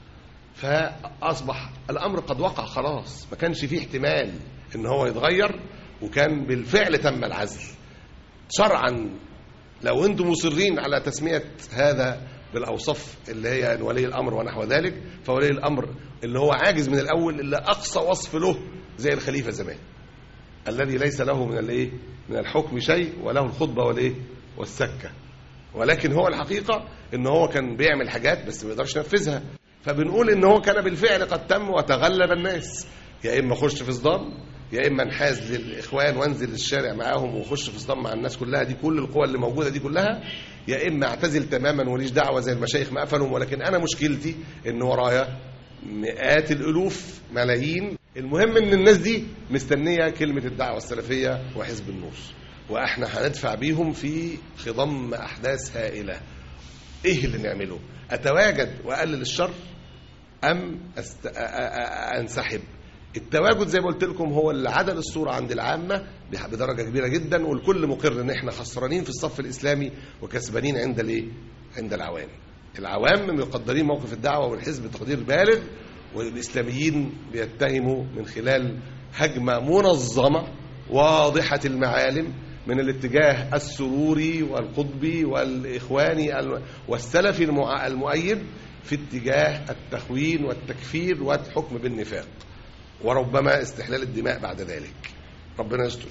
فاصبح الامر قد وقع خلاص، ما كانش فيه احتمال ان هو يتغير، وكان بالفعل تم العزل شرعا. لو انتم مصرين على تسميه هذا بالاوصاف اللي هي ولي الامر ونحو ذلك، فولي الامر اللي هو عاجز من الاول، اللي اقصى وصف له زي الخليفه زمان الذي ليس له من الايه من الحكم شيء، وله الخطبه والايه والسكه، ولكن هو الحقيقه ان هو كان بيعمل حاجات بس ما يقدرش ينفذها. فبنقول ان هو كان بالفعل قد تم وتغلب الناس، يا اما اخش في صدام، يا اما انحاز للاخوان وانزل الشارع معاهم واخش في صدام مع الناس كلها دي، كل القوى اللي موجوده دي كلها، يا اما اعتزل تماما وليش دعوه زي المشايخ ما قفلهم. ولكن انا مشكلتي ان ورايا مئات الالوف ملايين. المهم ان الناس دي مستنيه كلمه الدعوه السلفيه وحزب النور، واحنا هندفع بيهم في خضم احداث هائله. ايه اللي نعمله؟ اتواجد واقلل الشر ام أست... انسحب؟ التواجد زي ما قلت لكم هو اللي عدل الصوره عند العامه بدرجه كبيره جدا، والكل مقر ان احنا خسرانين في الصف الاسلامي وكسبانين عند الايه عند العوام. العوام مقدرين موقف الدعوه والحزب تقدير بالغ، والاسلاميين بيتهموا من خلال هجمه منظمه واضحه المعالم من الاتجاه السروري والقطبي والاخواني والسلفي المؤيد في اتجاه التخوين والتكفير والحكم بالنفاق، وربما استحلال الدماء بعد ذلك. ربنا يستر.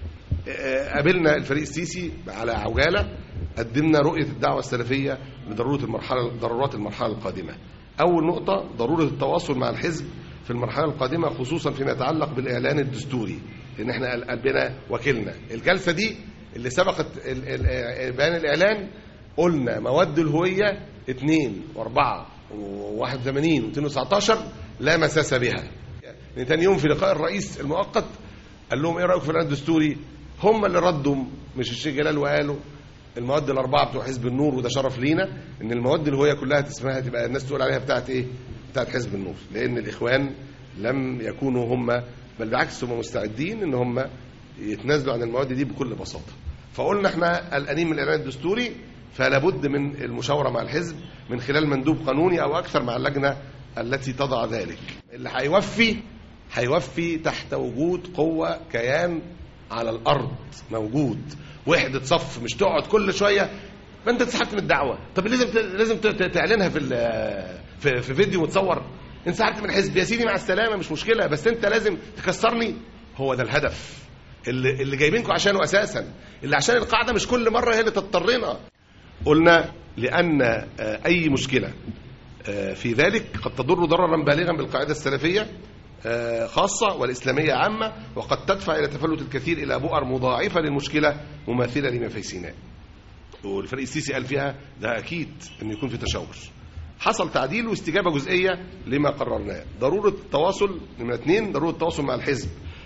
قابلنا الفريق السيسي على عجاله، قدمنا رؤيه الدعوه السلفيه لضروره المرحله ضرورات المرحله القادمه. اول نقطه ضروره التواصل مع الحزب في المرحله القادمه، خصوصا فيما يتعلق بالاعلان الدستوري، لان احنا قلبنا وكلنا الجلسه دي اللي سبقت بيان الاعلان. قلنا مواد الهويه اثنين واربعة وواحد وثمانين ومئتين وتسعتاشر لا مساس بها. يعني تاني يوم في لقاء الرئيس المؤقت قال لهم ايه رايكم في الاعلان الدستوري؟ هم اللي ردوا مش الشيخ جلال، وقالوا المواد الاربعه بتوع حزب النور، وده شرف لينا ان المواد الهويه كلها تسمها تبقى الناس تقول عليها بتاعت ايه؟ بتاعت حزب النور، لان الاخوان لم يكونوا هم، بل بالعكس هم مستعدين ان هم يتنازلوا عن المواد دي بكل بساطه. فقلنا احنا قلقانين من الاعلان الدستوري، فلا بد من المشاوره مع الحزب من خلال مندوب قانوني او اكثر مع اللجنه التي تضع ذلك. اللي هيوفي هيوفي تحت وجود قوه كيان على الارض موجود، وحده صف، مش تقعد كل شويه ما انت اتسحبت من الدعوه، طب لازم لازم تعلنها في في, في فيديو متصور، انسحبت من الحزب يا سيدي مع السلامه مش مشكله، بس انت لازم تكسرني. هو ده الهدف اللي اللي جايبينكم عشانه اساسا، اللي عشان القاعده مش كل مره هي اللي تضطرنا. قلنا لان اي مشكله في ذلك قد تضر ضررا بالغا بالقاعده السلفيه خاصه والاسلاميه عامه، وقد تدفع الى تفلت الكثير الى بؤر مضاعفه للمشكله مماثله لما في سيناء. والفريق السيسي قال فيها ده اكيد ان يكون في تشاور. حصل تعديل واستجابه جزئيه لما قررناه. ضروره التواصل، نمره اثنين ضروره التواصل مع الحزب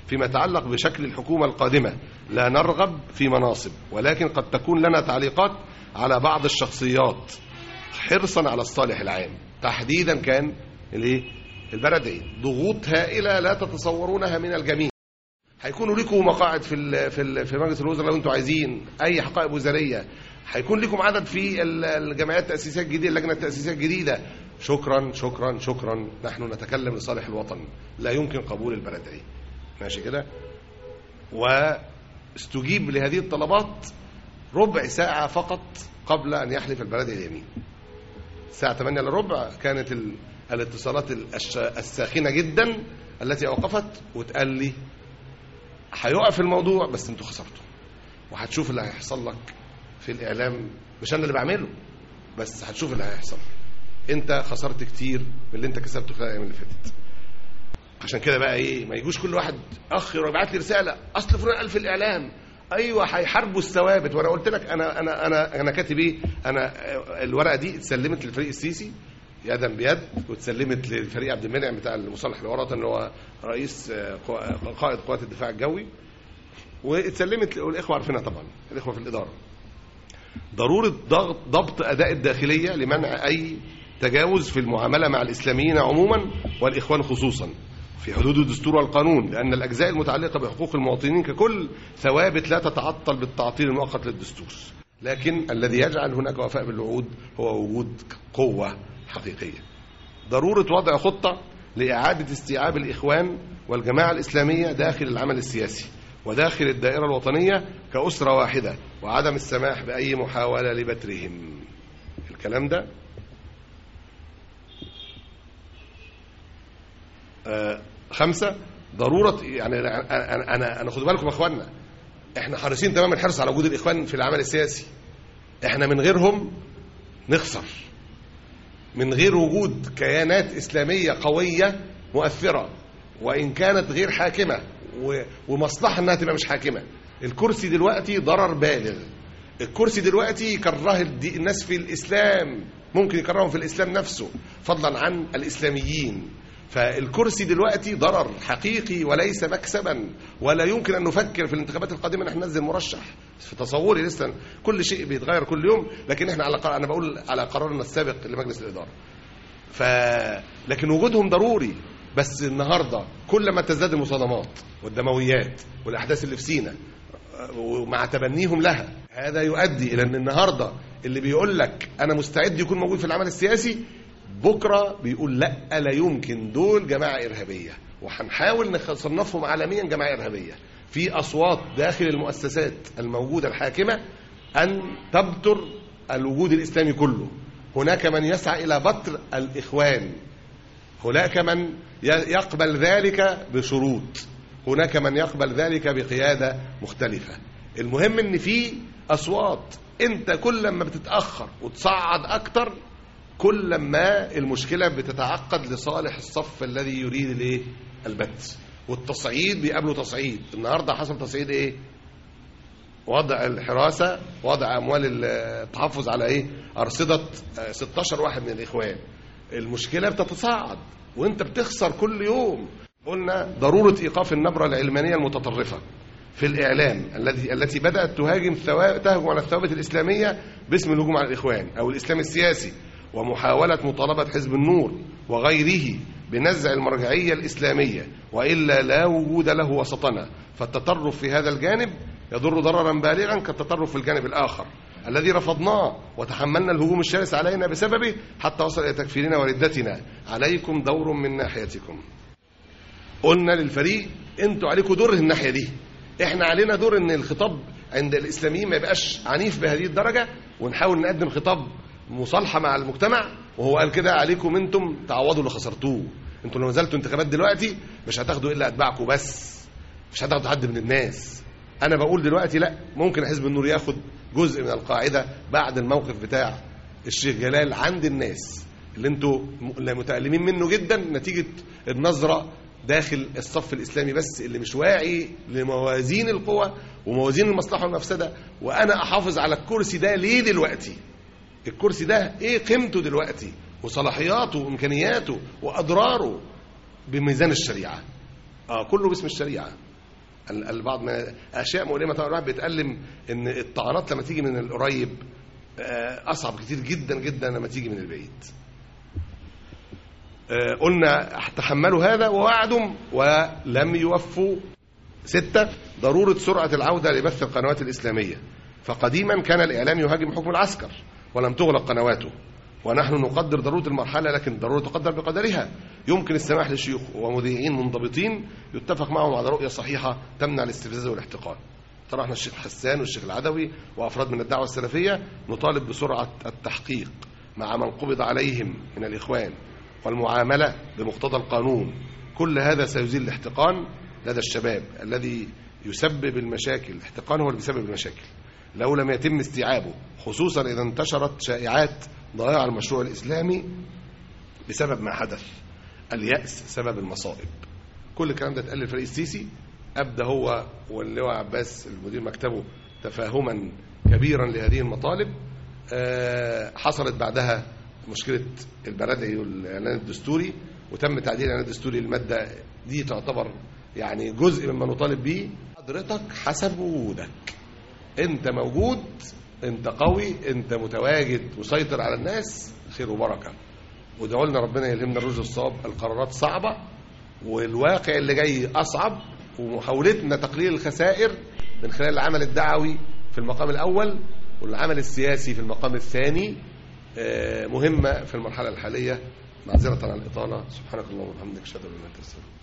فيما يتعلق بشكل الحكومة القادمة لا نرغب في مناصب، ولكن قد تكون لنا تعليقات على بعض الشخصيات حرصا على الصالح العام. تحديدا كان الايه البلدي ضغوط هائلة لا تتصورونها من الجميع. هيكونوا لكم مقاعد في في في مجلس الوزراء لو انتم عايزين، اي حقائب وزاريه، هيكون لكم عدد في الجمعيات التاسيسيه الجديده، اللجنه التاسيسيه الجديده. شكرا شكرا شكرا، نحن نتكلم لصالح الوطن، لا يمكن قبول البلدي. ماشي كده. واستجيب لهذه الطلبات ربع ساعه فقط قبل ان يحلف البلدي اليمين. الساعه ثمانية الا ربع كانت الاتصالات الساخنه جدا التي اوقفت، وتقال لي هيقف الموضوع بس انتوا خسرتوا، وهتشوف اللي هيحصل لك في الاعلام، مش انا اللي بعمله بس هتشوف اللي هيحصل، انت خسرت كتير من اللي انت كسبته خلال الايام اللي فاتت. عشان كده بقى ايه، ما يجوش كل واحد اخ يبعت لي رساله اصل فلان قال في الاعلام. ايوه هيحاربوا الثوابت. وانا قلت لك انا انا انا انا كاتب ايه، انا الورقه دي اتسلمت للفريق السيسي يدا بيد، واتسلمت للفريق عبد المنعم بتاع المصالح الوطني اللي هو رئيس قائد قوات الدفاع الجوي، واتسلمت والاخوه عارفينها طبعا، الاخوه في الاداره. ضروره ضغط ضبط اداء الداخليه لمنع اي تجاوز في المعامله مع الاسلاميين عموما والاخوان خصوصا في حدود الدستور والقانون، لان الاجزاء المتعلقه بحقوق المواطنين ككل ثوابت لا تتعطل بالتعطيل المؤقت للدستور، لكن الذي يجعل هناك وفاء بالوعود هو وجود قوه حقيقية. ضرورة وضع خطة لإعادة استيعاب الإخوان والجماعة الإسلامية داخل العمل السياسي وداخل الدائرة الوطنية كأسرة واحدة، وعدم السماح بأي محاولة لبترهم. الكلام ده آه خمسة، ضرورة يعني أنا أنا أنا خدوا بالكم يا إخواننا، إحنا حريصين تمام الحرص على وجود الإخوان في العمل السياسي. إحنا من غيرهم نخسر، من غير وجود كيانات إسلامية قوية مؤثرة وإن كانت غير حاكمة، ومصلحة أنها تبقى مش حاكمة. الكرسي دلوقتي ضرر بالغ، الكرسي دلوقتي يكره الناس في الإسلام، ممكن يكرههم في الإسلام نفسه فضلا عن الإسلاميين. فالكرسي دلوقتي ضرر حقيقي وليس مكسبا، ولا يمكن أن نفكر في الانتخابات القادمة نحن ننزل مرشح. في تصوري لسه كل شيء بيتغير كل يوم، لكن احنا على قرار، أنا بقول على قرارنا السابق لمجلس الإدارة. ف لكن وجودهم ضروري. بس النهارده كل ما تزداد المصادمات والدمويات والأحداث اللي في سينا ومع تبنيهم لها، هذا يؤدي إلى أن النهارده اللي بيقول لك أنا مستعد يكون موجود في العمل السياسي بكرة بيقول لا، لا يمكن، دول جماعة إرهابية، وهنحاول نصنفهم عالميا جماعة إرهابية. في أصوات داخل المؤسسات الموجودة الحاكمة أن تبتر الوجود الإسلامي كله. هناك من يسعى إلى بتر الإخوان، هناك من يقبل ذلك بشروط، هناك من يقبل ذلك بقيادة مختلفة. المهم أن في أصوات، أنت كل ما بتتأخر وتصعد أكتر كل ما المشكلة بتتعقد لصالح الصف الذي يريد الايه البت، والتصعيد بيقابله تصعيد. النهاردة حصل تصعيد ايه؟ وضع الحراسة، وضع أموال التحفظ على ايه أرصدة ستاشر واحد من الإخوان. المشكلة بتتصاعد وانت بتخسر كل يوم. قلنا ضرورة إيقاف النبرة العلمانية المتطرفة في الإعلام الذي التي بدأت تهاجم تهجم على الثوابت الإسلامية باسم الهجوم على الإخوان أو الإسلام السياسي، ومحاولة مطالبة حزب النور وغيره بنزع المرجعية الإسلامية، وإلا لا وجود له وسطنا. فالتطرف في هذا الجانب يضر ضررا بالغا كالتطرف في الجانب الآخر الذي رفضناه وتحملنا الهجوم الشرس علينا بسببه حتى وصل إلى تكفيرنا وردتنا. عليكم دور من ناحيتكم. قلنا للفريق انتوا عليكم دور الناحية دي، احنا علينا دور ان الخطاب عند الإسلاميين ما يبقاش عنيف بهذه الدرجة، ونحاول نقدم خطاب مصالحة مع المجتمع. وهو قال كده عليكم انتم تعوضوا اللي خسرتوه. انتم لو نزلتوا انتخابات دلوقتي مش هتاخدوا الا اتباعكم بس، مش هتاخدوا حد من الناس. انا بقول دلوقتي لا، ممكن حزب النور ياخد جزء من القاعدة بعد الموقف بتاع الشيخ جلال عند الناس اللي انتم متألمين منه جدا نتيجة النظرة داخل الصف الإسلامي بس اللي مش واعي لموازين القوى وموازين المصلحة والمفسدة. وأنا أحافظ على الكرسي ده ليه دلوقتي؟ الكرسي ده إيه قيمته دلوقتي وصلاحياته وإمكانياته وأضراره بميزان الشريعة؟ آه كله باسم الشريعة. البعض من اشياء مؤلمه طبعا. الواحد بيتألم ان الطعنات لما تيجي من القريب اصعب كتير جدا جدا لما تيجي من البعيد. قلنا تحملوا هذا ووعدوا ولم يوفوا. ستة، ضرورة سرعة العودة لبث القنوات الإسلامية، فقديما كان الإعلام يهاجم حكم العسكر ولم تغلق قنواته، ونحن نقدر ضرورة المرحلة لكن الضرورة تقدر بقدرها. يمكن السماح للشيوخ ومذيعين منضبطين يتفق معهم على رؤية صحيحة تمنع الاستفزاز والاحتقان. طرحنا الشيخ حسان والشيخ العدوي وأفراد من الدعوة السلفية نطالب بسرعة التحقيق مع من قبض عليهم من الإخوان والمعاملة بمقتضى القانون. كل هذا سيزيل الاحتقان لدى الشباب الذي يسبب المشاكل. الاحتقان هو اللي بيسبب المشاكل لو لم يتم استيعابه، خصوصا إذا انتشرت شائعات ضياع المشروع الإسلامي بسبب ما حدث. اليأس سبب المصائب. كل الكلام ده اتقال للفريق السيسي، أبدأ هو واللواء عباس المدير مكتبه تفاهما كبيرا لهذه المطالب. حصلت بعدها مشكلة البرادعي والإعلان الدستوري، وتم تعديل الإعلان الدستوري. المادة دي تعتبر يعني جزء مما نطالب به. حضرتك حسب وجودك، انت موجود، انت قوي، انت متواجد مسيطر على الناس، خير وبركة. ودعوا لنا ربنا يلهمنا الرشد والصواب. القرارات صعبة والواقع اللي جاي أصعب، ومحاولتنا تقليل الخسائر من خلال العمل الدعوي في المقام الأول والعمل السياسي في المقام الثاني مهمة في المرحلة الحالية. معذرة عن الإطالة. سبحانك اللهم وبحمدك، أشهد أن لا إله إلا أنت.